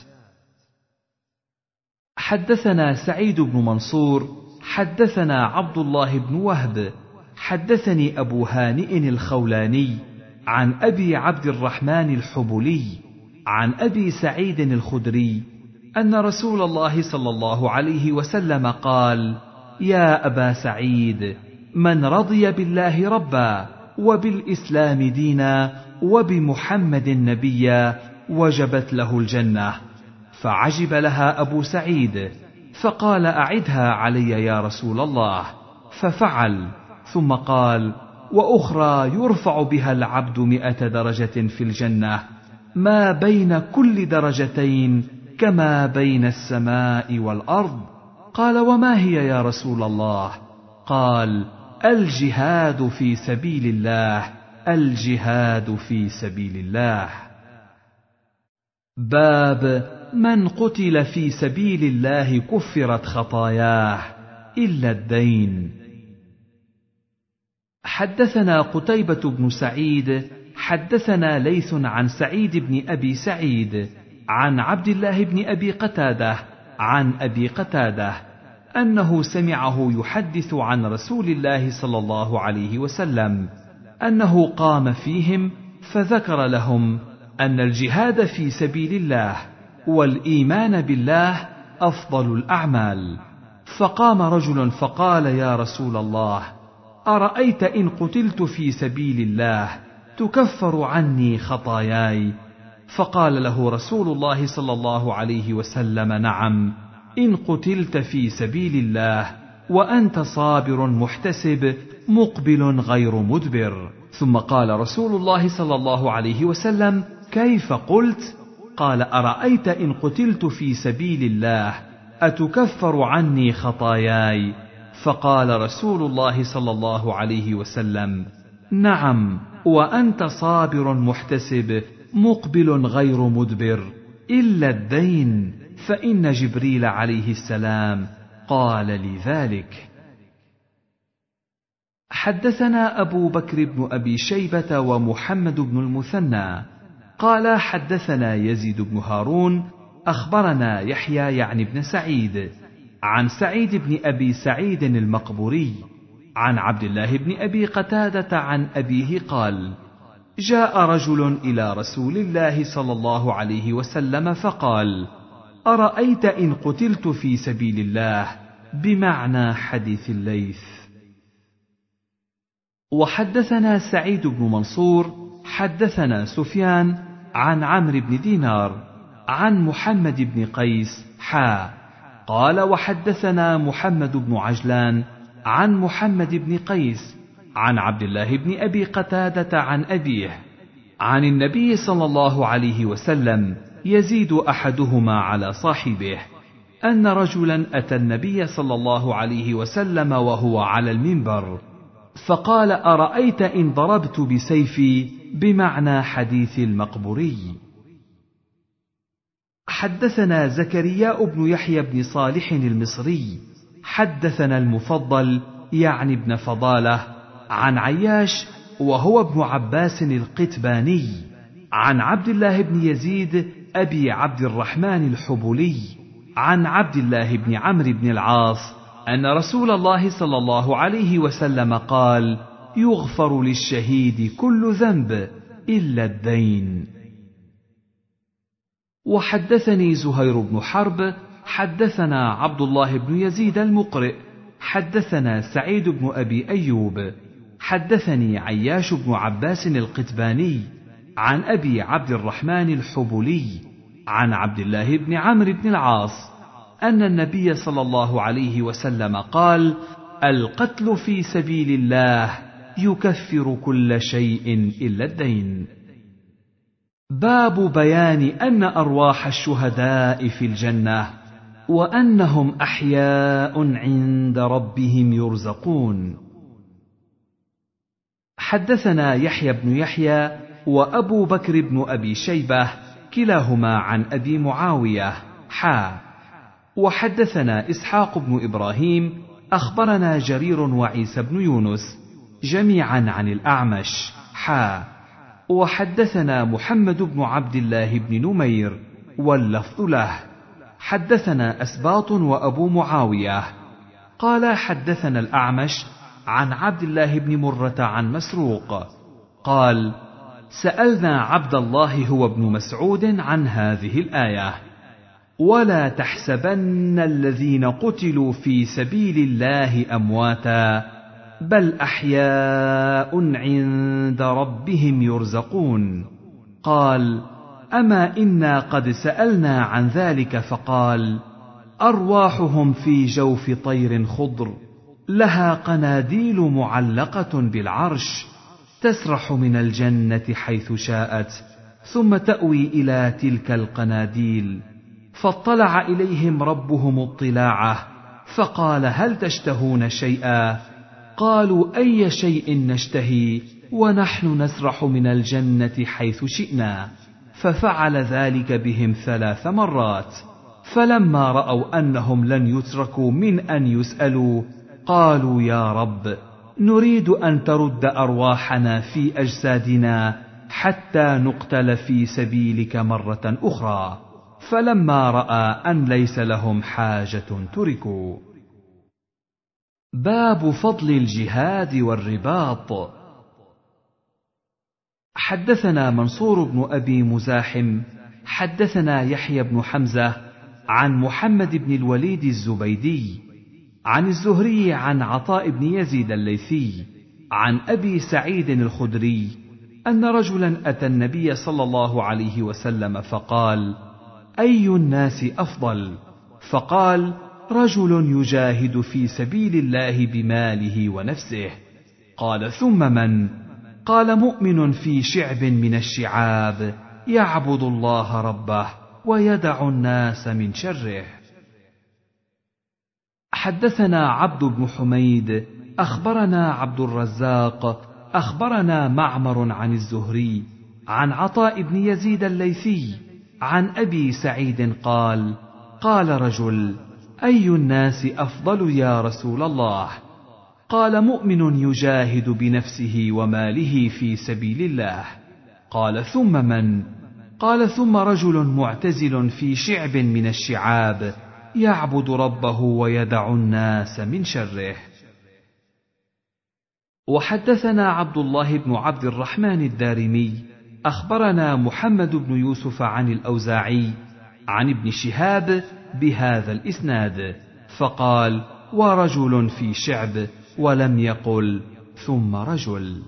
حدثنا سعيد بن منصور حدثنا عبد الله بن وهب حدثني أبو هانئ الخولاني عن أبي عبد الرحمن الحبلي عن أبي سعيد الخدري أن رسول الله صلى الله عليه وسلم قال: يا أبا سعيد، من رضي بالله ربا وبالإسلام دينا وبمحمد نبيا وجبت له الجنة. فعجب لها أبو سعيد فقال: أعدها علي يا رسول الله. ففعل، ثم قال: وأخرى يرفع بها العبد 100 درجة في الجنة، ما بين كل درجتين كما بين السماء والأرض. قال: وما هي يا رسول الله؟ قال: الجهاد في سبيل الله، الجهاد في سبيل الله. باب من قتل في سبيل الله كفرت خطاياه إلا الدين. حدثنا قتيبة بن سعيد حدثنا ليث عن سعيد بن أبي سعيد عن عبد الله بن أبي قتادة عن أبي قتادة أنه سمعه يحدث عن رسول الله صلى الله عليه وسلم أنه قام فيهم فذكر لهم أن الجهاد في سبيل الله والإيمان بالله أفضل الأعمال. فقام رجل فقال: يا رسول الله، أرأيت إن قتلت في سبيل الله تكفر عني خطاياي؟ فقال له رسول الله صلى الله عليه وسلم: نعم، إن قتلت في سبيل الله وأنت صابر محتسب مقبل غير مدبر. ثم قال رسول الله صلى الله عليه وسلم: كيف قلت؟ قال: أرأيت إن قتلت في سبيل الله أتكفر عني خطاياي؟ فقال رسول الله صلى الله عليه وسلم: نعم، وأنت صابر محتسب مقبل غير مدبر، إلا الدين، فإن جبريل عليه السلام قال لي ذلك. حدثنا أبو بكر بن أبي شيبة ومحمد بن المثنى قال حدثنا يزيد بن هارون أخبرنا يحيى يعني بن سعيد عن سعيد بن أبي سعيد المقبوري عن عبد الله بن أبي قتادة عن أبيه قال: جاء رجل إلى رسول الله صلى الله عليه وسلم فقال: أرأيت إن قتلت في سبيل الله، بمعنى حديث الليث. وحدثنا سعيد بن منصور حدثنا سفيان عن عمرو بن دينار عن محمد بن قيس قال: وحدثنا محمد بن عجلان عن محمد بن قيس عن عبد الله بن أبي قتادة عن أبيه عن النبي صلى الله عليه وسلم يزيد أحدهما على صاحبه أن رجلا أتى النبي صلى الله عليه وسلم وهو على المنبر فقال: أرأيت إن ضربت بسيفي، بمعنى حديث المقبوري. حدثنا زكريا بن يحيى بن صالح المصري حدثنا المفضل يعني ابن فضالة عن عياش وهو ابن عباس القتباني عن عبد الله بن يزيد أبي عبد الرحمن الحبلي عن عبد الله بن عمرو بن العاص أن رسول الله صلى الله عليه وسلم قال: يغفر للشهيد كل ذنب إلا الدين. وحدثني زهير بن حرب حدثنا عبد الله بن يزيد المقرئ حدثنا سعيد بن أبي أيوب حدثني عياش بن عباس القتباني عن أبي عبد الرحمن الحبلي عن عبد الله بن عمرو بن العاص أن النبي صلى الله عليه وسلم قال: القتل في سبيل الله يكفر كل شيء إلا الدين. باب بيان أن أرواح الشهداء في الجنة وأنهم أحياء عند ربهم يرزقون. حدثنا يحيى بن يحيى وأبو بكر بن أبي شيبة كلاهما عن أبي معاوية وحدثنا إسحاق بن إبراهيم أخبرنا جرير وعيسى بن يونس جميعا عن الأعمش وحدثنا محمد بن عبد الله بن نمير واللفظ له حدثنا أسباط وأبو معاوية قال حدثنا الأعمش عن عبد الله بن مرة عن مسروق قال: سألنا عبد الله هو ابن مسعود عن هذه الآية: ولا تحسبن الذين قتلوا في سبيل الله أمواتا بل أحياء عند ربهم يرزقون. قال: أما إنا قد سألنا عن ذلك فقال: أرواحهم في جوف طير خضر لها قناديل معلقة بالعرش تسرح من الجنة حيث شاءت ثم تأوي إلى تلك القناديل، فاطلع إليهم ربهم اطلاعه فقال: هل تشتهون شيئا؟ قالوا: أي شيء نشتهي ونحن نسرح من الجنة حيث شئنا. ففعل ذلك بهم 3 مرات، فلما رأوا أنهم لن يتركوا من أن يسألوا قالوا: يا رب، نريد أن ترد أرواحنا في أجسادنا حتى نقتل في سبيلك مرة أخرى. فلما رأى أن ليس لهم حاجة تركوا. باب فضل الجهاد والرباط. حدثنا منصور بن أبي مزاحم حدثنا يحيى بن حمزة عن محمد بن الوليد الزبيدي عن الزهري عن عطاء بن يزيد الليثي عن أبي سعيد الخدري أن رجلا أتى النبي صلى الله عليه وسلم فقال: أي الناس أفضل؟ فقال: رجل يجاهد في سبيل الله بماله ونفسه. قال: ثم من؟ قال: مؤمن في شعب من الشعاب يعبد الله ربه ويدع الناس من شره. حدثنا عبد بن حميد أخبرنا عبد الرزاق أخبرنا معمر عن الزهري عن عطاء بن يزيد الليثي عن أبي سعيد قال: قال رجل: أي الناس أفضل يا رسول الله؟ قال: مؤمن يجاهد بنفسه وماله في سبيل الله. قال: ثم من؟ قال: ثم رجل معتزل في شعب من الشعاب يعبد ربه ويدع الناس من شره. وحدثنا عبد الله بن عبد الرحمن الدارمي أخبرنا محمد بن يوسف عن الأوزاعي عن ابن شهاب بهذا الإسناد، فقال: ورجل في شعب، ولم يقل ثم رجل.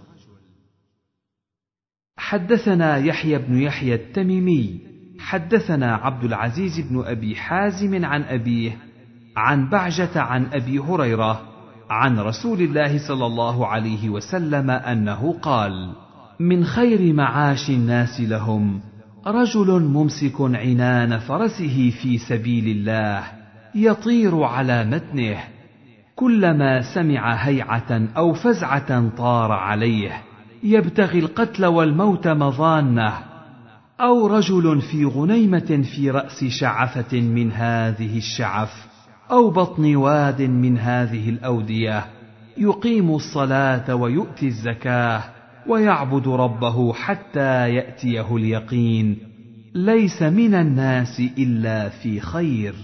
حدثنا يحيى بن يحيى التميمي حدثنا عبد العزيز بن أبي حازم عن أبيه عن بعجة عن أبي هريرة عن رسول الله صلى الله عليه وسلم أنه قال: من خير معاش الناس لهم رجل ممسك عنان فرسه في سبيل الله يطير على متنه، كلما سمع هيعة أو فزعة طار عليه يبتغي القتل والموت مظانه، أو رجل في غنيمة في رأس شعفة من هذه الشعف، أو بطن واد من هذه الأودية، يقيم الصلاة ويؤتي الزكاة ويعبد ربه حتى يأتيه اليقين، ليس من الناس إلا في خير.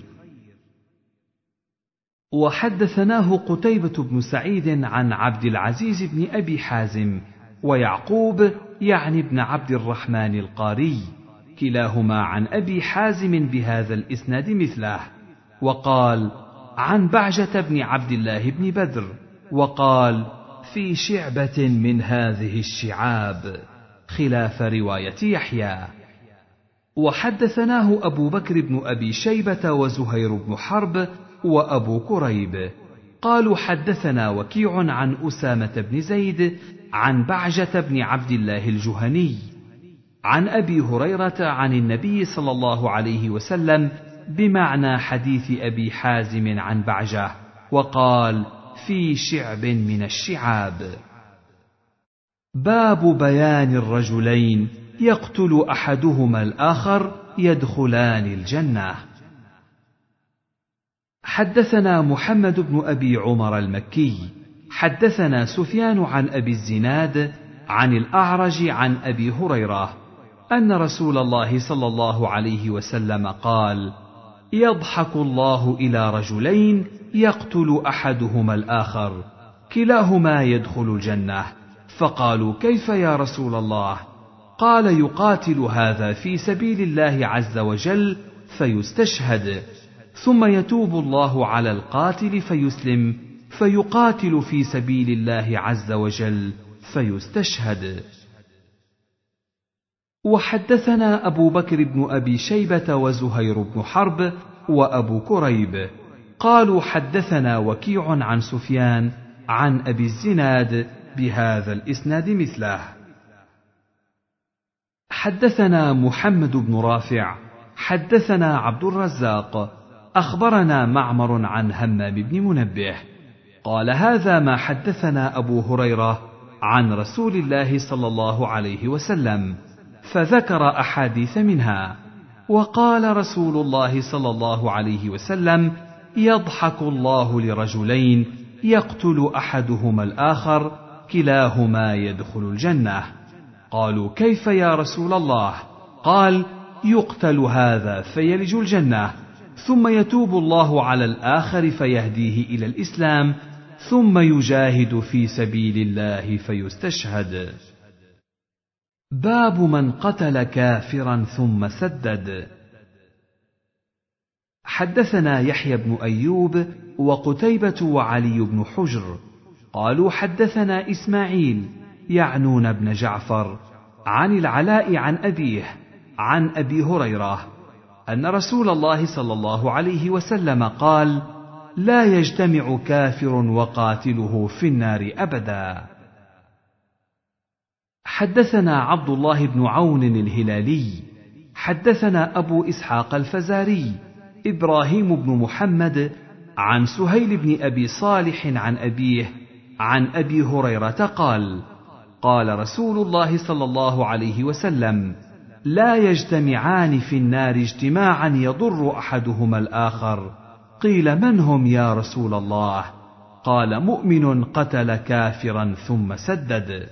وحدثناه قتيبة بن سعيد عن عبد العزيز بن أبي حازم ويعقوب يعني بن عبد الرحمن القاري، كلاهما عن أبي حازم بهذا الإسناد مثله، وقال عن بعجة بن عبد الله بن بدر، وقال في شعبة من هذه الشعاب، خلاف رواية يحيى. وحدثناه أبو بكر بن أبي شيبة وزهير بن حرب وأبو كريب قالوا حدثنا وكيع عن أسامة بن زيد عن بعجة بن عبد الله الجهني عن أبي هريرة عن النبي صلى الله عليه وسلم بمعنى حديث أبي حازم عن بعجة، وقال في شعب من الشعاب. باب بيان الرجلين يقتل أحدهما الآخر يدخلان الجنة. حدثنا محمد بن أبي عمر المكي حدثنا سفيان عن أبي الزناد عن الأعرج عن أبي هريرة أن رسول الله صلى الله عليه وسلم قال: يضحك الله إلى رجلين يقتل أحدهما الآخر كلاهما يدخل الجنة، فقالوا كيف يا رسول الله؟ قال: يقاتل هذا في سبيل الله عز وجل فيستشهد، ثم يتوب الله على القاتل فيسلم فيقاتل في سبيل الله عز وجل فيستشهد. وحدثنا أبو بكر بن أبي شيبة وزهير بن حرب وأبو كريب قالوا حدثنا وكيع عن سفيان عن أبي الزناد بهذا الإسناد مثله. حدثنا محمد بن رافع حدثنا عبد الرزاق أخبرنا معمر عن همام بن منبه قال: هذا ما حدثنا أبو هريرة عن رسول الله صلى الله عليه وسلم، فذكر أحاديث منها، وقال رسول الله صلى الله عليه وسلم: يضحك الله لرجلين يقتل أحدهما الآخر كلاهما يدخل الجنة. قالوا كيف يا رسول الله؟ قال: يقتل هذا فيلج الجنة، ثم يتوب الله على الآخر فيهديه إلى الإسلام، ثم يجاهد في سبيل الله فيستشهد. باب من قتل كافرا ثم سدد. حدثنا يحيى بن أيوب وقتيبة وعلي بن حجر قالوا حدثنا إسماعيل يعنون بن جعفر عن العلاء عن أبيه عن أبي هريرة أن رسول الله صلى الله عليه وسلم قال: لا يجتمع كافر وقاتله في النار أبدا. حدثنا عبد الله بن عون الهلالي حدثنا أبو إسحاق الفزاري إبراهيم بن محمد عن سهيل بن أبي صالح عن أبيه عن أبي هريرة قال: قال رسول الله صلى الله عليه وسلم: لا يجتمعان في النار اجتماعا يضر أحدهما الآخر. قيل: من هم يا رسول الله؟ قال: مؤمن قتل كافرا ثم سدد.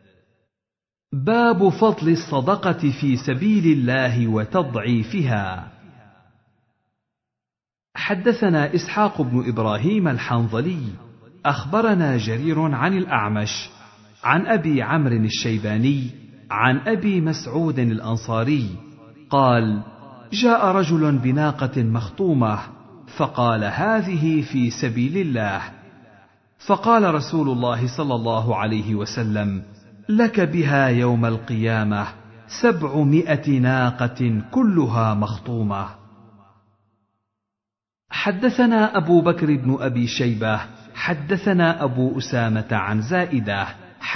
باب فضل الصدقة في سبيل الله وتضعيفها. حدثنا إسحاق بن إبراهيم الحنظلي أخبرنا جرير عن الأعمش عن أبي عمرو الشيباني عن أبي مسعود الأنصاري قال: جاء رجل بناقة مخطومة فقال: هذه في سبيل الله. فقال رسول الله صلى الله عليه وسلم: لك بها يوم القيامة 700 ناقة كلها مخطومة. حدثنا أبو بكر بن أبي شيبة حدثنا أبو أسامة عن زائدة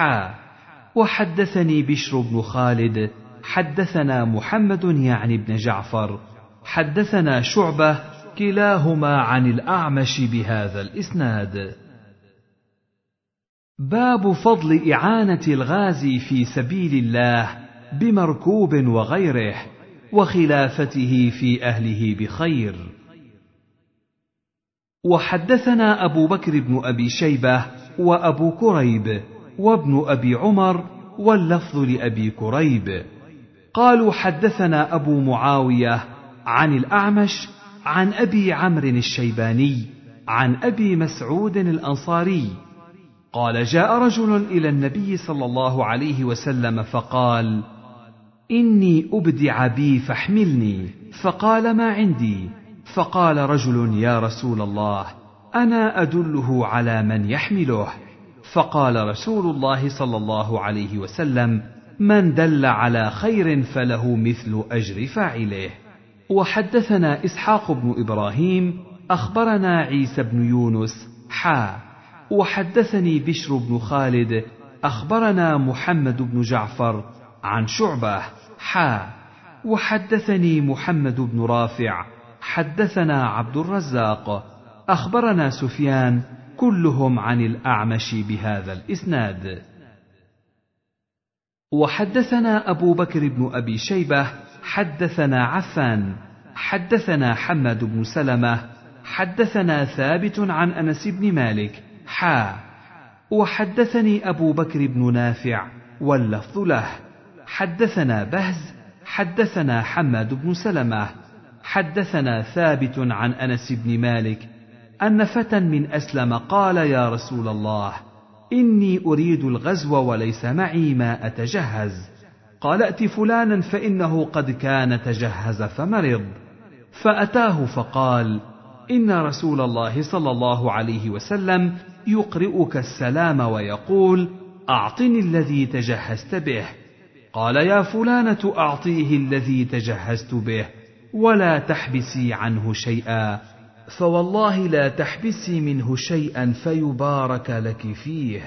وحدثني بشر بن خالد حدثنا محمد يعني بن جعفر حدثنا شعبة كلاهما عن الأعمش بهذا الإسناد. باب فضل إعانة الغازي في سبيل الله بمركوب وغيره، وخلافته في أهله بخير. وحدثنا أبو بكر بن أبي شيبة وأبو كريب وابن أبي عمر واللفظ لأبي كريب قالوا حدثنا أبو معاوية عن الأعمش عن أبي عمرو الشيباني عن أبي مسعود الأنصاري قال جاء رجل إلى النبي صلى الله عليه وسلم فقال: إني أبدع بي فاحملني. فقال: ما عندي. فقال رجل: يا رسول الله، أنا أدله على من يحمله. فقال رسول الله صلى الله عليه وسلم: من دل على خير فله مثل أجر فاعله. وحدثنا إسحاق بن إبراهيم أخبرنا عيسى بن يونس وحدثني بشر بن خالد أخبرنا محمد بن جعفر عن شعبة وحدثني محمد بن رافع حدثنا عبد الرزاق أخبرنا سفيان كلهم عن الأعمش بهذا الإسناد. وحدثنا أبو بكر بن أبي شيبة حدثنا عفان حدثنا حماد بن سلمة حدثنا ثابت عن أنس بن مالك وحدثني أبو بكر بن نافع واللفظ له حدثنا بهز حدثنا حماد بن سلمة حدثنا ثابت عن أنس بن مالك أن فتى من أسلم قال: يا رسول الله، إني أريد الغزو وليس معي ما أتجهز. قال: ائت فلانا فإنه قد كان تجهز فمرض. فأتاه فقال: إن رسول الله صلى الله عليه وسلم يقرئك السلام ويقول: أعطني الذي تجهزت به. قال: يا فلانة أعطيه الذي تجهزت به ولا تحبسي عنه شيئا، فوالله لا تحبسي منه شيئا فيبارك لك فيه.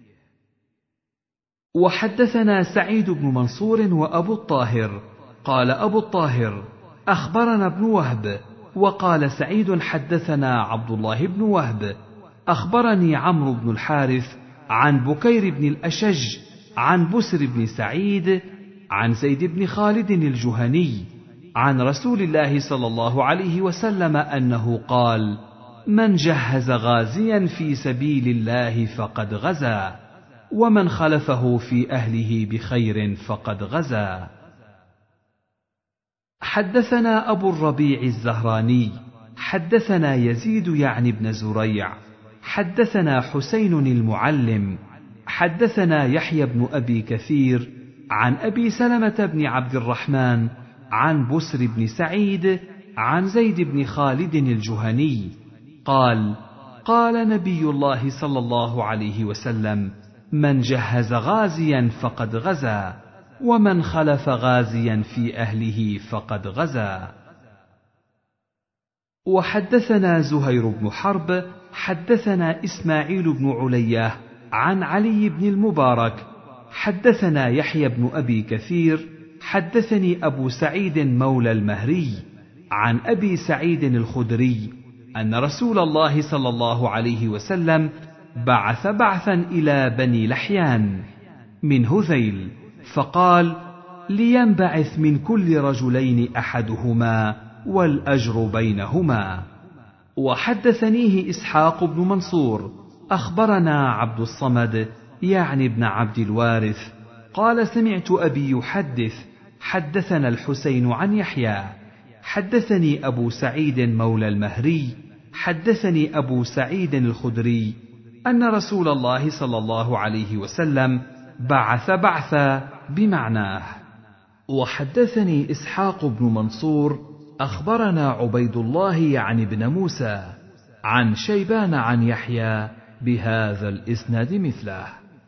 وحدثنا سعيد بن منصور وأبو الطاهر قال أبو الطاهر: أخبرنا ابن وهب. وقال سعيد: حدثنا عبد الله بن وهب أخبرني عمرو بن الحارث عن بكير بن الأشج عن بسر بن سعيد عن زيد بن خالد الجهني عن رسول الله صلى الله عليه وسلم أنه قال: من جهز غازيا في سبيل الله فقد غزا، ومن خلفه في أهله بخير فقد غزا. حدثنا أبو الربيع الزهراني حدثنا يزيد يعني بن زريع حدثنا حسين المعلم حدثنا يحيى بن أبي كثير عن أبي سلمة بن عبد الرحمن عن بسر بن سعيد عن زيد بن خالد الجهني قال: قال نبي الله صلى الله عليه وسلم: من جهز غازيا فقد غزا، ومن خلف غازيا في أهله فقد غزا. وحدثنا زهير بن حرب حدثنا إسماعيل بن علية عن علي بن المبارك حدثنا يحيى بن أبي كثير حدثني أبو سعيد مولى المهري عن أبي سعيد الخدري أن رسول الله صلى الله عليه وسلم بعث بعثا إلى بني لحيان من هذيل فقال: لينبعث من كل رجلين أحدهما والأجر بينهما. وحدثنيه إسحاق بن منصور أخبرنا عبد الصمد يعني ابن عبد الوارث قال: سمعت أبي يحدث حدثنا الحسين عن يحيى حدثني أبو سعيد مولى المهري حدثني أبو سعيد الخدري أن رسول الله صلى الله عليه وسلم بعث بعثا بمعناه. وحدثني إسحاق بن منصور أخبرنا عبيد الله يعني بن موسى عن شيبان عن يحيى بهذا الإسناد مثله.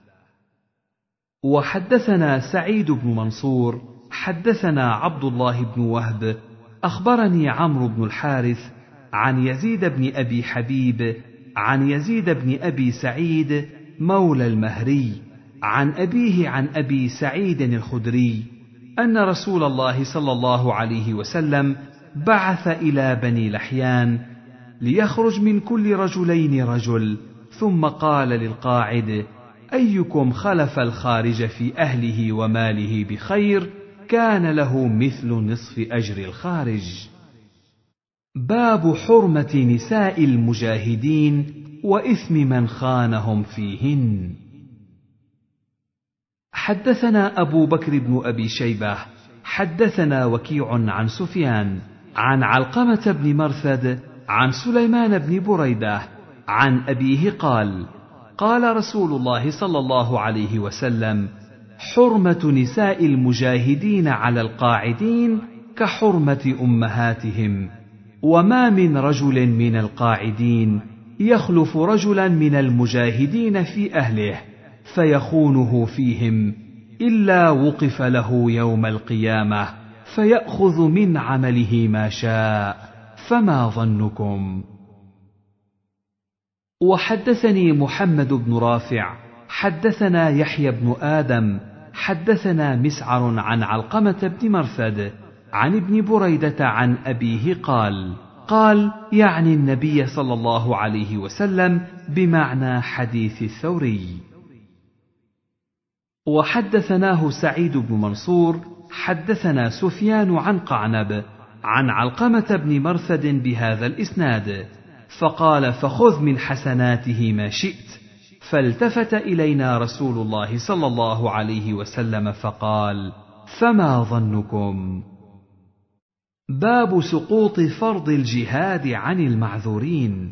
وحدثنا سعيد بن منصور حدثنا عبد الله بن وهب أخبرني عمرو بن الحارث عن يزيد بن أبي حبيب عن يزيد بن أبي سعيد مولى المهري عن أبيه عن أبي سعيد الخدري أن رسول الله صلى الله عليه وسلم بعث إلى بني لحيان ليخرج من كل رجلين رجل، ثم قال للقاعد: أيكم خلف الخارج في أهله وماله بخير كان له مثل نصف أجر الخارج. باب حرمة نساء المجاهدين وإثم من خانهم فيهن. حدثنا أبو بكر بن أبي شيبة حدثنا وكيع عن سفيان عن علقمة بن مرثد عن سليمان بن بريدة عن أبيه قال: قال رسول الله صلى الله عليه وسلم: حرمة نساء المجاهدين على القاعدين كحرمة أمهاتهم، وما من رجل من القاعدين يخلف رجلا من المجاهدين في أهله فيخونه فيهم إلا وقف له يوم القيامة فيأخذ من عمله ما شاء، فما ظنكم؟ وحدثني محمد بن رافع حدثنا يحيى بن آدم حدثنا مسعر عن علقمة بن مرثد عن ابن بريدة عن أبيه قال يعني النبي صلى الله عليه وسلم بمعنى حديث الثوري. وحدثناه سعيد بن منصور حدثنا سفيان عن قعنب عن علقمة بن مرثد بهذا الإسناد، فقال: فخذ من حسناته ما شئت. فالتفت إلينا رسول الله صلى الله عليه وسلم فقال: فما ظنكم؟ باب سقوط فرض الجهاد عن المعذورين.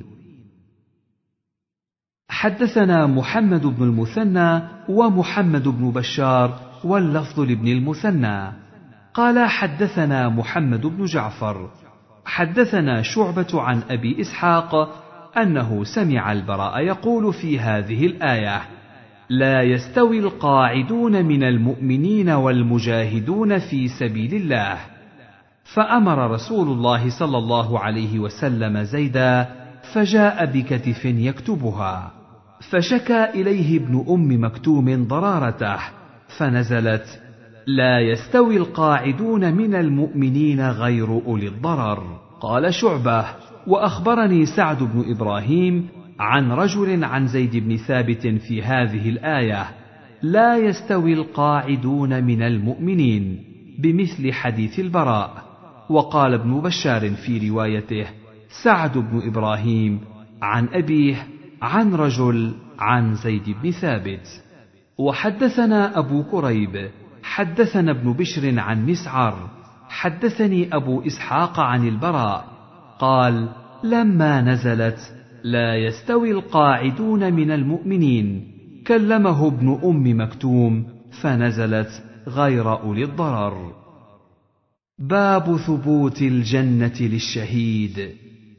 حدثنا محمد بن المثنى ومحمد بن بشار واللفظ لابن المثنى قال: حدثنا محمد بن جعفر حدثنا شعبة عن أبي إسحاق أنه سمع البراء يقول في هذه الآية: لا يستوي القاعدون من المؤمنين والمجاهدون في سبيل الله. فأمر رسول الله صلى الله عليه وسلم زيدا فجاء بكتف يكتبها، فشكى إليه ابن أم مكتوم ضرارته، فنزلت: لا يستوي القاعدون من المؤمنين غير أولي الضرر. قال شعبة: وأخبرني سعد بن إبراهيم عن رجل عن زيد بن ثابت في هذه الآية: لا يستوي القاعدون من المؤمنين، بمثل حديث البراء. وقال ابن بشار في روايته: سعد بن إبراهيم عن أبيه عن رجل عن زيد بن ثابت. وحدثنا أبو كريب حدثنا ابن بشر عن مسعر حدثني أبو إسحاق عن البراء قال: لما نزلت لا يستوي القاعدون من المؤمنين كلمه ابن أم مكتوم فنزلت غير أولي الضرر. باب ثبوت الجنة للشهيد.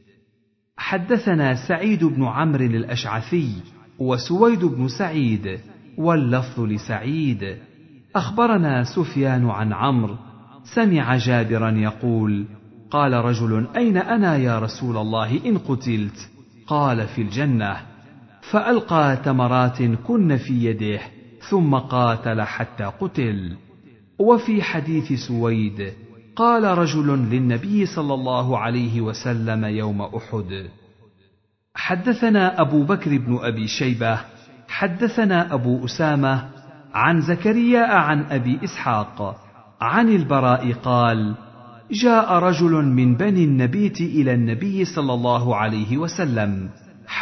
حدثنا سعيد بن عمرو الأشعثي وسويد بن سعيد واللفظ لسعيد أخبرنا سفيان عن عمرو سمع جابرا يقول: قال رجل: أين أنا يا رسول الله إن قتلت؟ قال: في الجنة. فألقى تمرات كن في يده ثم قاتل حتى قتل. وفي حديث سويد: قال رجل للنبي صلى الله عليه وسلم يوم أحد. حدثنا أبو بكر بن أبي شيبة حدثنا أبو أسامة عن زكريا عن أبي إسحاق عن البراء قال: جاء رجل من بني النبيت إلى النبي صلى الله عليه وسلم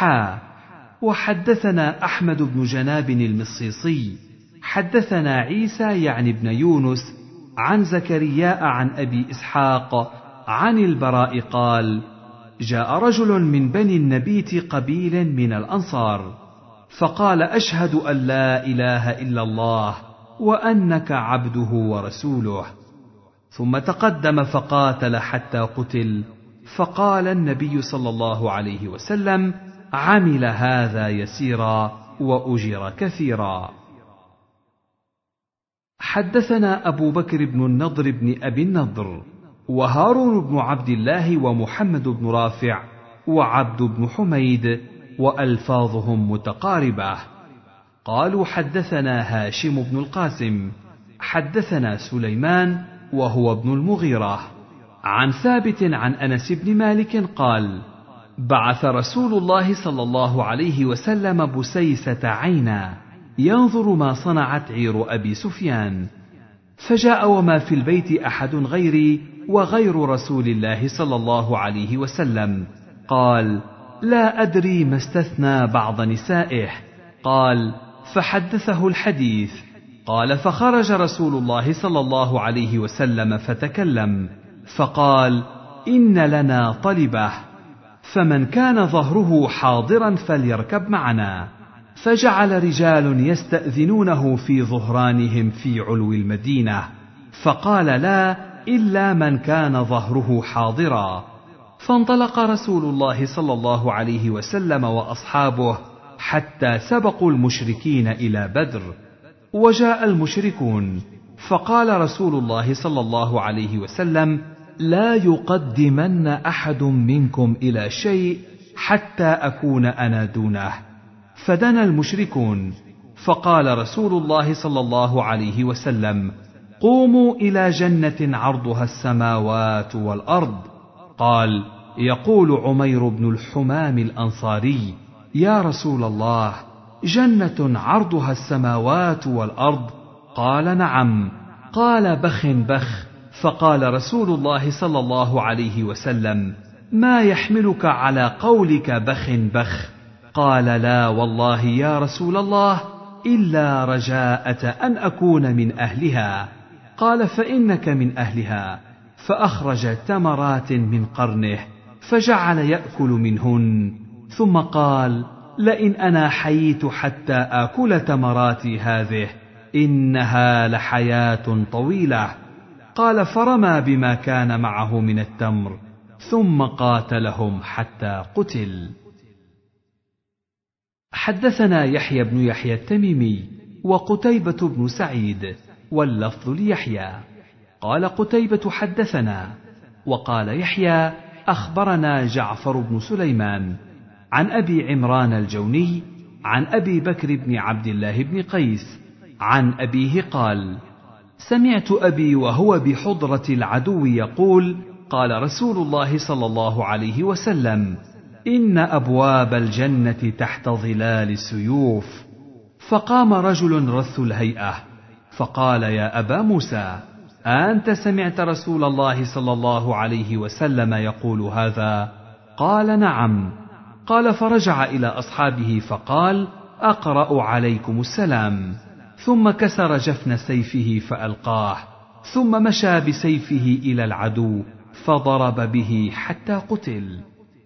وحدثنا أحمد بن جناب المصيصي حدثنا عيسى يعني بن يونس عن زكريا عن أبي إسحاق عن البراء قال: جاء رجل من بني النبيت قبيل من الأنصار فقال: أشهد أن لا إله إلا الله وأنك عبده ورسوله. ثم تقدم فقاتل حتى قتل، فقال النبي صلى الله عليه وسلم: عمل هذا يسيرا وأجر كثيرا. حدثنا أبو بكر بن النضر بن أبي النضر وهارون بن عبد الله ومحمد بن رافع وعبد بن حميد وألفاظهم متقاربة. قالوا: حدثنا هاشم بن القاسم حدثنا سليمان وهو ابن المغيرة عن ثابت عن أنس بن مالك قال: بعث رسول الله صلى الله عليه وسلم بسيسة عينا ينظر ما صنعت عير أبي سفيان. فجاء وما في البيت أحد غيري وغير رسول الله صلى الله عليه وسلم. قال: لا أدري ما استثنى بعض نسائه. قال: فحدثه الحديث. قال: فخرج رسول الله صلى الله عليه وسلم فتكلم، فقال: إن لنا طلبة، فمن كان ظهره حاضرا فليركب معنا. فجعل رجال يستأذنونه في ظهرانهم في علو المدينة، فقال: لا إلا من كان ظهره حاضرا. فانطلق رسول الله صلى الله عليه وسلم وأصحابه حتى سبقوا المشركين إلى بدر. وجاء المشركون، فقال رسول الله صلى الله عليه وسلم: لا يقدمن أحد منكم إلى شيء حتى أكون أنا دونه. فدنا المشركون، فقال رسول الله صلى الله عليه وسلم: قوموا إلى جنة عرضها السماوات والأرض. قال: يقول عمير بن الحمام الأنصاري: يا رسول الله، جنة عرضها السماوات والأرض؟ قال: نعم. قال: بخ بخ. فقال رسول الله صلى الله عليه وسلم: ما يحملك على قولك بخ بخ؟ قال: لا والله يا رسول الله، إلا رجاءة أن أكون من أهلها. قال: فإنك من أهلها. فأخرج تمرات من قرنه فجعل يأكل منهن، ثم قال: لئن أنا حييت حتى آكل تمراتي هذه إنها لحياة طويلة. قال: فرمى بما كان معه من التمر، ثم قاتلهم حتى قتل. حدثنا يحيى بن يحيى التميمي وقتيبة بن سعيد، واللفظ ليحيى. قال قتيبة: حدثنا. وقال يحيى: أخبرنا جعفر بن سليمان عن أبي عمران الجوني عن أبي بكر بن عبد الله بن قيس عن أبيه قال: سمعت أبي وهو بحضرة العدو يقول: قال رسول الله صلى الله عليه وسلم: إن أبواب الجنة تحت ظلال السيوف. فقام رجل رث الهيئة فقال: يا أبا موسى، أنت سمعت رسول الله صلى الله عليه وسلم يقول هذا؟ قال: نعم. قال: فرجع إلى أصحابه فقال: أقرأ عليكم السلام. ثم كسر جفن سيفه فألقاه، ثم مشى بسيفه إلى العدو فضرب به حتى قتل.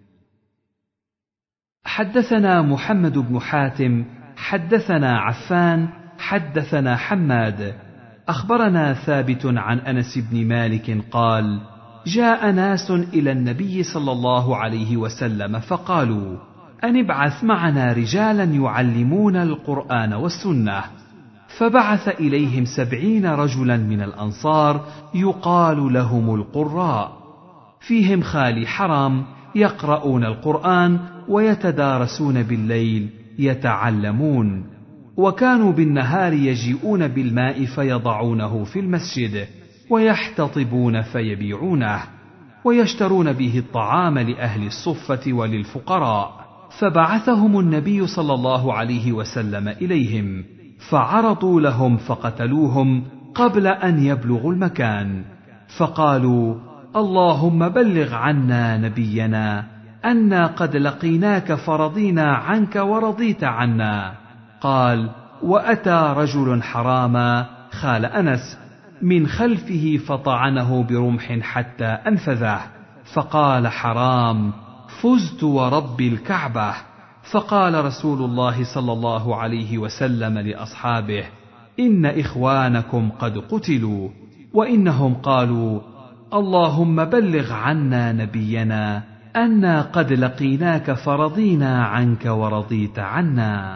حدثنا محمد بن حاتم حدثنا عفان حدثنا حماد أخبرنا ثابت عن أنس بن مالك قال: جاء ناس إلى النبي صلى الله عليه وسلم فقالوا: أن ابعث معنا رجالا يعلمون القرآن والسنة. فبعث إليهم 70 رجلا من الأنصار يقال لهم القراء، فيهم خالي حرام، يقرؤون القرآن ويتدارسون بالليل يتعلمون. وكانوا بالنهار يجيئون بالماء فيضعونه في المسجد ويحتطبون فيبيعونه، ويشترون به الطعام لأهل الصفة وللفقراء. فبعثهم النبي صلى الله عليه وسلم إليهم، فعرضوا لهم فقتلوهم قبل أن يبلغوا المكان. فقالوا: اللهم بلغ عنا نبينا أنا قد لقيناك فرضينا عنك ورضيت عنا. قال: وأتى رجل حراما خال أنس من خلفه فطعنه برمح حتى أنفذه، فقال حرام: فزت ورب الكعبة. فقال رسول الله صلى الله عليه وسلم لأصحابه: إن إخوانكم قد قتلوا. وإنهم قالوا: اللهم بلغ عنا نبينا أنا قد لقيناك فرضينا عنك ورضيت عنا.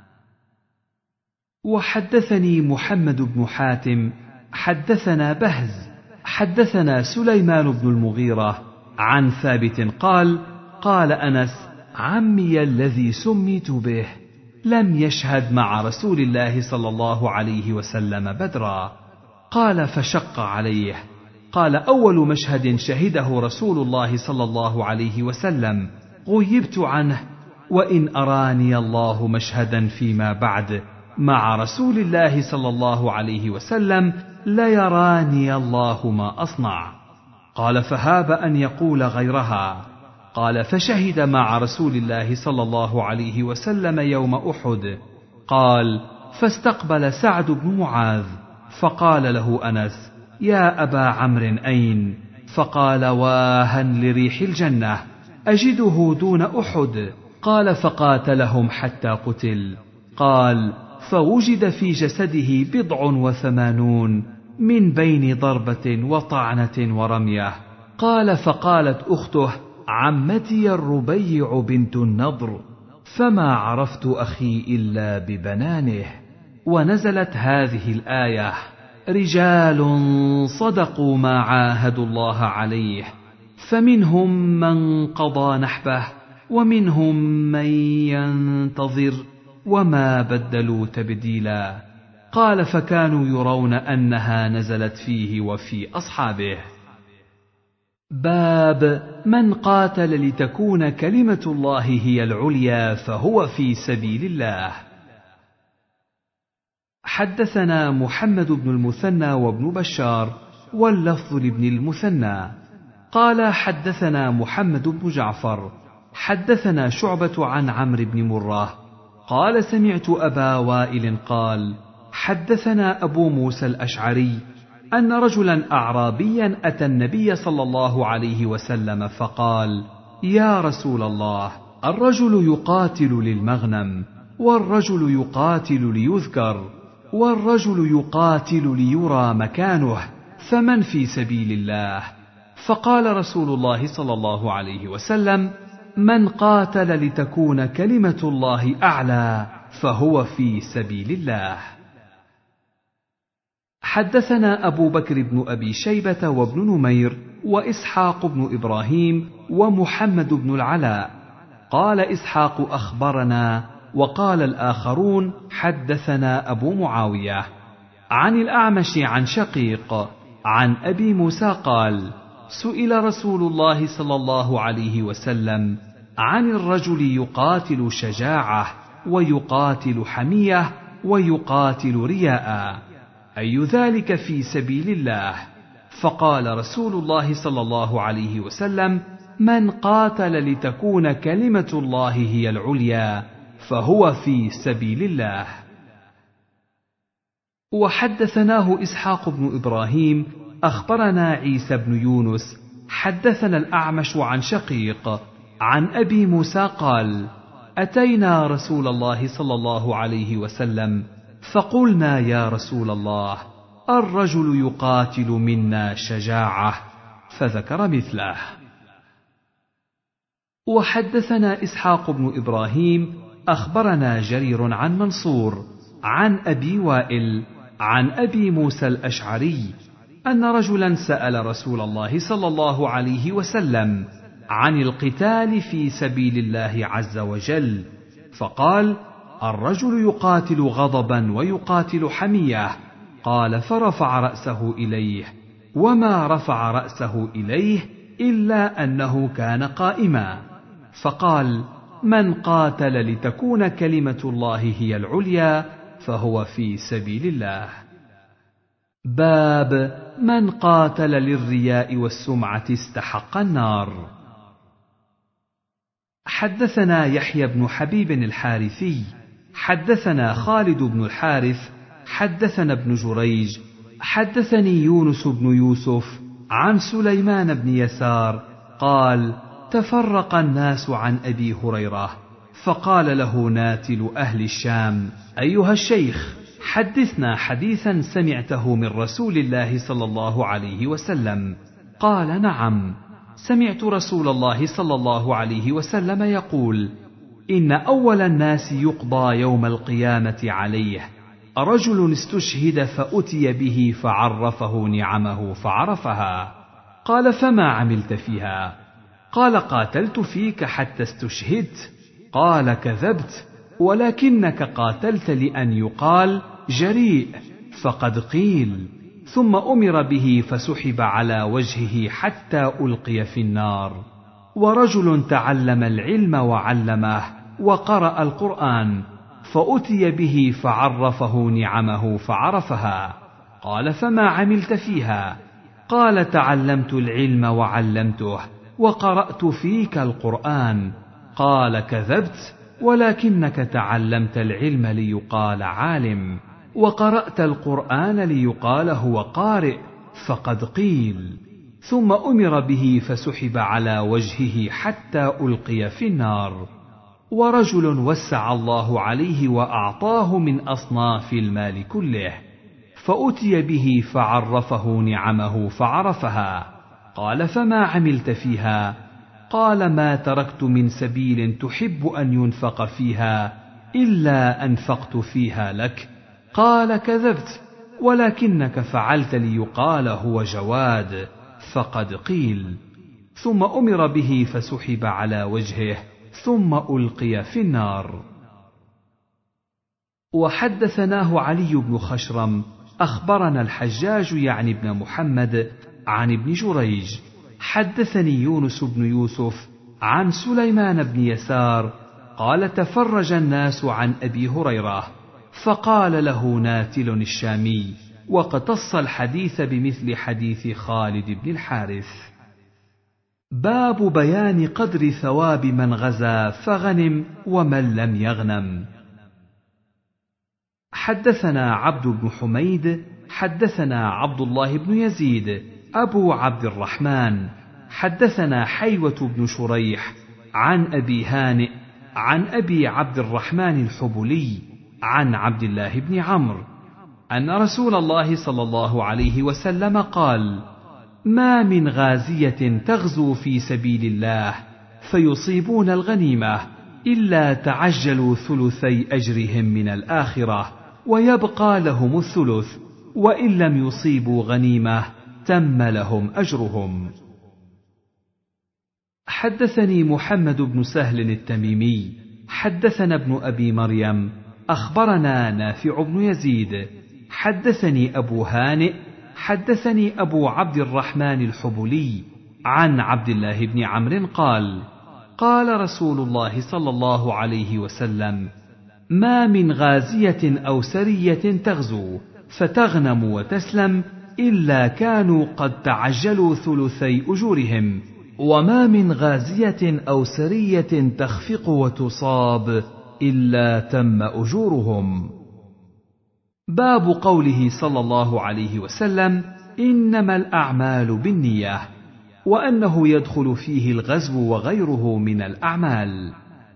وحدثني محمد بن حاتم حدثنا بهز حدثنا سليمان بن المغيرة عن ثابت قال: قال أنس: عمي الذي سميت به لم يشهد مع رسول الله صلى الله عليه وسلم بدرا. قال: فشق عليه. قال: أول مشهد شهده رسول الله صلى الله عليه وسلم غيبت عنه، وإن أراني الله مشهدا فيما بعد مع رسول الله صلى الله عليه وسلم ليراني الله ما أصنع. قال فهاب أن يقول غيرها. قال فشهد مع رسول الله صلى الله عليه وسلم يوم أحد. قال فاستقبل سعد بن معاذ فقال له أنس يا أبا عمرو أين؟ فقال واها لريح الجنة أجده دون أحد. قال فقاتلهم حتى قتل. قال فوجد في جسده 87 من بين ضربة وطعنة ورمية. قال فقالت أخته عمتي الربيع بنت النضر فما عرفت أخي إلا ببنانه. ونزلت هذه الآية رجال صدقوا ما عاهدوا الله عليه فمنهم من قضى نحبه ومنهم من ينتظر وما بدلوا تبديلا. قال فكانوا يرون أنها نزلت فيه وفي أصحابه. باب من قاتل لتكون كلمة الله هي العليا فهو في سبيل الله. حدثنا محمد بن المثنى وابن بشار واللفظ لابن المثنى قال حدثنا محمد بن جعفر حدثنا شعبة عن عمرو بن مرة قال سمعت أبا وائل قال حدثنا أبو موسى الأشعري أن رجلا أعرابيا أتى النبي صلى الله عليه وسلم فقال يا رسول الله الرجل يقاتل للمغنم والرجل يقاتل ليذكر والرجل يقاتل ليرى مكانه فمن في سبيل الله؟ فقال رسول الله صلى الله عليه وسلم من قاتل لتكون كلمة الله أعلى فهو في سبيل الله. حدثنا أبو بكر بن أبي شيبة وابن نمير وإسحاق بن إبراهيم ومحمد بن العلاء. قال إسحاق أخبرنا وقال الآخرون حدثنا أبو معاوية عن الأعمش عن شقيق عن أبي موسى قال سئل رسول الله صلى الله عليه وسلم عن الرجل يقاتل شجاعة ويقاتل حمية ويقاتل رياء أي ذلك في سبيل الله؟ فقال رسول الله صلى الله عليه وسلم من قاتل لتكون كلمة الله هي العليا فهو في سبيل الله. وحدثناه إسحاق بن إبراهيم أخبرنا عيسى بن يونس حدثنا الأعمش عن شقيق عن أبي موسى قال أتينا رسول الله صلى الله عليه وسلم فقلنا يا رسول الله الرجل يقاتل منا شجاعة فذكر مثله. وحدثنا إسحاق بن إبراهيم أخبرنا جرير عن منصور عن أبي وائل عن أبي موسى الأشعري أن رجلا سأل رسول الله صلى الله عليه وسلم عن القتال في سبيل الله عز وجل فقال الرجل يقاتل غضبا ويقاتل حمية. قال فرفع رأسه إليه وما رفع رأسه إليه إلا أنه كان قائما. فقال من قاتل لتكون كلمة الله هي العليا فهو في سبيل الله. باب من قاتل للرياء والسمعة استحق النار. حدثنا يحيى بن حبيب الحارثي حدثنا خالد بن الحارث حدثنا ابن جريج حدثني يونس بن يوسف عن سليمان بن يسار قال تفرق الناس عن أبي هريرة فقال له ناتل أهل الشام أيها الشيخ حدثنا حديثا سمعته من رسول الله صلى الله عليه وسلم. قال نعم سمعت رسول الله صلى الله عليه وسلم يقول إن أول الناس يقضى يوم القيامة عليه رجل استشهد فأتي به فعرفه نعمه فعرفها. قال فما عملت فيها؟ قال قاتلت فيك حتى استشهدت. قال كذبت ولكنك قاتلت لأن يقال جريء فقد قيل. ثم أمر به فسحب على وجهه حتى ألقي في النار. ورجل تعلم العلم وعلمه وقرأ القرآن فأتي به فعرفه نعمه فعرفها. قال: فما عملت فيها؟ قال: تعلمت العلم وعلمته، وقرأت فيك القرآن. قال: كذبت، ولكنك تعلمت العلم ليقال عالم، وقرأت القرآن ليقال هو قارئ، فقد قيل. ثم أمر به فسحب على وجهه حتى ألقي في النار. ورجل وسع الله عليه وأعطاه من أصناف المال كله، فأتي به فعرفه نعمه فعرفها. قال: فما عملت فيها؟ قال: ما تركت من سبيل تحب أن ينفق فيها إلا أنفقت فيها لك. قال: كذبت، ولكنك فعلت ليقال هو جواد، فقد قيل. ثم أمر به فسحب على وجهه ثم ألقي في النار. وحدثناه علي بن خشرم أخبرنا الحجاج يعني بن محمد عن ابن جريج حدثني يونس بن يوسف عن سليمان بن يسار قال: تفرج الناس عن أبي هريرة، فقال له ناتل الشامي، واقتص الحديث بمثل حديث خالد بن الحارث. باب بيان قدر ثواب من غزا فغنم ومن لم يغنم. حدثنا عبد بن حميد حدثنا عبد الله بن يزيد أبو عبد الرحمن حدثنا حيوة بن شريح عن أبي هانئ عن أبي عبد الرحمن الحبلي عن عبد الله بن عمرو أن رسول الله صلى الله عليه وسلم قال: ما من غازية تغزو في سبيل الله فيصيبون الغنيمة إلا تعجلوا ثلثي أجرهم من الآخرة، ويبقى لهم الثلث، وإن لم يصيبوا غنيمة تم لهم أجرهم. حدثني محمد بن سهل التميمي حدثنا ابن أبي مريم أخبرنا نافع بن يزيد حدثني أبو هانئ حدثني أبو عبد الرحمن الحبلي عن عبد الله بن عمرو قال: قال رسول الله صلى الله عليه وسلم: ما من غازية أو سرية تغزو فتغنم وتسلم إلا كانوا قد تعجلوا ثلثي أجورهم، وما من غازية أو سرية تخفق وتصاب إلا تم أجورهم. باب قوله صلى الله عليه وسلم: إنما الأعمال بالنية، وأنه يدخل فيه الغزو وغيره من الأعمال.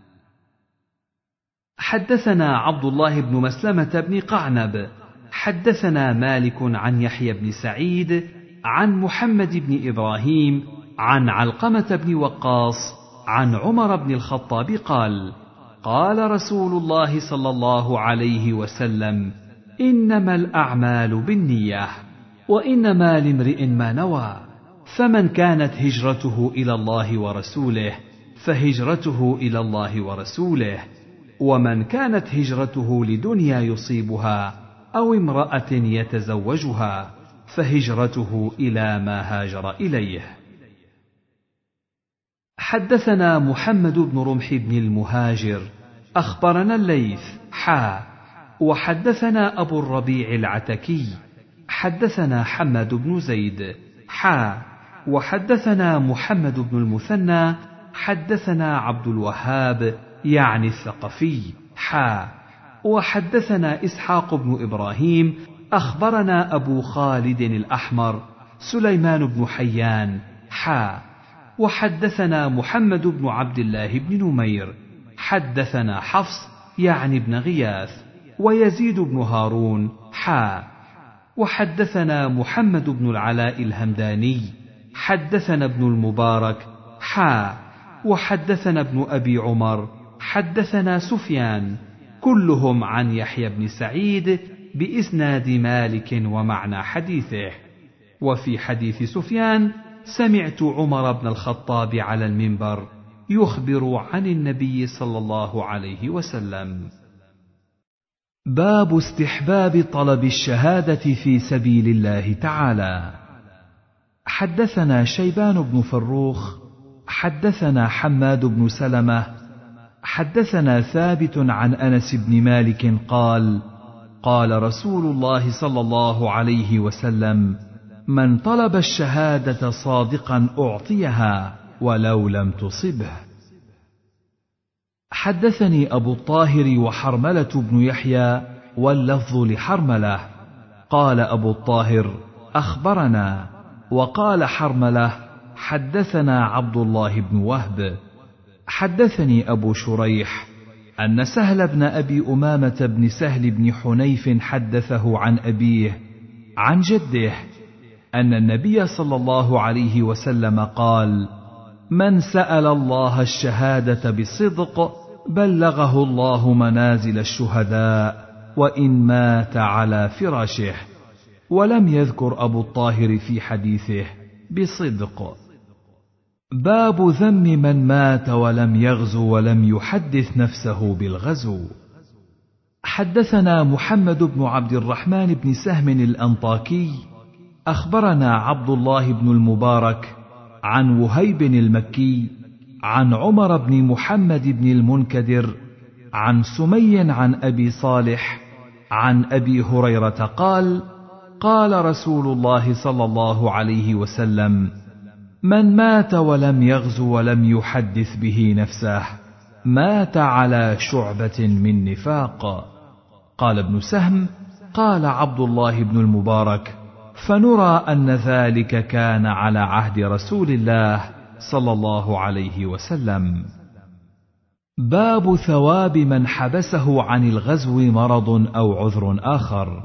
حدثنا عبد الله بن مسلمة بن قعنب حدثنا مالك عن يحيى بن سعيد عن محمد بن إبراهيم عن علقمة بن وقاص عن عمر بن الخطاب قال: قال رسول الله صلى الله عليه وسلم: إنما الأعمال بالنية، وإنما لامرئ ما نوى، فمن كانت هجرته إلى الله ورسوله فهجرته إلى الله ورسوله، ومن كانت هجرته لدنيا يصيبها أو امرأة يتزوجها فهجرته إلى ما هاجر إليه. حدثنا محمد بن رمح بن المهاجر أخبرنا الليث وحدثنا أبو الربيع العتكي حدثنا حماد بن زيد وحدثنا محمد بن المثنى حدثنا عبد الوهاب يعني الثقفي وحدثنا إسحاق بن إبراهيم أخبرنا أبو خالد الأحمر سليمان بن حيان وحدثنا محمد بن عبد الله بن نمير حدثنا حفص يعني بن غياث ويزيد بن هارون وحدثنا محمد بن العلاء الهمداني حدثنا ابن المبارك وحدثنا ابن أبي عمر حدثنا سفيان كلهم عن يحيى بن سعيد بإسناد مالك ومعنى حديثه. وفي حديث سفيان: سمعت عمر بن الخطاب على المنبر يخبر عن النبي صلى الله عليه وسلم. باب استحباب طلب الشهادة في سبيل الله تعالى. حدثنا شيبان بن فروخ حدثنا حماد بن سلمة حدثنا ثابت عن أنس بن مالك قال: قال رسول الله صلى الله عليه وسلم: من طلب الشهادة صادقا أعطيها ولو لم تصبه. حدثني أبو الطاهر وحرملة بن يحيى واللفظ لحرملة. قال أبو الطاهر: أخبرنا. وقال حرملة: حدثنا عبد الله بن وهب. حدثني أبو شريح أن سهل بن أبي أمامة بن سهل بن حنيف حدثه عن أبيه عن جده أن النبي صلى الله عليه وسلم قال: من سأل الله الشهادة بصدق بلغه الله منازل الشهداء وإن مات على فراشه. ولم يذكر أبو الطاهر في حديثه بصدق. باب ذم من مات ولم يغزو ولم يحدث نفسه بالغزو. حدثنا محمد بن عبد الرحمن بن سهم الأنطاكي أخبرنا عبد الله بن المبارك عن وهيب المكي عن عمر بن محمد بن المنكدر عن سمي عن أبي صالح عن أبي هريرة قال: قال رسول الله صلى الله عليه وسلم: من مات ولم يغزو ولم يحدث به نفسه مات على شعبة من نفاق. قال ابن سهم: قال عبد الله بن المبارك: فنرى أن ذلك كان على عهد رسول الله صلى الله عليه وسلم. باب ثواب من حبسه عن الغزو مرض أو عذر آخر.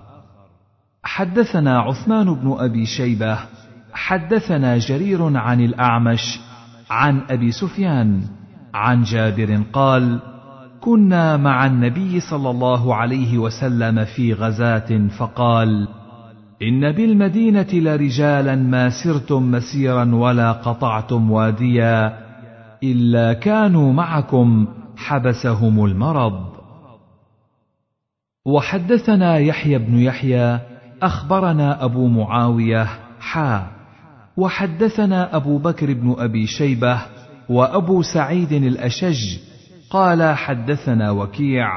حدثنا عثمان بن أبي شيبة حدثنا جرير عن الأعمش عن أبي سفيان عن جابر قال: كنا مع النبي صلى الله عليه وسلم في غزاة فقال: إن بالمدينة لرجالا ما سرتم مسيرا ولا قطعتم واديا إلا كانوا معكم حبسهم المرض. وحدثنا يحيى بن يحيى أخبرنا أبو معاوية وحدثنا أبو بكر بن أبي شيبة وأبو سعيد الأشج قال: حدثنا وكيع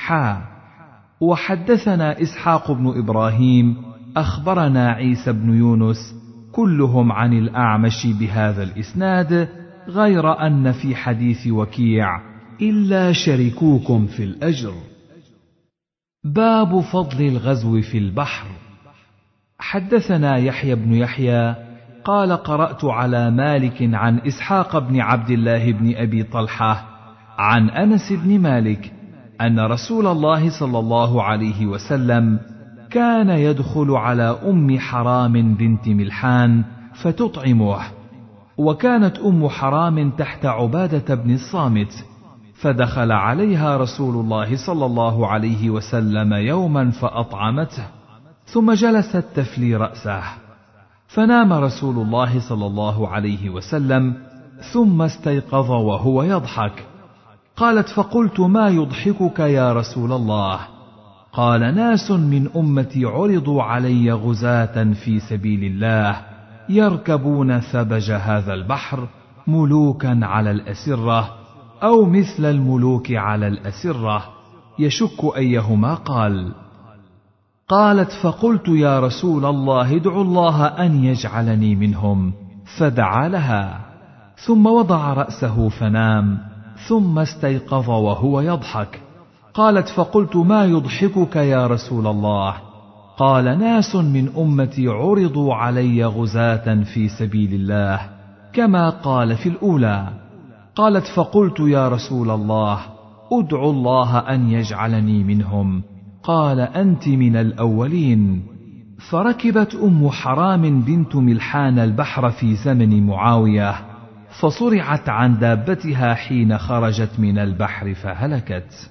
وحدثنا إسحاق بن إبراهيم أخبرنا عيسى بن يونس كلهم عن الأعمش بهذا الإسناد غير أن في حديث وكيع: إلا شركوكم في الأجر. باب فضل الغزو في البحر. حدثنا يحيى بن يحيى قال: قرأت على مالك عن إسحاق بن عبد الله بن أبي طلحة عن أنس بن مالك أن رسول الله صلى الله عليه وسلم كان يدخل على أم حرام بنت ملحان فتطعمه، وكانت أم حرام تحت عبادة بن الصامت، فدخل عليها رسول الله صلى الله عليه وسلم يوما فأطعمته، ثم جلست تفلي رأسه، فنام رسول الله صلى الله عليه وسلم ثم استيقظ وهو يضحك. قالت: فقلت: ما يضحكك يا رسول الله؟ قال: ناس من أمتي عرضوا علي غزاة في سبيل الله يركبون ثبج هذا البحر ملوكا على الأسرة أو مثل الملوك على الأسرة، يشك أيهما قال. قالت: فقلت: يا رسول الله ادع الله أن يجعلني منهم، فدعا لها، ثم وضع رأسه فنام، ثم استيقظ وهو يضحك. قالت: فقلت: ما يضحكك يا رسول الله؟ قال: ناس من أمتي عرضوا علي غزاة في سبيل الله كما قال في الأولى. قالت: فقلت: يا رسول الله ادع الله أن يجعلني منهم. قال: أنت من الأولين. فركبت أم حرام بنت ملحان البحر في زمن معاوية، فصرعت عن دابتها حين خرجت من البحر فهلكت.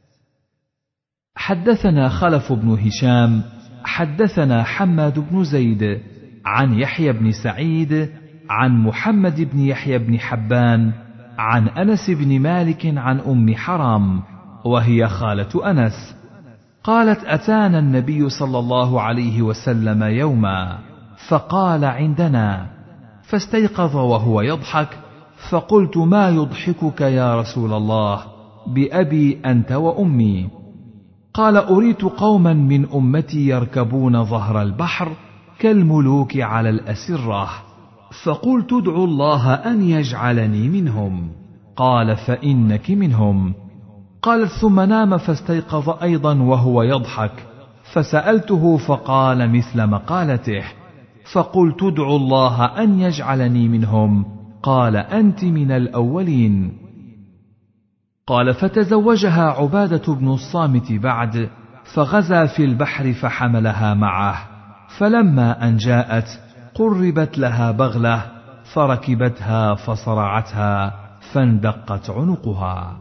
حدثنا خلف بن هشام حدثنا حماد بن زيد عن يحيى بن سعيد عن محمد بن يحيى بن حبان عن أنس بن مالك عن أم حرام وهي خالة أنس قالت: أتانا النبي صلى الله عليه وسلم يوما فقال عندنا، فاستيقظ وهو يضحك، فقلت: ما يضحكك يا رسول الله؟ بأبي أنت وأمي. قال: أريت قوما من أمتي يركبون ظهر البحر كالملوك على الأسرة، فقلت ادعوا الله أن يجعلني منهم. قال: فإنك منهم. قالت: ثم نام فاستيقظ أيضا وهو يضحك، فسألته فقال مثل مقالته، فقلت ادعوا الله أن يجعلني منهم. قال: أنت من الأولين. قال: فتزوجها عبادة بن الصامت بعد، فغزا في البحر فحملها معه، فلما أن جاءت قربت لها بغلة فركبتها فصرعتها فاندقت عنقها.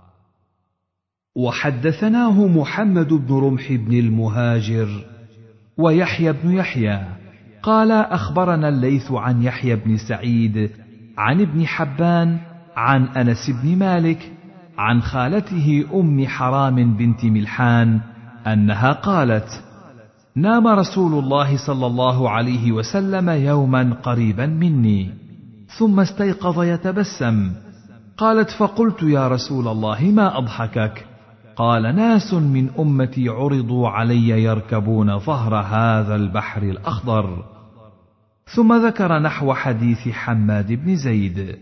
وحدثناه محمد بن رمح بن المهاجر ويحيى بن يحيى قال: أخبرنا الليث عن يحيى بن سعيد عن ابن حبان عن أنس بن مالك عن خالته أم حرام بنت ملحان أنها قالت: نام رسول الله صلى الله عليه وسلم يوما قريبا مني، ثم استيقظ يتبسم. قالت: فقلت: يا رسول الله ما أضحكك؟ قال: ناس من أمتي عرضوا علي يركبون ظهر هذا البحر الأخضر. ثم ذكر نحو حديث حماد بن زيد.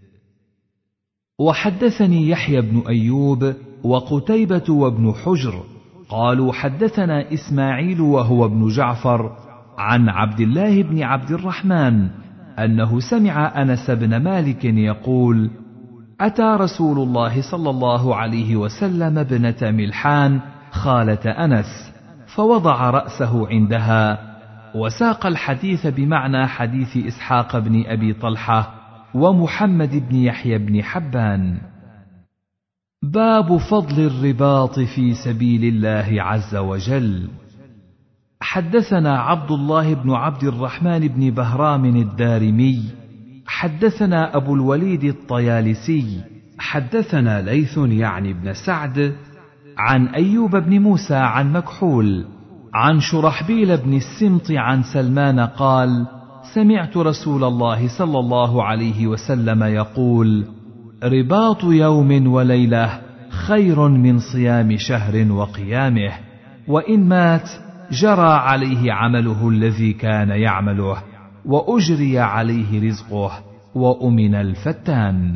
وحدثني يحيى بن أيوب وقتيبة وابن حجر قالوا: حدثنا إسماعيل وهو ابن جعفر عن عبد الله بن عبد الرحمن أنه سمع أنس بن مالك يقول: أتى رسول الله صلى الله عليه وسلم ابنة ملحان خالة أنس، فوضع رأسه عندها، وساق الحديث بمعنى حديث إسحاق بن أبي طلحة ومحمد بن يحيى بن حبان. باب فضل الرباط في سبيل الله عز وجل. حدثنا عبد الله بن عبد الرحمن بن بهرام الدارمي حدثنا أبو الوليد الطيالسي حدثنا ليث يعني بن سعد عن أيوب بن موسى عن مكحول عن شرحبيل بن السمط عن سلمان قال: سمعت رسول الله صلى الله عليه وسلم يقول: رباط يوم وليلة خير من صيام شهر وقيامه، وإن مات جرى عليه عمله الذي كان يعمله، وأجري عليه رزقه، وأمن الفتان.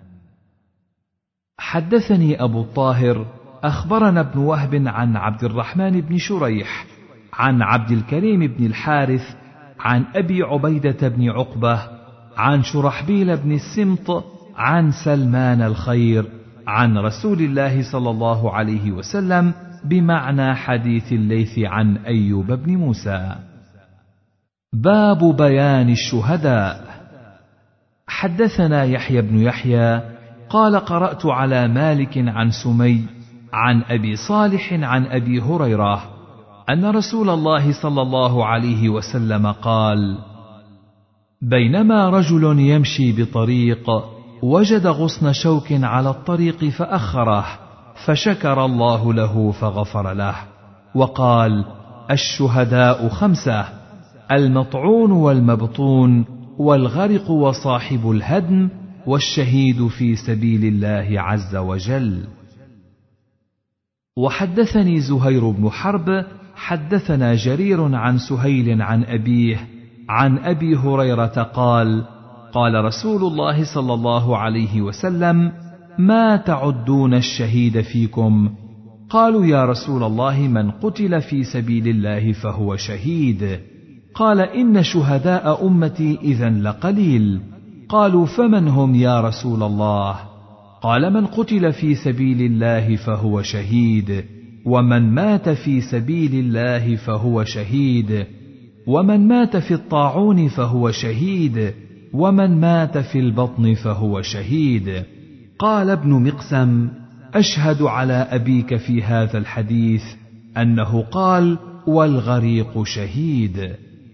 حدثني أبو الطاهر أخبرنا ابن وهب عن عبد الرحمن بن شريح عن عبد الكريم بن الحارث عن أبي عبيدة بن عقبة عن شرحبيل بن السمط عن سلمان الخير عن رسول الله صلى الله عليه وسلم بمعنى حديث الليث عن أيوب بن موسى. باب بيان الشهداء. حدثنا يحيى بن يحيى قال: قرأت على مالك عن سمي عن أبي صالح عن أبي هريرة أن رسول الله صلى الله عليه وسلم قال: بينما رجل يمشي بطريق وجد غصن شوك على الطريق فأخره، فشكر الله له فغفر له، وقال: الشهداء 5: المطعون والمبطون والغرق وصاحب الهدم والشهيد في سبيل الله عز وجل. وحدثني زهير بن حرب حدثنا جرير عن سهيل عن أبيه عن أبي هريرة قال: قال رسول الله صلى الله عليه وسلم: ما تعدون الشهيد فيكم؟ قالوا: يا رسول الله من قتل في سبيل الله فهو شهيد. قال: إن شهداء أمتي إذن لقليل. قالوا: فمن هم يا رسول الله؟ قال: من قتل في سبيل الله فهو شهيد، ومن مات في سبيل الله فهو شهيد، ومن مات في الطاعون فهو شهيد، ومن مات في البطن فهو شهيد. قال ابن مقسم: أشهد على أبيك في هذا الحديث أنه قال: والغريق شهيد.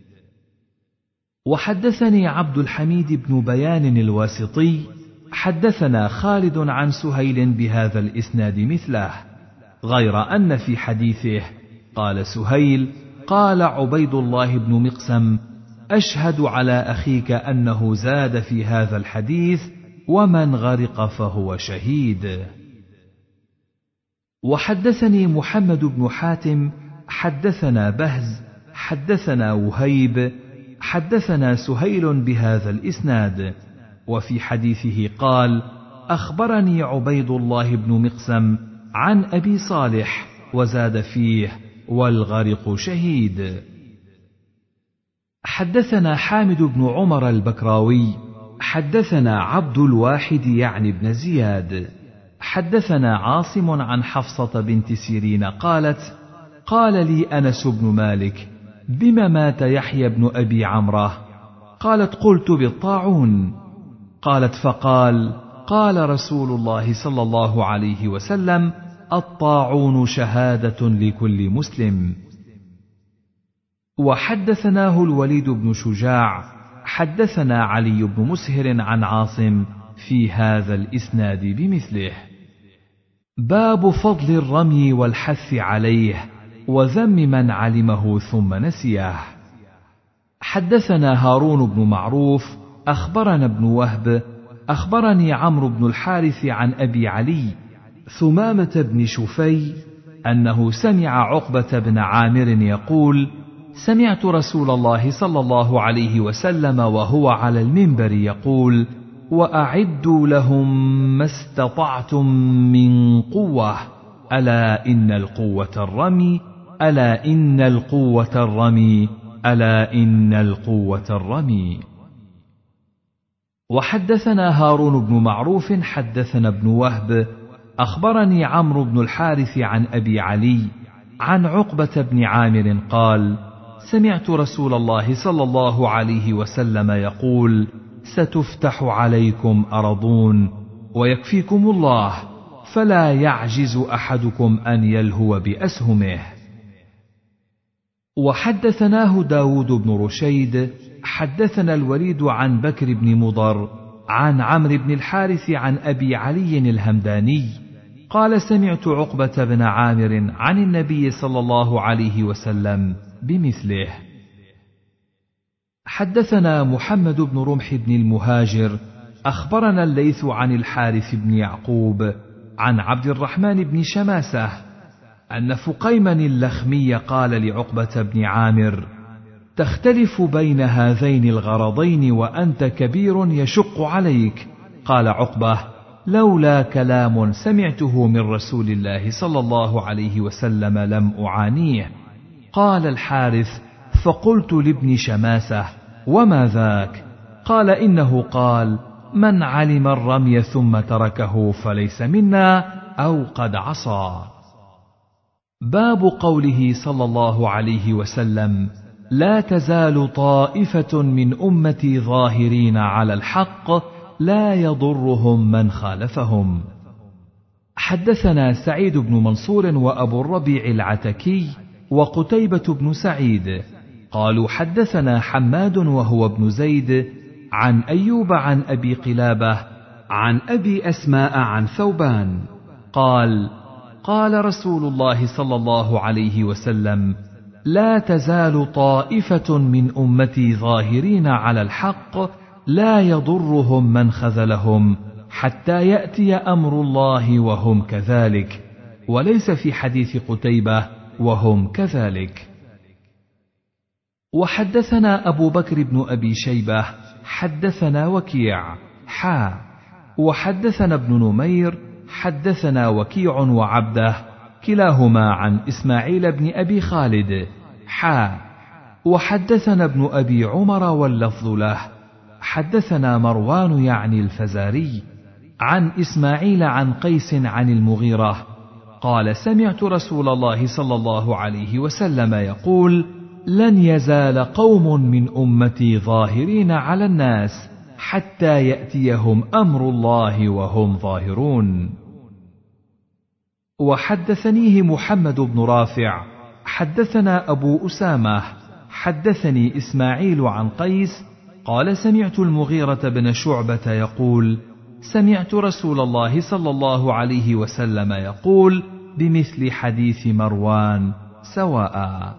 وحدثني عبد الحميد بن بيان الواسطي حدثنا خالد عن سهيل بهذا الإسناد مثله، غير أن في حديثه قال سهيل: قال عبيد الله بن مقسم: أشهد على أخيك أنه زاد في هذا الحديث: ومن غرق فهو شهيد. وحدثني محمد بن حاتم حدثنا بهز حدثنا وهيب حدثنا سهيل بهذا الإسناد، وفي حديثه قال: أخبرني عبيد الله بن مقسم عن أبي صالح، وزاد فيه: والغرق شهيد. حدثنا حامد بن عمر البكراوي حدثنا عبد الواحد يعني بن زياد حدثنا عاصم عن حفصة بنت سيرين قالت: قال لي أنس بن مالك: بما مات يحيى بن أبي عمرة؟ قالت: قلت: بالطاعون. قالت: فقال: قال رسول الله صلى الله عليه وسلم: الطاعون شهادة لكل مسلم. وحدثناه الوليد بن شجاع حدثنا علي بن مسهر عن عاصم في هذا الإسناد بمثله. باب فضل الرمي والحث عليه وذم من علمه ثم نسيه. حدثنا هارون بن معروف أخبرنا ابن وهب أخبرني عمرو بن الحارث عن أبي علي ثمامة بن شفي أنه سمع عقبة بن عامر يقول: سمعت رسول الله صلى الله عليه وسلم وهو على المنبر يقول: وأعدوا لهم ما استطعتم من قوة، ألا إن القوة الرمي، ألا إن القوة الرمي، ألا إن القوة الرمي. وحدثنا هارون بن معروف حدثنا ابن وهب أخبرني عمرو بن الحارث عن أبي علي عن عقبة بن عامر قال: سمعت رسول الله صلى الله عليه وسلم يقول: ستفتح عليكم أرضون ويكفيكم الله، فلا يعجز أحدكم أن يلهو بأسهمه. وحدثناه داود بن رشيد حدثنا الوليد عن بكر بن مضر عن عمرو بن الحارث عن أبي علي الهمداني قال: سمعت عقبة بن عامر عن النبي صلى الله عليه وسلم بمثله. حدثنا محمد بن رمح بن المهاجر أخبرنا الليث عن الحارث بن يعقوب عن عبد الرحمن بن شماسة أن فقيما اللخمي قال لعقبة بن عامر: تختلف بين هذين الغرضين وأنت كبير يشق عليك. قال عقبة: لولا كلام سمعته من رسول الله صلى الله عليه وسلم لم أعانيه. قال الحارث: فقلت لابن شماسة: وما ذاك؟ قال: إنه قال: من علم الرمي ثم تركه فليس منا، أو قد عصى. باب قوله صلى الله عليه وسلم: لا تزال طائفة من أمتي ظاهرين على الحق لا يضرهم من خالفهم. حدثنا سعيد بن منصور وأبو الربيع العتكي وقتيبة بن سعيد قالوا: حدثنا حماد وهو ابن زيد عن أيوب عن أبي قلابة عن أبي أسماء عن ثوبان قال: قال رسول الله صلى الله عليه وسلم: لا تزال طائفة من أمتي ظاهرين على الحق لا يضرهم من خذلهم حتى يأتي أمر الله وهم كذلك. وليس في حديث قتيبة وهم كذلك. وحدثنا أبو بكر بن أبي شيبة حدثنا وكيع وحدثنا ابن نمير حدثنا وكيع وعبده كلاهما عن إسماعيل بن أبي خالد وحدثنا ابن أبي عمر واللفظ له حدثنا مروان يعني الفزاري عن إسماعيل عن قيس عن المغيرة قال: سمعت رسول الله صلى الله عليه وسلم يقول: لن يزال قوم من أمتي ظاهرين على الناس حتى يأتيهم أمر الله وهم ظاهرون. وحدثنيه محمد بن رافع حدثنا أبو أسامة حدثني إسماعيل عن قيس قال: سمعت المغيرة بن شعبة يقول: سمعت رسول الله صلى الله عليه وسلم يقول بمثل حديث مروان سواء.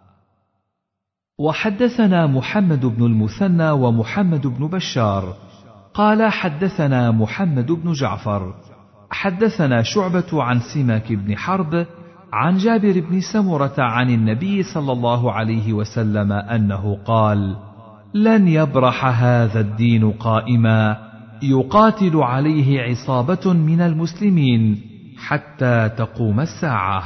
وحدثنا محمد بن المثنى ومحمد بن بشار قال: حدثنا محمد بن جعفر حدثنا شعبة عن سماك بن حرب عن جابر بن سمرة عن النبي صلى الله عليه وسلم أنه قال: لن يبرح هذا الدين قائما يقاتل عليه عصابة من المسلمين حتى تقوم الساعة.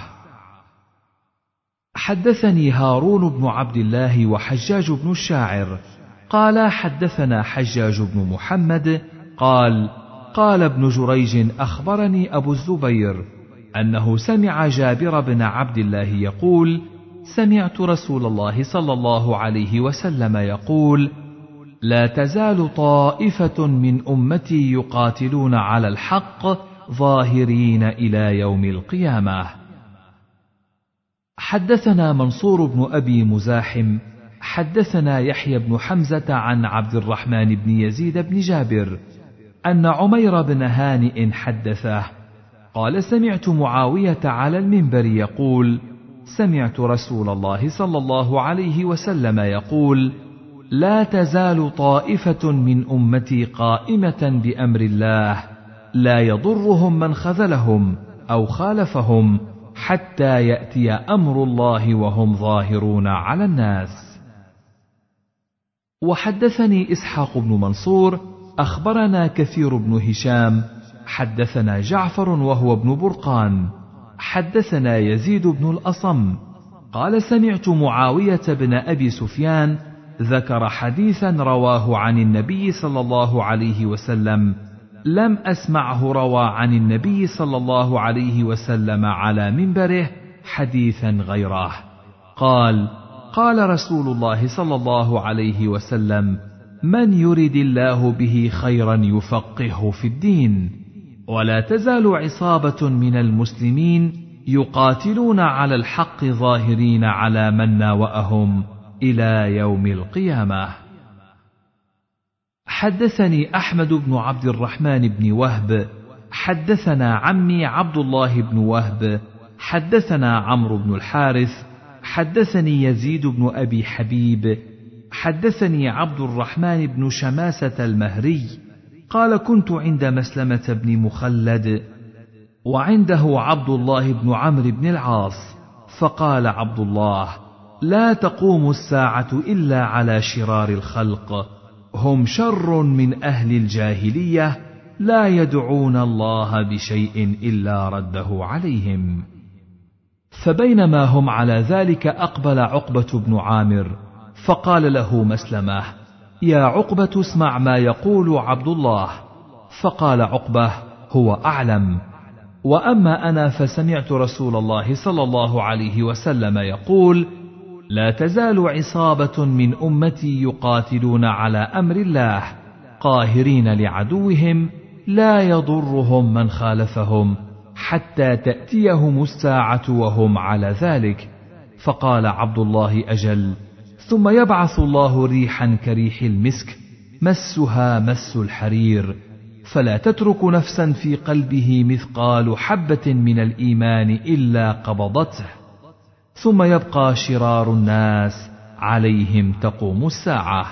حدثني هارون بن عبد الله وحجاج بن الشاعر قال حدثنا حجاج بن محمد قال: قال ابن جريج أخبرني أبو الزبير أنه سمع جابر بن عبد الله يقول: سمعت رسول الله صلى الله عليه وسلم يقول: لا تزال طائفة من أمتي يقاتلون على الحق ظاهرين إلى يوم القيامة. حدثنا منصور بن أبي مزاحم حدثنا يحيى بن حمزة عن عبد الرحمن بن يزيد بن جابر أن عمير بن هانئ حدثه قال: سمعت معاوية على المنبر يقول: سمعت رسول الله صلى الله عليه وسلم يقول: لا تزال طائفة من أمتي قائمة بأمر الله لا يضرهم من خذلهم أو خالفهم حتى يأتي أمر الله وهم ظاهرون على الناس. وحدثني إسحاق بن منصور أخبرنا كثير بن هشام حدثنا جعفر وهو ابن برقان حدثنا يزيد بن الأصم قال: سمعت معاوية بن أبي سفيان ذكر حديثا رواه عن النبي صلى الله عليه وسلم لم أسمعه روى عن النبي صلى الله عليه وسلم على منبره حديثا غيره. قال: قال رسول الله صلى الله عليه وسلم: من يرد الله به خيرا يفقهه في الدين. ولا تزال عصابة من المسلمين يقاتلون على الحق ظاهرين على من ناوأهم إلى يوم القيامة. حدثني أحمد بن عبد الرحمن بن وهب حدثنا عمي عبد الله بن وهب حدثنا عمرو بن الحارث حدثني يزيد بن أبي حبيب حدثني عبد الرحمن بن شماسة المهري قال: كنت عند مسلمة بن مخلد وعنده عبد الله بن عمرو بن العاص، فقال عبد الله: لا تقوم الساعة إلا على شرار الخلق، هم شر من أهل الجاهلية لا يدعون الله بشيء إلا رده عليهم. فبينما هم على ذلك أقبل عقبة بن عامر فقال له مسلمة: يا عقبة اسمع ما يقول عبد الله. فقال عقبة: هو أعلم. وأما أنا فسمعت رسول الله صلى الله عليه وسلم يقول: لا تزال عصابة من أمتي يقاتلون على أمر الله قاهرين لعدوهم لا يضرهم من خالفهم حتى تأتيهم الساعة وهم على ذلك. فقال عبد الله: أجل. ثم يبعث الله ريحا كريح المسك مسها مس الحرير، فلا تترك نفسا في قلبه مثقال حبة من الإيمان إلا قبضته، ثم يبقى شرار الناس عليهم تقوم الساعة.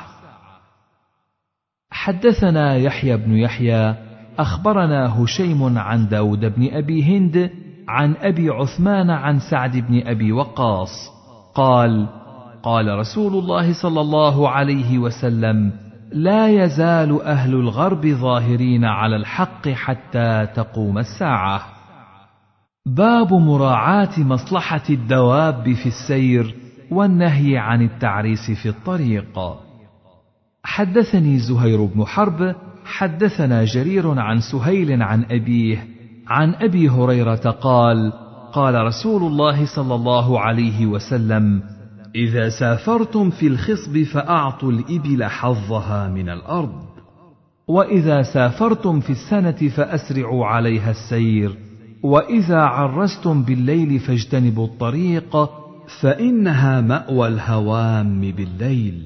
حدثنا يحيى بن يحيى أخبرنا هشيم عن داود بن أبي هند عن أبي عثمان عن سعد بن أبي وقاص قال: قال رسول الله صلى الله عليه وسلم: لا يزال أهل الغرب ظاهرين على الحق حتى تقوم الساعة. باب مراعاة مصلحة الدواب في السير والنهي عن التعريس في الطريق. حدثني زهير بن حرب حدثنا جرير عن سهيل عن أبيه عن أبي هريرة قال: قال رسول الله صلى الله عليه وسلم: إذا سافرتم في الخصب فأعطوا الإبل حظها من الأرض، وإذا سافرتم في السنة فأسرعوا عليها السير، وإذا عرستم بالليل فاجتنبوا الطريق فإنها مأوى الهوام بالليل.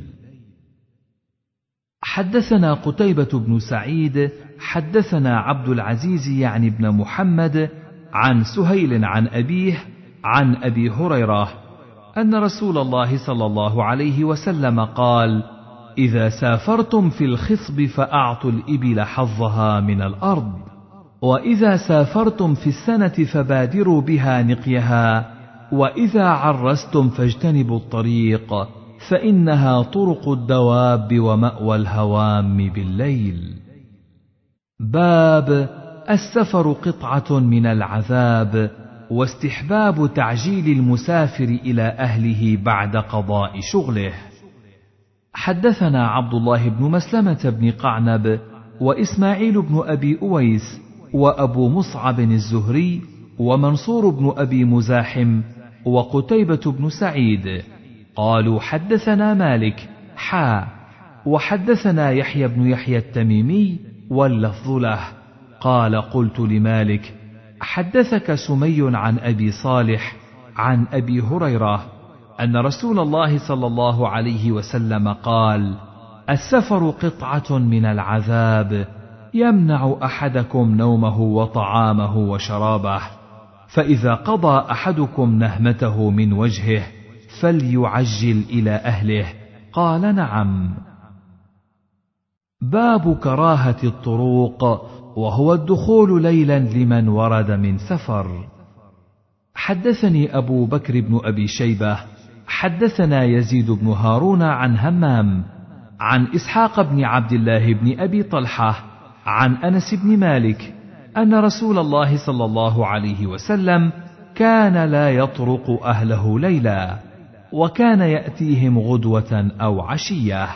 حدثنا قتيبة بن سعيد حدثنا عبد العزيز يعني بن محمد عن سهيل عن أبيه عن أبي هريرة أن رسول الله صلى الله عليه وسلم قال: إذا سافرتم في الخصب فأعطوا الإبل حظها من الأرض. وإذا سافرتم في السنة فبادروا بها نقيها، وإذا عرستم فاجتنبوا الطريق، فإنها طرق الدواب ومأوى الهوام بالليل. باب السفر قطعة من العذاب، واستحباب تعجيل المسافر إلى أهله بعد قضاء شغله. حدثنا عبد الله بن مسلمة بن قعنب وإسماعيل بن أبي أويس وأبو مصعب الزهري ومنصور بن أبي مزاحم وقتيبة بن سعيد قالوا حدثنا مالك وحدثنا يحيى بن يحيى التميمي واللفظ له قال قلت لمالك حدثك سمي عن أبي صالح عن أبي هريرة أن رسول الله صلى الله عليه وسلم قال: السفر قطعة من العذاب يمنع أحدكم نومه وطعامه وشرابه، فإذا قضى أحدكم نهمته من وجهه فليعجل إلى أهله. قال: نعم. باب كراهة الطروق، وهو الدخول ليلا لمن ورد من سفر. حدثني أبو بكر بن أبي شيبة حدثنا يزيد بن هارون عن همام عن إسحاق بن عبد الله بن أبي طلحة عن أنس بن مالك أن رسول الله صلى الله عليه وسلم كان لا يطرق أهله ليلا، وكان يأتيهم غدوة أو عشية.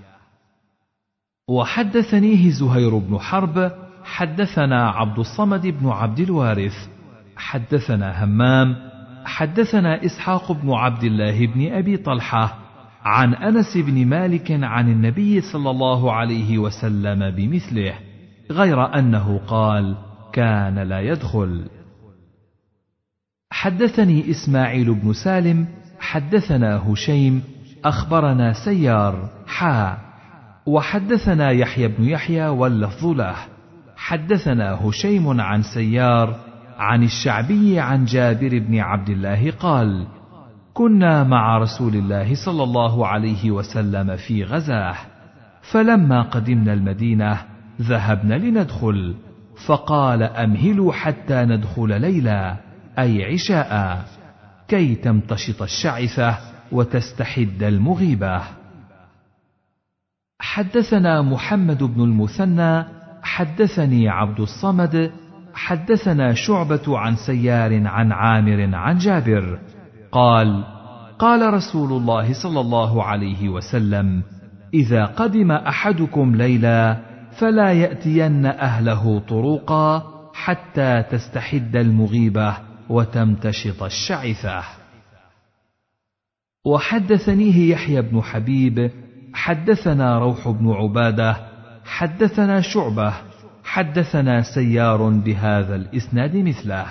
وحدثنيه زهير بن حرب حدثنا عبد الصمد بن عبد الوارث حدثنا همام حدثنا إسحاق بن عبد الله بن أبي طلحة عن أنس بن مالك عن النبي صلى الله عليه وسلم بمثله، غير أنه قال: كان لا يدخل. حدثني إسماعيل بن سالم حدثنا هشيم أخبرنا سيار وحدثنا يحيى بن يحيى واللفظ له. حدثنا هشيم عن سيار عن الشعبي عن جابر بن عبد الله قال: كنا مع رسول الله صلى الله عليه وسلم في غزاه، فلما قدمنا المدينة ذهبنا لندخل، فقال: أمهلوا حتى ندخل ليلا، أي عشاء، كي تمتشط الشعثة وتستحد المغيبة. حدثنا محمد بن المثنى حدثني عبد الصمد حدثنا شعبة عن سيار عن عامر عن جابر قال: قال رسول الله صلى الله عليه وسلم: إذا قدم أحدكم ليلا فلا يأتين أهله طروقا حتى تستحد المغيبة وتمتشط الشعثة. وحدثنيه يحيى بن حبيب حدثنا روح بن عبادة حدثنا شعبة حدثنا سيار بهذا الإسناد مثله.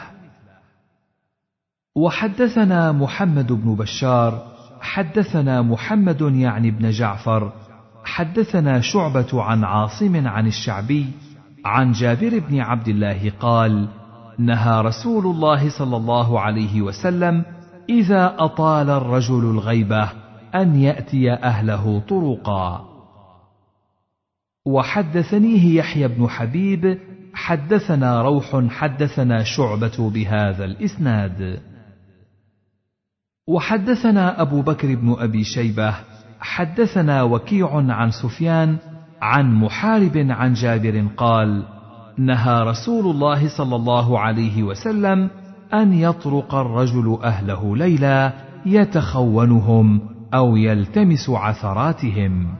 وحدثنا محمد بن بشار حدثنا محمد يعني بن جعفر حدثنا شعبة عن عاصم عن الشعبي عن جابر بن عبد الله قال: نهى رسول الله صلى الله عليه وسلم إذا أطال الرجل الغيبة أن يأتي أهله طرقا. وحدثنيه يحيى بن حبيب حدثنا روح حدثنا شعبة بهذا الإسناد. وحدثنا أبو بكر بن أبي شيبة حدثنا وكيع عن سفيان عن محارب عن جابر قال: نهى رسول الله صلى الله عليه وسلم أن يطرق الرجل أهله ليلا يتخونهم أو يلتمس عثراتهم.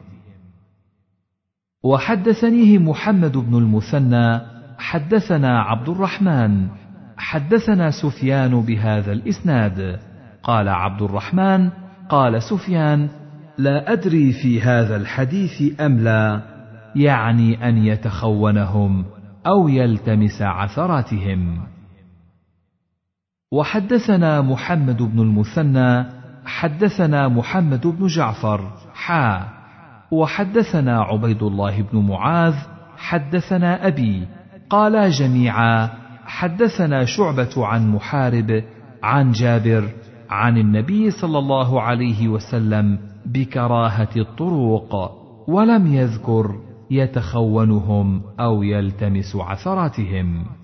وحدثنيه محمد بن المثنى حدثنا عبد الرحمن حدثنا سفيان بهذا الإسناد. قال عبد الرحمن: قال سفيان: لا أدري في هذا الحديث أم لا، يعني أن يتخونهم أو يلتمس عثراتهم. وحدثنا محمد بن المثنى حدثنا محمد بن جعفر وحدثنا عبيد الله بن معاذ حدثنا أبي قالا جميعا حدثنا شعبة عن محارب عن جابر عن النبي صلى الله عليه وسلم بكراهة الطروق، ولم يذكر يتخونهم أو يلتمس عثراتهم.